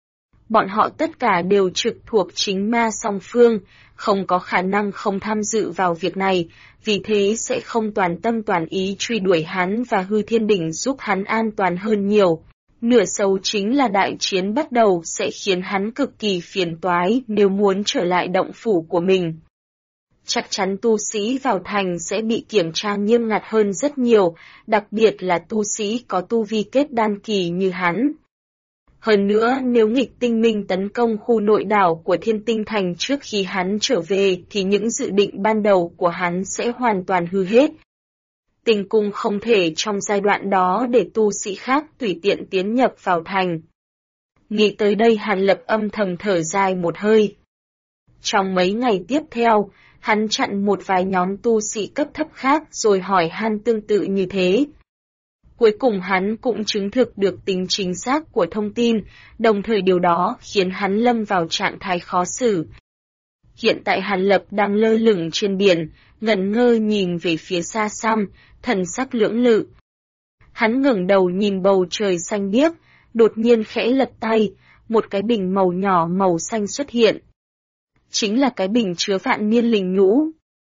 Bọn họ tất cả đều trực thuộc chính ma song phương, không có khả năng không tham dự vào việc này, vì thế sẽ không toàn tâm toàn ý truy đuổi hắn và hư thiên đỉnh giúp hắn an toàn hơn nhiều. Nửa xấu chính là đại chiến bắt đầu sẽ khiến hắn cực kỳ phiền toái nếu muốn trở lại động phủ của mình. Chắc chắn tu sĩ vào thành sẽ bị kiểm tra nghiêm ngặt hơn rất nhiều, đặc biệt là tu sĩ có tu vi kết đan kỳ như hắn. Hơn nữa, nếu nghịch tinh minh tấn công khu nội đảo của Thiên Tinh Thành trước khi hắn trở về thì những dự định ban đầu của hắn sẽ hoàn toàn hư hết. Tinh cung không thể trong giai đoạn đó để tu sĩ khác tùy tiện tiến nhập vào thành. Nghĩ tới đây Hàn Lập âm thầm thở dài một hơi. Trong mấy ngày tiếp theo, hắn chặn một vài nhóm tu sĩ cấp thấp khác rồi hỏi han tương tự như thế. Cuối cùng hắn cũng chứng thực được tính chính xác của thông tin, đồng thời điều đó khiến hắn lâm vào trạng thái khó xử. Hiện tại Hàn Lập đang lơ lửng trên biển, ngẩn ngơ nhìn về phía xa xăm, thần sắc lưỡng lự. Hắn ngẩng đầu nhìn bầu trời xanh biếc, đột nhiên khẽ lật tay, một cái bình màu nhỏ màu xanh xuất hiện. Chính là cái bình chứa vạn niên linh nhũ.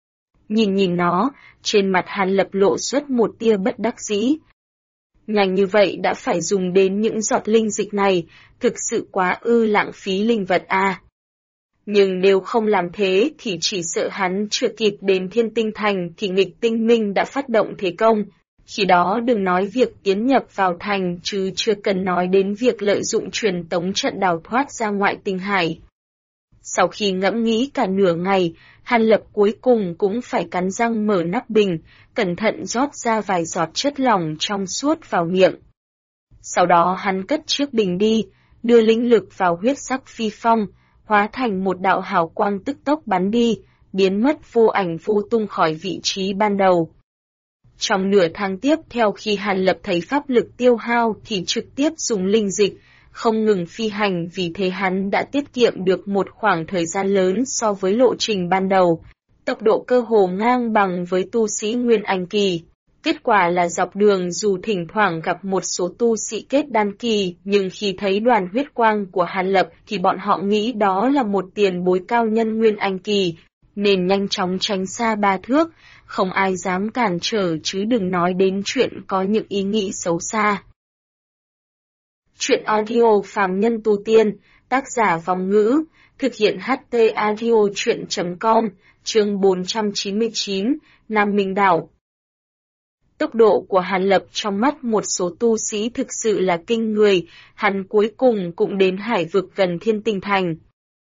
Nhìn nó, trên mặt Hàn Lập lộ xuất một tia bất đắc dĩ. Nhanh như vậy đã phải dùng đến những giọt linh dịch này, thực sự quá lãng phí linh vật à. Nhưng nếu không làm thế thì chỉ sợ hắn chưa kịp đến Thiên Tinh Thành thì nghịch tinh minh đã phát động thế công. Khi đó đừng nói việc tiến nhập vào thành chứ chưa cần nói đến việc lợi dụng truyền tống trận đào thoát ra ngoại tinh hải. Sau khi ngẫm nghĩ cả nửa ngày, Hàn Lập cuối cùng cũng phải cắn răng mở nắp bình, cẩn thận rót ra vài giọt chất lỏng trong suốt vào miệng. Sau đó hắn cất chiếc bình đi, đưa linh lực vào huyết sắc phi phong, hóa thành một đạo hào quang tức tốc bắn đi, biến mất vô ảnh vô tung khỏi vị trí ban đầu. Trong nửa tháng tiếp theo khi Hàn Lập thấy pháp lực tiêu hao thì trực tiếp dùng linh dịch, không ngừng phi hành, vì thế hắn đã tiết kiệm được một khoảng thời gian lớn so với lộ trình ban đầu. Tốc độ cơ hồ ngang bằng với tu sĩ Nguyên Anh Kỳ. Kết quả là dọc đường dù thỉnh thoảng gặp một số tu sĩ kết đan kỳ, nhưng khi thấy đoàn huyết quang của Hàn Lập thì bọn họ nghĩ đó là một tiền bối cao nhân Nguyên Anh Kỳ, nên nhanh chóng tránh xa 3 thước, không ai dám cản trở chứ đừng nói đến chuyện có những ý nghĩ xấu xa. Chuyện audio phàm nhân tu tiên, tác giả Vòng Ngữ, thực hiện HT audio chuyện.com, chương 499, Nam Minh Đảo. Tốc độ của Hàn Lập trong mắt một số tu sĩ thực sự là kinh người, hắn cuối cùng cũng đến hải vực gần Thiên Tinh Thành.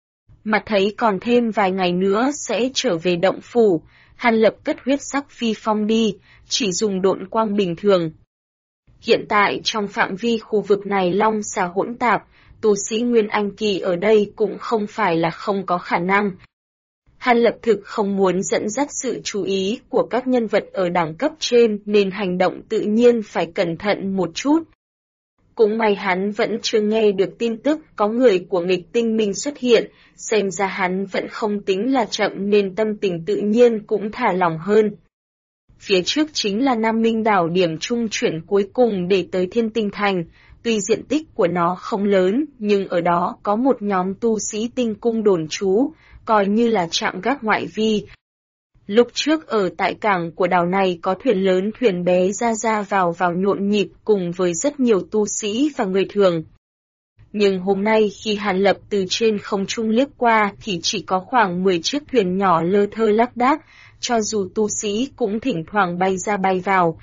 Mà thấy còn thêm vài ngày nữa sẽ trở về động phủ, Hàn Lập cất huyết sắc phi phong đi, chỉ dùng độn quang bình thường. Hiện tại trong phạm vi khu vực này long xà hỗn tạp, tu sĩ Nguyên Anh Kỳ ở đây cũng không phải là không có khả năng. Hàn Lập thực không muốn dẫn dắt sự chú ý của các nhân vật ở đẳng cấp trên nên hành động tự nhiên phải cẩn thận một chút. Cũng may hắn vẫn chưa nghe được tin tức có người của nghịch tinh minh xuất hiện, xem ra hắn vẫn không tính là chậm nên tâm tình tự nhiên cũng thả lỏng hơn. Phía trước chính là Nam Minh Đảo, điểm trung chuyển cuối cùng để tới Thiên Tinh Thành, tuy diện tích của nó không lớn nhưng ở đó có một nhóm tu sĩ tinh cung đồn trú, coi như là trạm gác ngoại vi. Lúc trước ở tại cảng của đảo này có thuyền lớn thuyền bé ra vào nhộn nhịp cùng với rất nhiều tu sĩ và người thường. Nhưng hôm nay khi Hàn Lập từ trên không trung liếc qua thì chỉ có khoảng 10 chiếc thuyền nhỏ lơ thơ lác đác, cho dù tu sĩ cũng thỉnh thoảng bay ra bay vào.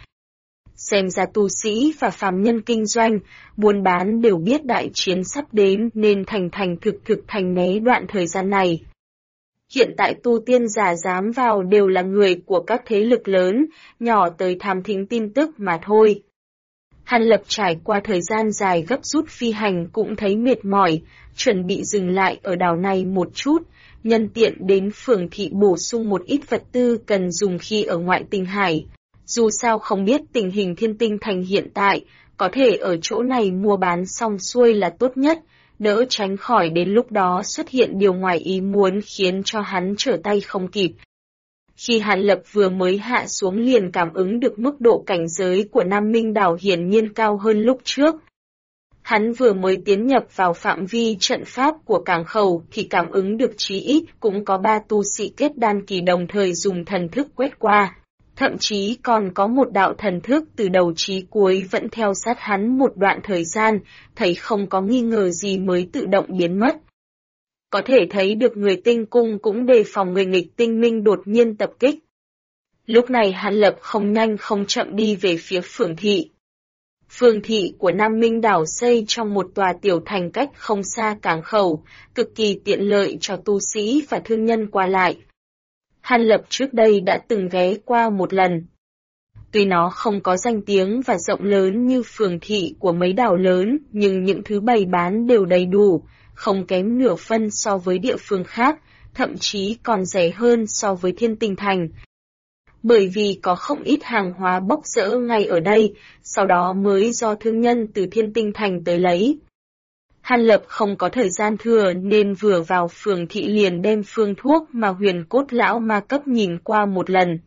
Xem ra tu sĩ và phàm nhân kinh doanh, buôn bán đều biết đại chiến sắp đến nên thành thực thành né đoạn thời gian này. Hiện tại tu tiên giả dám vào đều là người của các thế lực lớn, nhỏ tới thám thính tin tức mà thôi. Hàn Lập trải qua thời gian dài gấp rút phi hành cũng thấy mệt mỏi, chuẩn bị dừng lại ở đảo này một chút, nhân tiện đến phường thị bổ sung một ít vật tư cần dùng khi ở ngoại tinh hải. Dù sao không biết tình hình Thiên Tinh Thành hiện tại, có thể ở chỗ này mua bán xong xuôi là tốt nhất, đỡ tránh khỏi đến lúc đó xuất hiện điều ngoài ý muốn khiến cho hắn trở tay không kịp. Khi Hàn Lập vừa mới hạ xuống liền cảm ứng được mức độ cảnh giới của Nam Minh Đảo hiển nhiên cao hơn lúc trước. Hắn vừa mới tiến nhập vào phạm vi trận pháp của cảng khẩu thì cảm ứng được chí ít cũng có 3 tu sĩ kết đan kỳ đồng thời dùng thần thức quét qua. Thậm chí còn có một đạo thần thức từ đầu chí cuối vẫn theo sát hắn một đoạn thời gian, thấy không có nghi ngờ gì mới tự động biến mất. Có thể thấy được người tinh cung cũng đề phòng người nghịch tinh minh đột nhiên tập kích. Lúc này Hàn Lập không nhanh không chậm đi về phía phường thị. Phường thị của Nam Minh đảo xây trong một tòa tiểu thành cách không xa cảng khẩu, cực kỳ tiện lợi cho tu sĩ và thương nhân qua lại. Hàn Lập trước đây đã từng ghé qua một lần. Tuy nó không có danh tiếng và rộng lớn như phường thị của mấy đảo lớn, nhưng những thứ bày bán đều đầy đủ, không kém nửa phân so với địa phương khác, thậm chí còn rẻ hơn so với Thiên Tinh Thành. Bởi vì có không ít hàng hóa bốc rỡ ngay ở đây, sau đó mới do thương nhân từ Thiên Tinh Thành tới lấy. Hàn Lập không có thời gian thừa nên vừa vào phường thị liền đem phương thuốc mà Huyền Cốt Lão Ma cấp nhìn qua một lần.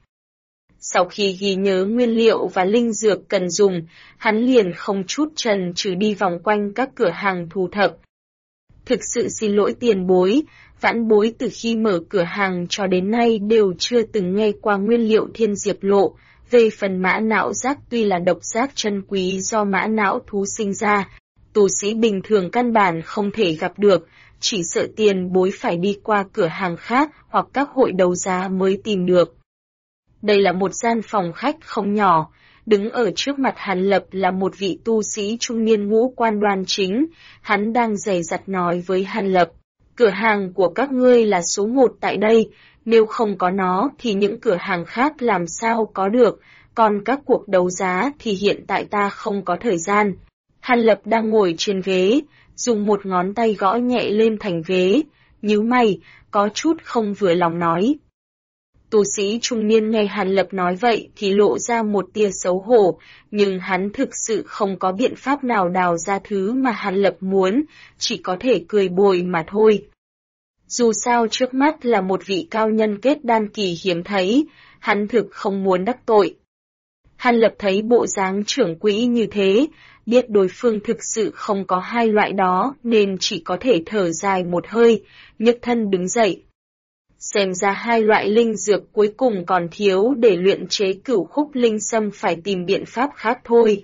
Sau khi ghi nhớ nguyên liệu và linh dược cần dùng, hắn liền không chút chần chừ đi vòng quanh các cửa hàng thu thập. Thực sự xin lỗi tiền bối, vãn bối từ khi mở cửa hàng cho đến nay đều chưa từng nghe qua nguyên liệu thiên diệp lộ. Về phần mã não giác tuy là độc giác chân quý do mã não thú sinh ra, tu sĩ bình thường căn bản không thể gặp được, chỉ sợ tiền bối phải đi qua cửa hàng khác hoặc các hội đấu giá mới tìm được. Đây là một gian phòng khách không nhỏ, đứng ở trước mặt Hàn Lập là một vị tu sĩ trung niên ngũ quan đoan chính, hắn đang dè dặt nói với Hàn Lập, cửa hàng của các ngươi là số 1 tại đây, nếu không có nó thì những cửa hàng khác làm sao có được, còn các cuộc đấu giá thì hiện tại ta không có thời gian. Hàn Lập đang ngồi trên ghế, dùng một ngón tay gõ nhẹ lên thành ghế, nhíu mày, có chút không vừa lòng nói. Tu sĩ trung niên nghe Hàn Lập nói vậy thì lộ ra một tia xấu hổ, nhưng hắn thực sự không có biện pháp nào đào ra thứ mà Hàn Lập muốn, chỉ có thể cười bồi mà thôi. Dù sao trước mắt là một vị cao nhân kết đan kỳ hiếm thấy, hắn thực không muốn đắc tội. Hàn Lập thấy bộ dáng trưởng quỹ như thế, biết đối phương thực sự không có hai loại đó nên chỉ có thể thở dài một hơi, nhấc thân đứng dậy. Xem ra hai loại linh dược cuối cùng còn thiếu để luyện chế cửu khúc linh sâm phải tìm biện pháp khác thôi.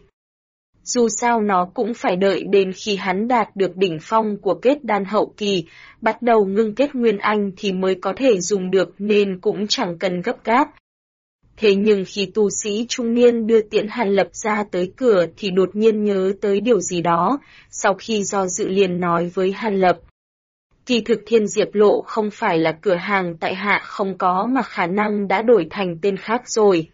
Dù sao nó cũng phải đợi đến khi hắn đạt được đỉnh phong của kết đan hậu kỳ, bắt đầu ngưng kết nguyên anh thì mới có thể dùng được nên cũng chẳng cần gấp gáp. Thế nhưng khi tu sĩ trung niên đưa tiễn Hàn Lập ra tới cửa thì đột nhiên nhớ tới điều gì đó, sau khi do dự liền nói với Hàn Lập. Kỳ thực Thiên Diệp Lộ không phải là cửa hàng tại hạ không có mà khả năng đã đổi thành tên khác rồi.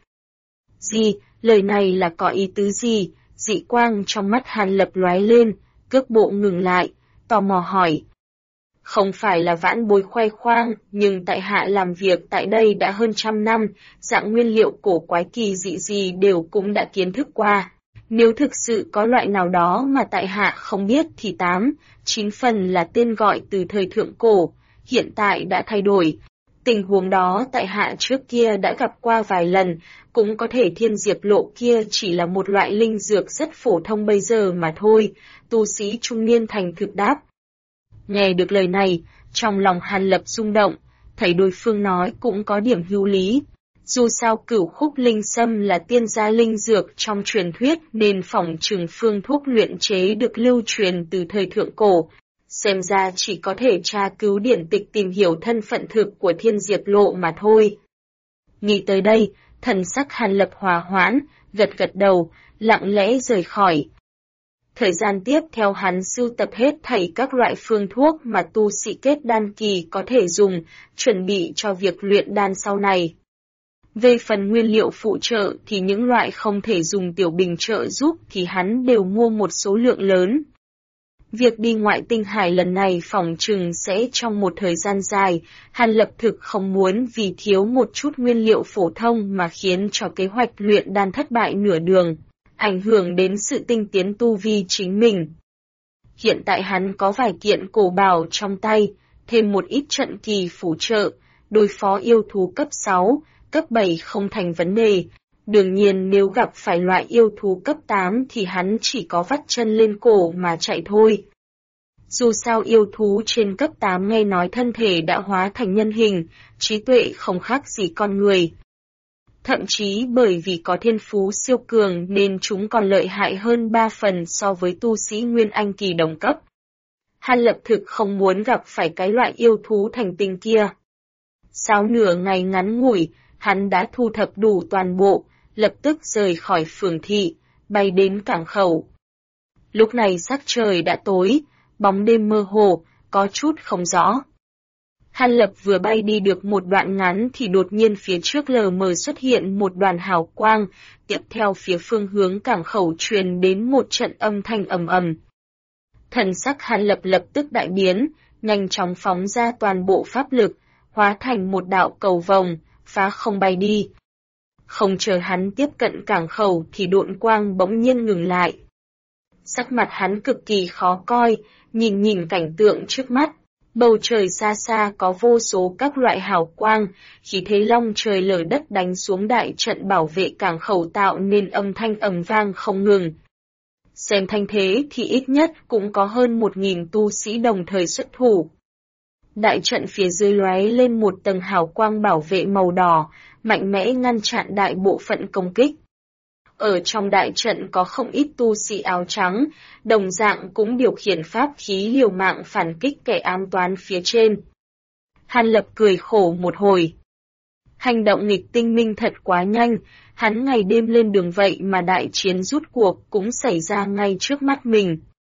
Gì, lời này là có ý tứ gì? Dị quang trong mắt Hàn Lập lóe lên, cước bộ ngừng lại, tò mò hỏi. Không phải là vãn bối khoe khoang, nhưng tại hạ làm việc tại đây đã hơn 100 năm, dạng nguyên liệu cổ quái kỳ dị gì đều cũng đã kiến thức qua. Nếu thực sự có loại nào đó mà tại hạ không biết thì 8-9 phần là tên gọi từ thời thượng cổ, hiện tại đã thay đổi. Tình huống đó tại hạ trước kia đã gặp qua vài lần, cũng có thể Thiên Diệp Lộ kia chỉ là một loại linh dược rất phổ thông bây giờ mà thôi, tu sĩ trung niên thành thực đáp. Nghe được lời này, trong lòng Hàn Lập rung động, thấy đối phương nói cũng có điểm hữu lý. Dù sao cửu khúc linh sâm là tiên gia linh dược trong truyền thuyết nên phỏng chừng phương thuốc luyện chế được lưu truyền từ thời thượng cổ. Xem ra chỉ có thể tra cứu điển tịch tìm hiểu thân phận thực của Thiên Diệp Lộ mà thôi. Nghĩ tới đây, thần sắc Hàn Lập hòa hoãn, gật gật đầu, lặng lẽ rời khỏi. Thời gian tiếp theo hắn sưu tập hết thảy các loại phương thuốc mà tu sĩ kết đan kỳ có thể dùng, chuẩn bị cho việc luyện đan sau này. Về phần nguyên liệu phụ trợ thì những loại không thể dùng tiểu bình trợ giúp thì hắn đều mua một số lượng lớn. Việc đi ngoại tinh hải lần này phỏng chừng sẽ trong một thời gian dài, Hàn Lập thực không muốn vì thiếu một chút nguyên liệu phổ thông mà khiến cho kế hoạch luyện đan thất bại nửa đường, ảnh hưởng đến sự tinh tiến tu vi chính mình. Hiện tại hắn có vài kiện cổ bảo trong tay, thêm một ít trận kỳ phụ trợ, đối phó yêu thú cấp 6, cấp 7 không thành vấn đề. Đương nhiên nếu gặp phải loại yêu thú cấp 8 thì hắn chỉ có vắt chân lên cổ mà chạy thôi. Dù sao yêu thú trên cấp 8 nghe nói thân thể đã hóa thành nhân hình, trí tuệ không khác gì con người. Thậm chí bởi vì có thiên phú siêu cường nên chúng còn lợi hại hơn 3 phần so với tu sĩ Nguyên Anh kỳ đồng cấp. Hàn Lập thực không muốn gặp phải cái loại yêu thú thành tinh kia. Sau nửa ngày ngắn ngủi, hắn đã thu thập đủ toàn bộ, lập tức rời khỏi phường thị, bay đến cảng khẩu. Lúc này sắc trời đã tối, bóng đêm mơ hồ, có chút không rõ. Hàn Lập vừa bay đi được một đoạn ngắn thì đột nhiên phía trước lờ mờ xuất hiện một đoàn hào quang, tiếp theo phía phương hướng cảng khẩu truyền đến một trận âm thanh ầm ầm. Thần sắc Hàn Lập lập tức đại biến, nhanh chóng phóng ra toàn bộ pháp lực, hóa thành một đạo cầu vồng, phá không bay đi. Không chờ hắn tiếp cận cảng khẩu thì độn quang bỗng nhiên ngừng lại. Sắc mặt hắn cực kỳ khó coi, nhìn cảnh tượng trước mắt. Bầu trời xa xa có vô số các loại hào quang, khí thế long trời lở đất đánh xuống đại trận bảo vệ cảng khẩu tạo nên âm thanh ầm vang không ngừng. Xem thanh thế thì ít nhất cũng có hơn 1.000 tu sĩ đồng thời xuất thủ. Đại trận phía dưới lóe lên một tầng hào quang bảo vệ màu đỏ, mạnh mẽ ngăn chặn đại bộ phận công kích. Ở trong đại trận có không ít tu sĩ áo trắng, đồng dạng cũng điều khiển pháp khí liều mạng phản kích kẻ ám toán phía trên. Hàn Lập cười khổ một hồi. Hành động nghịch tinh minh thật quá nhanh, hắn ngày đêm lên đường vậy mà đại chiến rút cuộc cũng xảy ra ngay trước mắt mình.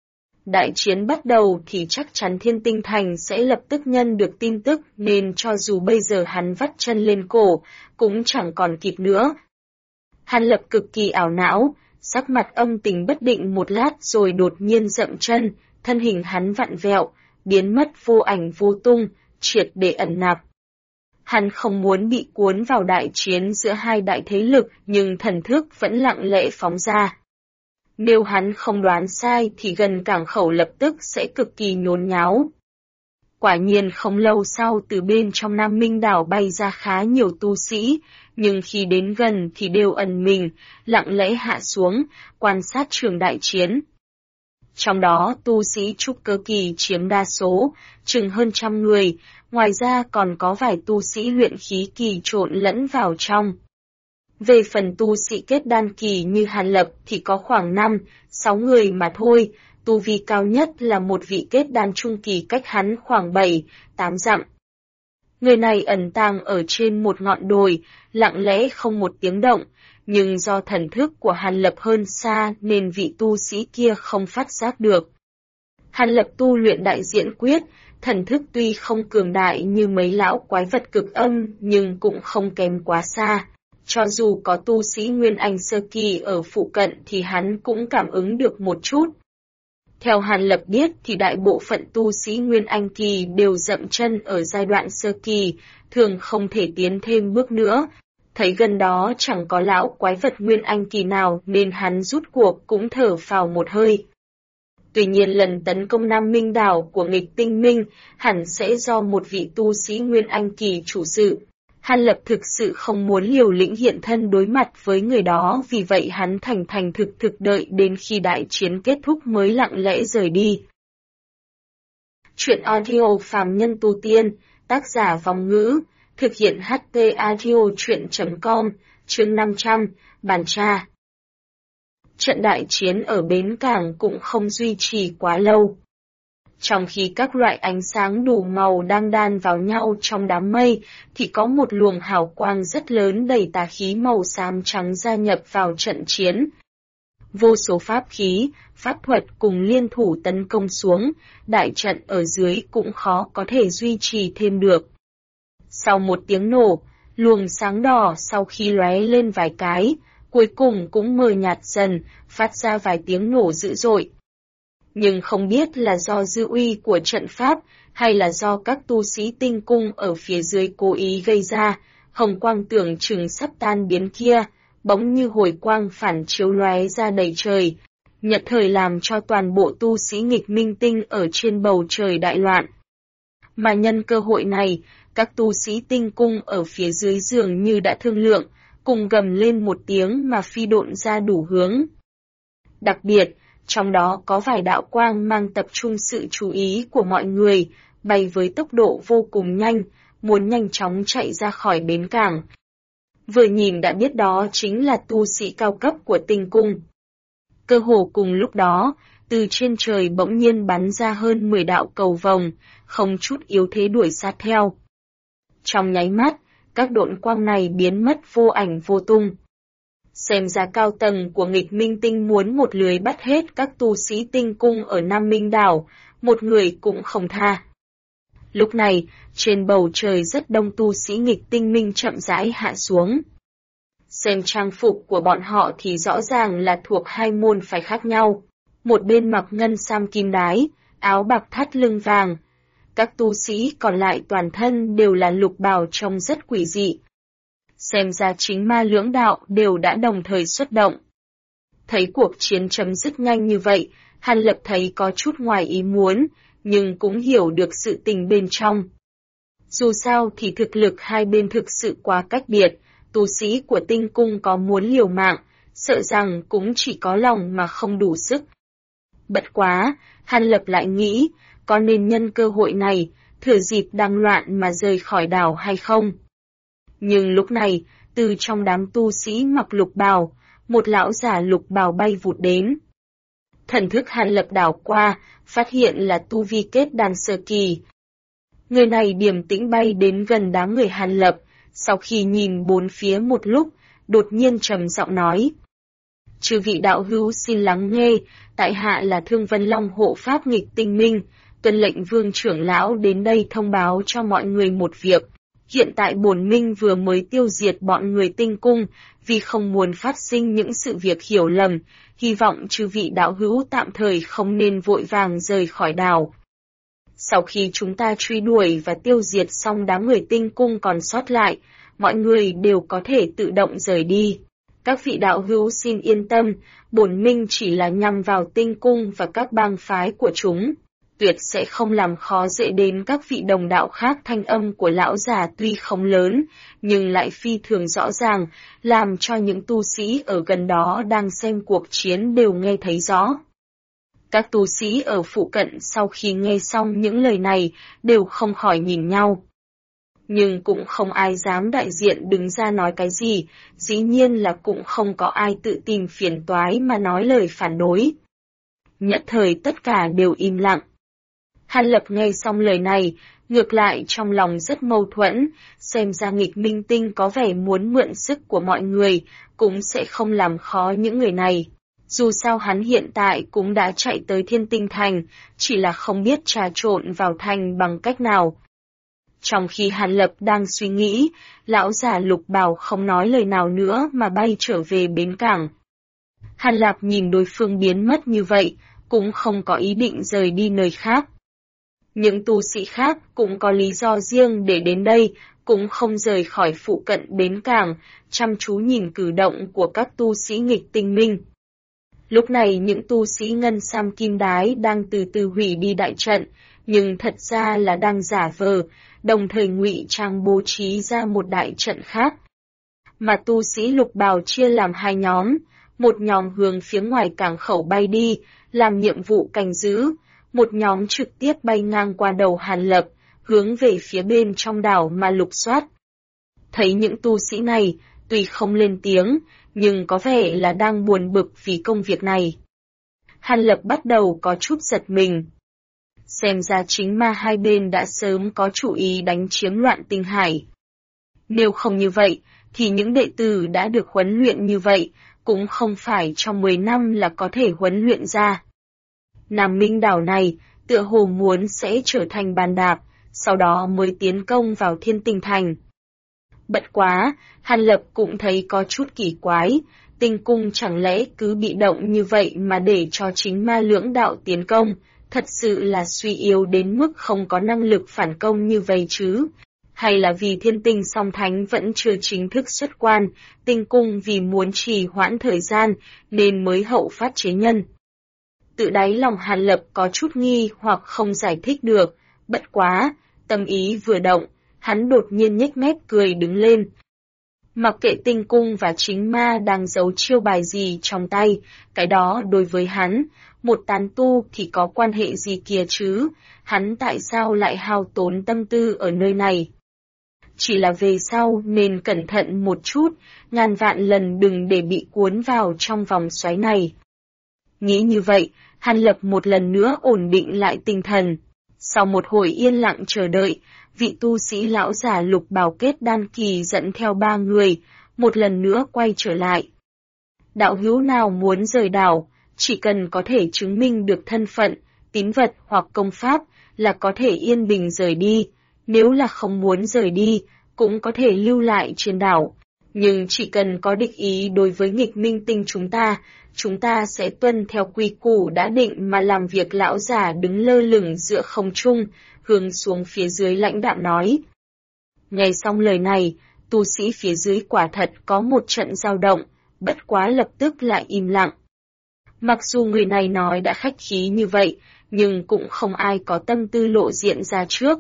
Đại chiến bắt đầu thì chắc chắn Thiên Tinh Thành sẽ lập tức nhận được tin tức nên cho dù bây giờ hắn vắt chân lên cổ, cũng chẳng còn kịp nữa. Hàn Lập cực kỳ ảo não, sắc mặt âm tình bất định một lát rồi đột nhiên dậm chân, thân hình hắn vặn vẹo, biến mất vô ảnh vô tung, triệt để ẩn nặc. Hắn không muốn bị cuốn vào đại chiến giữa hai đại thế lực nhưng thần thức vẫn lặng lẽ phóng ra. Nếu hắn không đoán sai thì gần cảng khẩu lập tức sẽ cực kỳ nhốn nháo. Quả nhiên không lâu sau từ bên trong Nam Minh đảo bay ra khá nhiều tu sĩ, nhưng khi đến gần thì đều ẩn mình, lặng lẽ hạ xuống, quan sát trường đại chiến. Trong đó tu sĩ trúc cơ kỳ chiếm đa số, chừng hơn 100 người, ngoài ra còn có vài tu sĩ luyện khí kỳ trộn lẫn vào trong. Về phần tu sĩ kết đan kỳ như Hàn Lập thì có khoảng 5-6 người mà thôi, tu vi cao nhất là một vị kết đan trung kỳ cách hắn khoảng 7-8 dặm. Người này ẩn tàng ở trên một ngọn đồi, lặng lẽ không một tiếng động, nhưng do thần thức của Hàn Lập hơn xa nên vị tu sĩ kia không phát giác được. Hàn Lập tu luyện đại diện quyết, thần thức tuy không cường đại như mấy lão quái vật cực âm nhưng cũng không kém quá xa. Cho dù có tu sĩ Nguyên Anh sơ kỳ ở phụ cận thì hắn cũng cảm ứng được một chút. Theo Hàn Lập biết thì đại bộ phận tu sĩ Nguyên Anh kỳ đều dậm chân ở giai đoạn sơ kỳ, thường không thể tiến thêm bước nữa. Thấy gần đó chẳng có lão quái vật Nguyên Anh kỳ nào nên hắn rút cuộc cũng thở phào một hơi. Tuy nhiên lần tấn công Nam Minh đảo của nghịch tinh minh hẳn sẽ do một vị tu sĩ Nguyên Anh kỳ chủ sự. Hàn Lập thực sự không muốn liều lĩnh hiện thân đối mặt với người đó, vì vậy hắn thành thực đợi đến khi đại chiến kết thúc mới lặng lẽ rời đi. Chuyện audio phàm nhân tu tiên, tác giả Vòng Ngữ, thực hiện HT Audio Chuyện.com, chương 500, bàn tra. Trận đại chiến ở bến cảng cũng không duy trì quá lâu. Trong khi các loại ánh sáng đủ màu đang đan vào nhau trong đám mây, thì có một luồng hào quang rất lớn đầy tà khí màu xám trắng gia nhập vào trận chiến. Vô số pháp khí, pháp thuật cùng liên thủ tấn công xuống, đại trận ở dưới cũng khó có thể duy trì thêm được. Sau một tiếng nổ, luồng sáng đỏ sau khi lóe lên vài cái, cuối cùng cũng mờ nhạt dần, phát ra vài tiếng nổ dữ dội. Nhưng không biết là do dư uy của trận pháp, hay là do các tu sĩ tinh cung ở phía dưới cố ý gây ra, hồng quang tưởng chừng sắp tan biến kia, bỗng như hồi quang phản chiếu lóe ra đầy trời, nhất thời làm cho toàn bộ tu sĩ nghịch minh tinh ở trên bầu trời đại loạn. Mà nhân cơ hội này, các tu sĩ tinh cung ở phía dưới dường như đã thương lượng, cùng gầm lên một tiếng mà phi độn ra đủ hướng. Đặc biệt, trong đó có vài đạo quang mang tập trung sự chú ý của mọi người, bay với tốc độ vô cùng nhanh, muốn nhanh chóng chạy ra khỏi bến cảng. Vừa nhìn đã biết đó chính là tu sĩ cao cấp của tinh cung. Cơ hồ cùng lúc đó, từ trên trời bỗng nhiên bắn ra hơn 10 đạo cầu vồng, không chút yếu thế đuổi sát theo. Trong nháy mắt, các độn quang này biến mất vô ảnh vô tung. Xem ra cao tầng của nghịch minh tinh muốn một lưới bắt hết các tu sĩ tinh cung ở Nam Minh đảo, một người cũng không tha. Lúc này, trên bầu trời rất đông tu sĩ nghịch tinh minh chậm rãi hạ xuống. Xem trang phục của bọn họ thì rõ ràng là thuộc hai môn phái khác nhau. Một bên mặc ngân sam kim đái, áo bạc thắt lưng vàng. Các tu sĩ còn lại toàn thân đều là lục bào trông rất quỷ dị. Xem ra chính ma lưỡng đạo đều đã đồng thời xuất động. Thấy cuộc chiến chấm dứt nhanh như vậy, Hàn Lập thấy có chút ngoài ý muốn, nhưng cũng hiểu được sự tình bên trong. Dù sao thì thực lực hai bên thực sự quá cách biệt, tu sĩ của tinh cung có muốn liều mạng, sợ rằng cũng chỉ có lòng mà không đủ sức. Bất quá, Hàn Lập lại nghĩ, có nên nhân cơ hội này, thừa dịp đang loạn mà rời khỏi đảo hay không? Nhưng lúc này, từ trong đám tu sĩ mặc lục bào, một lão giả lục bào bay vụt đến. Thần thức Hàn Lập đảo qua, phát hiện là tu vi kết đan sơ kỳ. Người này điềm tĩnh bay đến gần đám người Hàn Lập, sau khi nhìn bốn phía một lúc, đột nhiên trầm giọng nói. Chư vị đạo hữu xin lắng nghe, tại hạ là Thương Vân Long hộ pháp nghịch tinh minh, tuân lệnh vương trưởng lão đến đây thông báo cho mọi người một việc. Hiện tại bổn minh vừa mới tiêu diệt bọn người tinh cung, vì không muốn phát sinh những sự việc hiểu lầm, hy vọng chư vị đạo hữu tạm thời không nên vội vàng rời khỏi đảo. Sau khi chúng ta truy đuổi và tiêu diệt xong đám người tinh cung còn sót lại, mọi người đều có thể tự động rời đi. Các vị đạo hữu xin yên tâm, bổn minh chỉ là nhằm vào tinh cung và các bang phái của chúng. Tuyệt sẽ không làm khó dễ đến các vị đồng đạo khác. Thanh âm của lão già tuy không lớn, nhưng lại phi thường rõ ràng, làm cho những tu sĩ ở gần đó đang xem cuộc chiến đều nghe thấy rõ. Các tu sĩ ở phụ cận sau khi nghe xong những lời này, đều không khỏi nhìn nhau. Nhưng cũng không ai dám đại diện đứng ra nói cái gì, dĩ nhiên là cũng không có ai tự tìm phiền toái mà nói lời phản đối. Nhất thời tất cả đều im lặng. Hàn Lập nghe xong lời này, ngược lại trong lòng rất mâu thuẫn, xem ra nghịch minh tinh có vẻ muốn mượn sức của mọi người, cũng sẽ không làm khó những người này. Dù sao hắn hiện tại cũng đã chạy tới Thiên Tinh Thành, chỉ là không biết trà trộn vào thành bằng cách nào. Trong khi Hàn Lập đang suy nghĩ, lão già lục bào không nói lời nào nữa mà bay trở về bến cảng. Hàn Lập nhìn đối phương biến mất như vậy, cũng không có ý định rời đi nơi khác. Những tu sĩ khác cũng có lý do riêng để đến đây, cũng không rời khỏi phụ cận bến cảng, chăm chú nhìn cử động của các tu sĩ nghịch tinh minh. Lúc này những tu sĩ ngân sam kim đái đang từ từ hủy đi đại trận, nhưng thật ra là đang giả vờ, đồng thời ngụy trang bố trí ra một đại trận khác. Mà tu sĩ lục bào chia làm hai nhóm, một nhóm hướng phía ngoài cảng khẩu bay đi, làm nhiệm vụ canh giữ, một nhóm trực tiếp bay ngang qua đầu Hàn Lập, hướng về phía bên trong đảo mà lục soát. Thấy những tu sĩ này, tuy không lên tiếng, nhưng có vẻ là đang buồn bực vì công việc này. Hàn Lập bắt đầu có chút giật mình. Xem ra chính ma hai bên đã sớm có chủ ý đánh chiếm loạn tinh hải. Nếu không như vậy, thì những đệ tử đã được huấn luyện như vậy, cũng không phải trong 10 năm là có thể huấn luyện ra. Nam Minh đảo này, tựa hồ muốn sẽ trở thành bàn đạp, sau đó mới tiến công vào Thiên Tinh Thành. Bất quá, Hàn Lập cũng thấy có chút kỳ quái, tinh cung chẳng lẽ cứ bị động như vậy mà để cho chính ma lưỡng đạo tiến công, thật sự là suy yếu đến mức không có năng lực phản công như vậy chứ? Hay là vì Thiên Tinh Song Thánh vẫn chưa chính thức xuất quan, tinh cung vì muốn trì hoãn thời gian nên mới hậu phát chế nhân? Tự đáy lòng Hàn Lập có chút nghi hoặc không giải thích được, bất quá, tâm ý vừa động, hắn đột nhiên nhếch mép cười đứng lên. Mặc kệ tinh cung và chính ma đang giấu chiêu bài gì trong tay, cái đó đối với hắn, một tán tu thì có quan hệ gì kia chứ, hắn tại sao lại hao tốn tâm tư ở nơi này? Chỉ là về sau nên cẩn thận một chút, ngàn vạn lần đừng để bị cuốn vào trong vòng xoáy này. Nghĩ như vậy, Hàn Lập một lần nữa ổn định lại tinh thần. Sau một hồi yên lặng chờ đợi, vị tu sĩ lão già lục bào kết đan kỳ dẫn theo 3 người, một lần nữa quay trở lại. Đạo hữu nào muốn rời đảo, chỉ cần có thể chứng minh được thân phận, tín vật hoặc công pháp là có thể yên bình rời đi, nếu là không muốn rời đi, cũng có thể lưu lại trên đảo. Nhưng chỉ cần có địch ý đối với nghịch minh tinh chúng ta sẽ tuân theo quy củ đã định mà làm việc. Lão già đứng lơ lửng giữa không trung, hướng xuống phía dưới lãnh đạm nói. Nghe xong lời này, tu sĩ phía dưới quả thật có một trận dao động, bất quá lập tức lại im lặng. Mặc dù người này nói đã khách khí như vậy, nhưng cũng không ai có tâm tư lộ diện ra trước.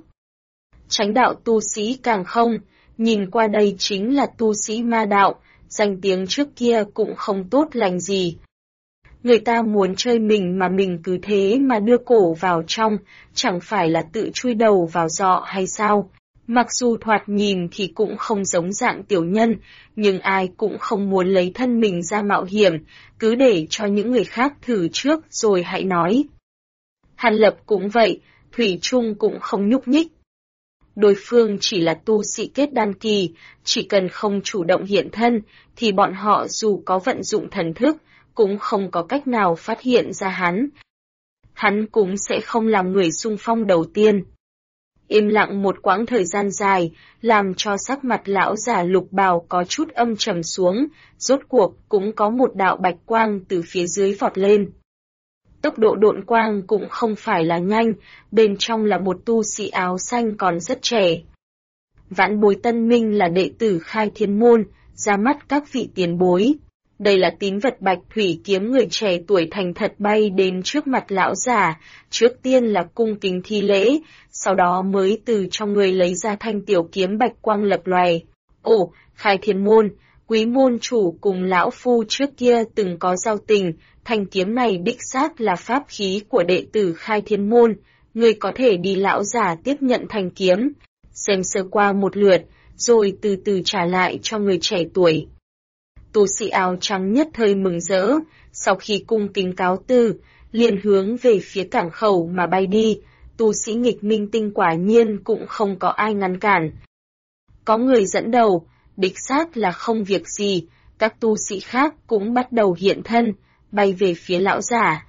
Chánh đạo tu sĩ càng không, nhìn qua đây chính là tu sĩ ma đạo, danh tiếng trước kia cũng không tốt lành gì. Người ta muốn chơi mình mà mình cứ thế mà đưa cổ vào trong, chẳng phải là tự chui đầu vào giọ hay sao? Mặc dù thoạt nhìn thì cũng không giống dạng tiểu nhân, nhưng ai cũng không muốn lấy thân mình ra mạo hiểm, cứ để cho những người khác thử trước rồi hãy nói. Hàn Lập cũng vậy, thủy chung cũng không nhúc nhích. Đối phương chỉ là tu sĩ kết đan kỳ, chỉ cần không chủ động hiện thân, thì bọn họ dù có vận dụng thần thức, cũng không có cách nào phát hiện ra hắn. Hắn cũng sẽ không làm người xung phong đầu tiên. Im lặng một quãng thời gian dài, làm cho sắc mặt lão già Lục Bào có chút âm trầm xuống, rốt cuộc cũng có một đạo bạch quang từ phía dưới vọt lên. Tốc độ độn quang cũng không phải là nhanh, bên trong là một tu sĩ áo xanh còn rất trẻ. Vãn bối Tân Minh là đệ tử Khai Thiên Môn, ra mắt các vị tiền bối. Đây là tín vật bạch thủy kiếm. Người trẻ tuổi thành thật bay đến trước mặt lão già, trước tiên là cung kính thi lễ, sau đó mới từ trong người lấy ra thanh tiểu kiếm bạch quang lập lòe. Ồ, Khai Thiên Môn, quý môn chủ cùng lão phu trước kia từng có giao tình, thanh kiếm này đích xác là pháp khí của đệ tử Khai Thiên Môn, người có thể đi. Lão già tiếp nhận thanh kiếm, xem sơ qua một lượt, rồi từ từ trả lại cho người trẻ tuổi. Tu sĩ áo trắng nhất thời mừng rỡ, sau khi cung kính cáo từ, liền hướng về phía cảng khẩu mà bay đi. Tu sĩ nghịch minh tinh quả nhiên cũng không có ai ngăn cản. Có người dẫn đầu, đích xác là không việc gì, các tu sĩ khác cũng bắt đầu hiện thân, bay về phía lão già.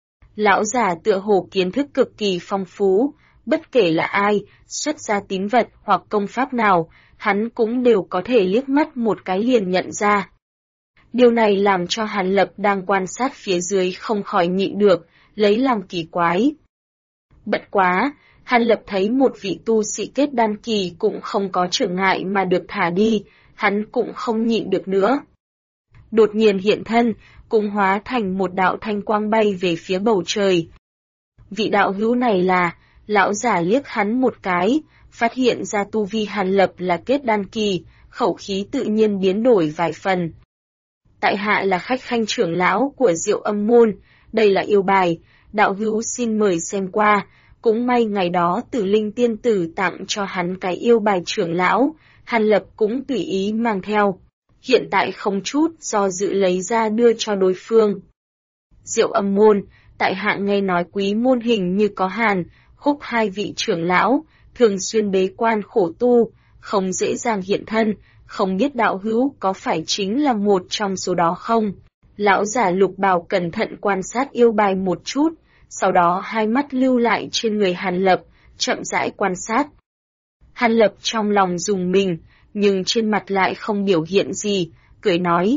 Lão già tựa hồ kiến thức cực kỳ phong phú, bất kể là ai, xuất ra tín vật hoặc công pháp nào, hắn cũng đều có thể liếc mắt một cái liền nhận ra. Điều này làm cho Hàn Lập đang quan sát phía dưới không khỏi nhịn được, lấy làm kỳ quái. Bất quá, Hàn Lập thấy một vị tu sĩ kết đan kỳ cũng không có trở ngại mà được thả đi, hắn cũng không nhịn được nữa. Đột nhiên hiện thân, cũng hóa thành một đạo thanh quang bay về phía bầu trời. Vị đạo hữu này là, lão giả liếc hắn một cái, phát hiện ra tu vi Hàn Lập là kết đan kỳ, khẩu khí tự nhiên biến đổi vài phần. Tại hạ là khách khanh trưởng lão của Diệu Âm Môn, đây là yêu bài, đạo hữu xin mời xem qua, cũng may ngày đó Tử Linh tiên tử tặng cho hắn cái yêu bài trưởng lão, Hàn Lập cũng tùy ý mang theo. Hiện tại không chút do dự lấy ra đưa cho đối phương. Diệu Âm Môn, tại hạ nghe nói quý môn hình như có Hàn, Khúc hai vị trưởng lão, thường xuyên bế quan khổ tu, không dễ dàng hiện thân, không biết đạo hữu có phải chính là một trong số đó không? Lão giả Lục Bào cẩn thận quan sát yêu bài một chút, sau đó hai mắt lưu lại trên người Hàn Lập, chậm rãi quan sát. Hàn Lập trong lòng rùng mình, nhưng trên mặt lại không biểu hiện gì, cười nói.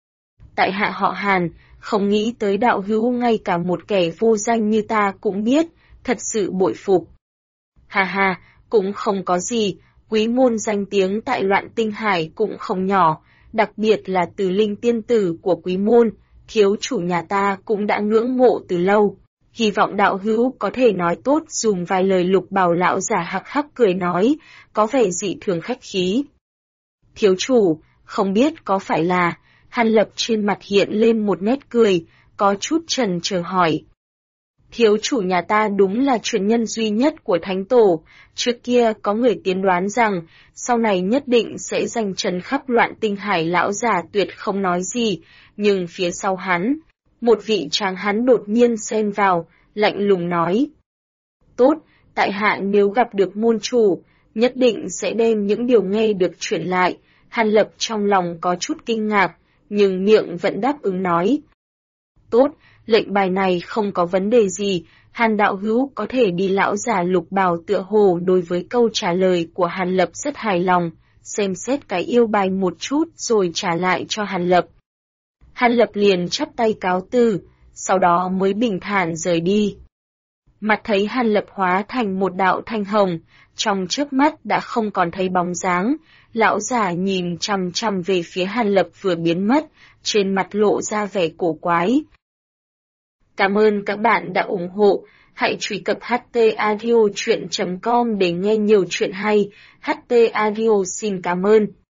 Tại hạ họ Hàn, không nghĩ tới đạo hữu ngay cả một kẻ vô danh như ta cũng biết, thật sự bội phục. Hà hà, cũng không có gì, quý môn danh tiếng tại Loạn Tinh Hải cũng không nhỏ, đặc biệt là Từ Linh tiên tử của quý môn, thiếu chủ nhà ta cũng đã ngưỡng mộ từ lâu. Hy vọng đạo hữu có thể nói tốt dùng vài lời. Lục Bào lão giả hắc hắc cười nói, có vẻ dị thường khách khí. Thiếu chủ, không biết có phải là, Hàn Lập trên mặt hiện lên một nét cười, có chút chần chờ hỏi. Thiếu chủ nhà ta đúng là truyền nhân duy nhất của Thánh Tổ, trước kia có người tiên đoán rằng, sau này nhất định sẽ giành trấn khắp Loạn Tinh Hải. Lão già tuyệt không nói gì, nhưng phía sau hắn, một vị tráng hán đột nhiên xen vào, lạnh lùng nói. Tốt, tại hạ nếu gặp được môn chủ, nhất định sẽ đem những điều nghe được chuyển lại. Hàn Lập trong lòng có chút kinh ngạc, nhưng miệng vẫn đáp ứng nói. Tốt, lệnh bài này không có vấn đề gì, Hàn đạo hữu có thể đi. Lão già Lục Bào tựa hồ đối với câu trả lời của Hàn Lập rất hài lòng, xem xét cái yêu bài một chút rồi trả lại cho Hàn Lập. Hàn Lập liền chắp tay cáo từ, sau đó mới bình thản rời đi. Mặt thấy Hàn Lập hóa thành một đạo thanh hồng, trong trước mắt đã không còn thấy bóng dáng, lão già nhìn chằm chằm về phía Hàn Lập vừa biến mất, trên mặt lộ ra vẻ cổ quái. Cảm ơn các bạn đã ủng hộ, hãy truy cập htaudio.com để nghe nhiều chuyện hay, HT Audio xin cảm ơn.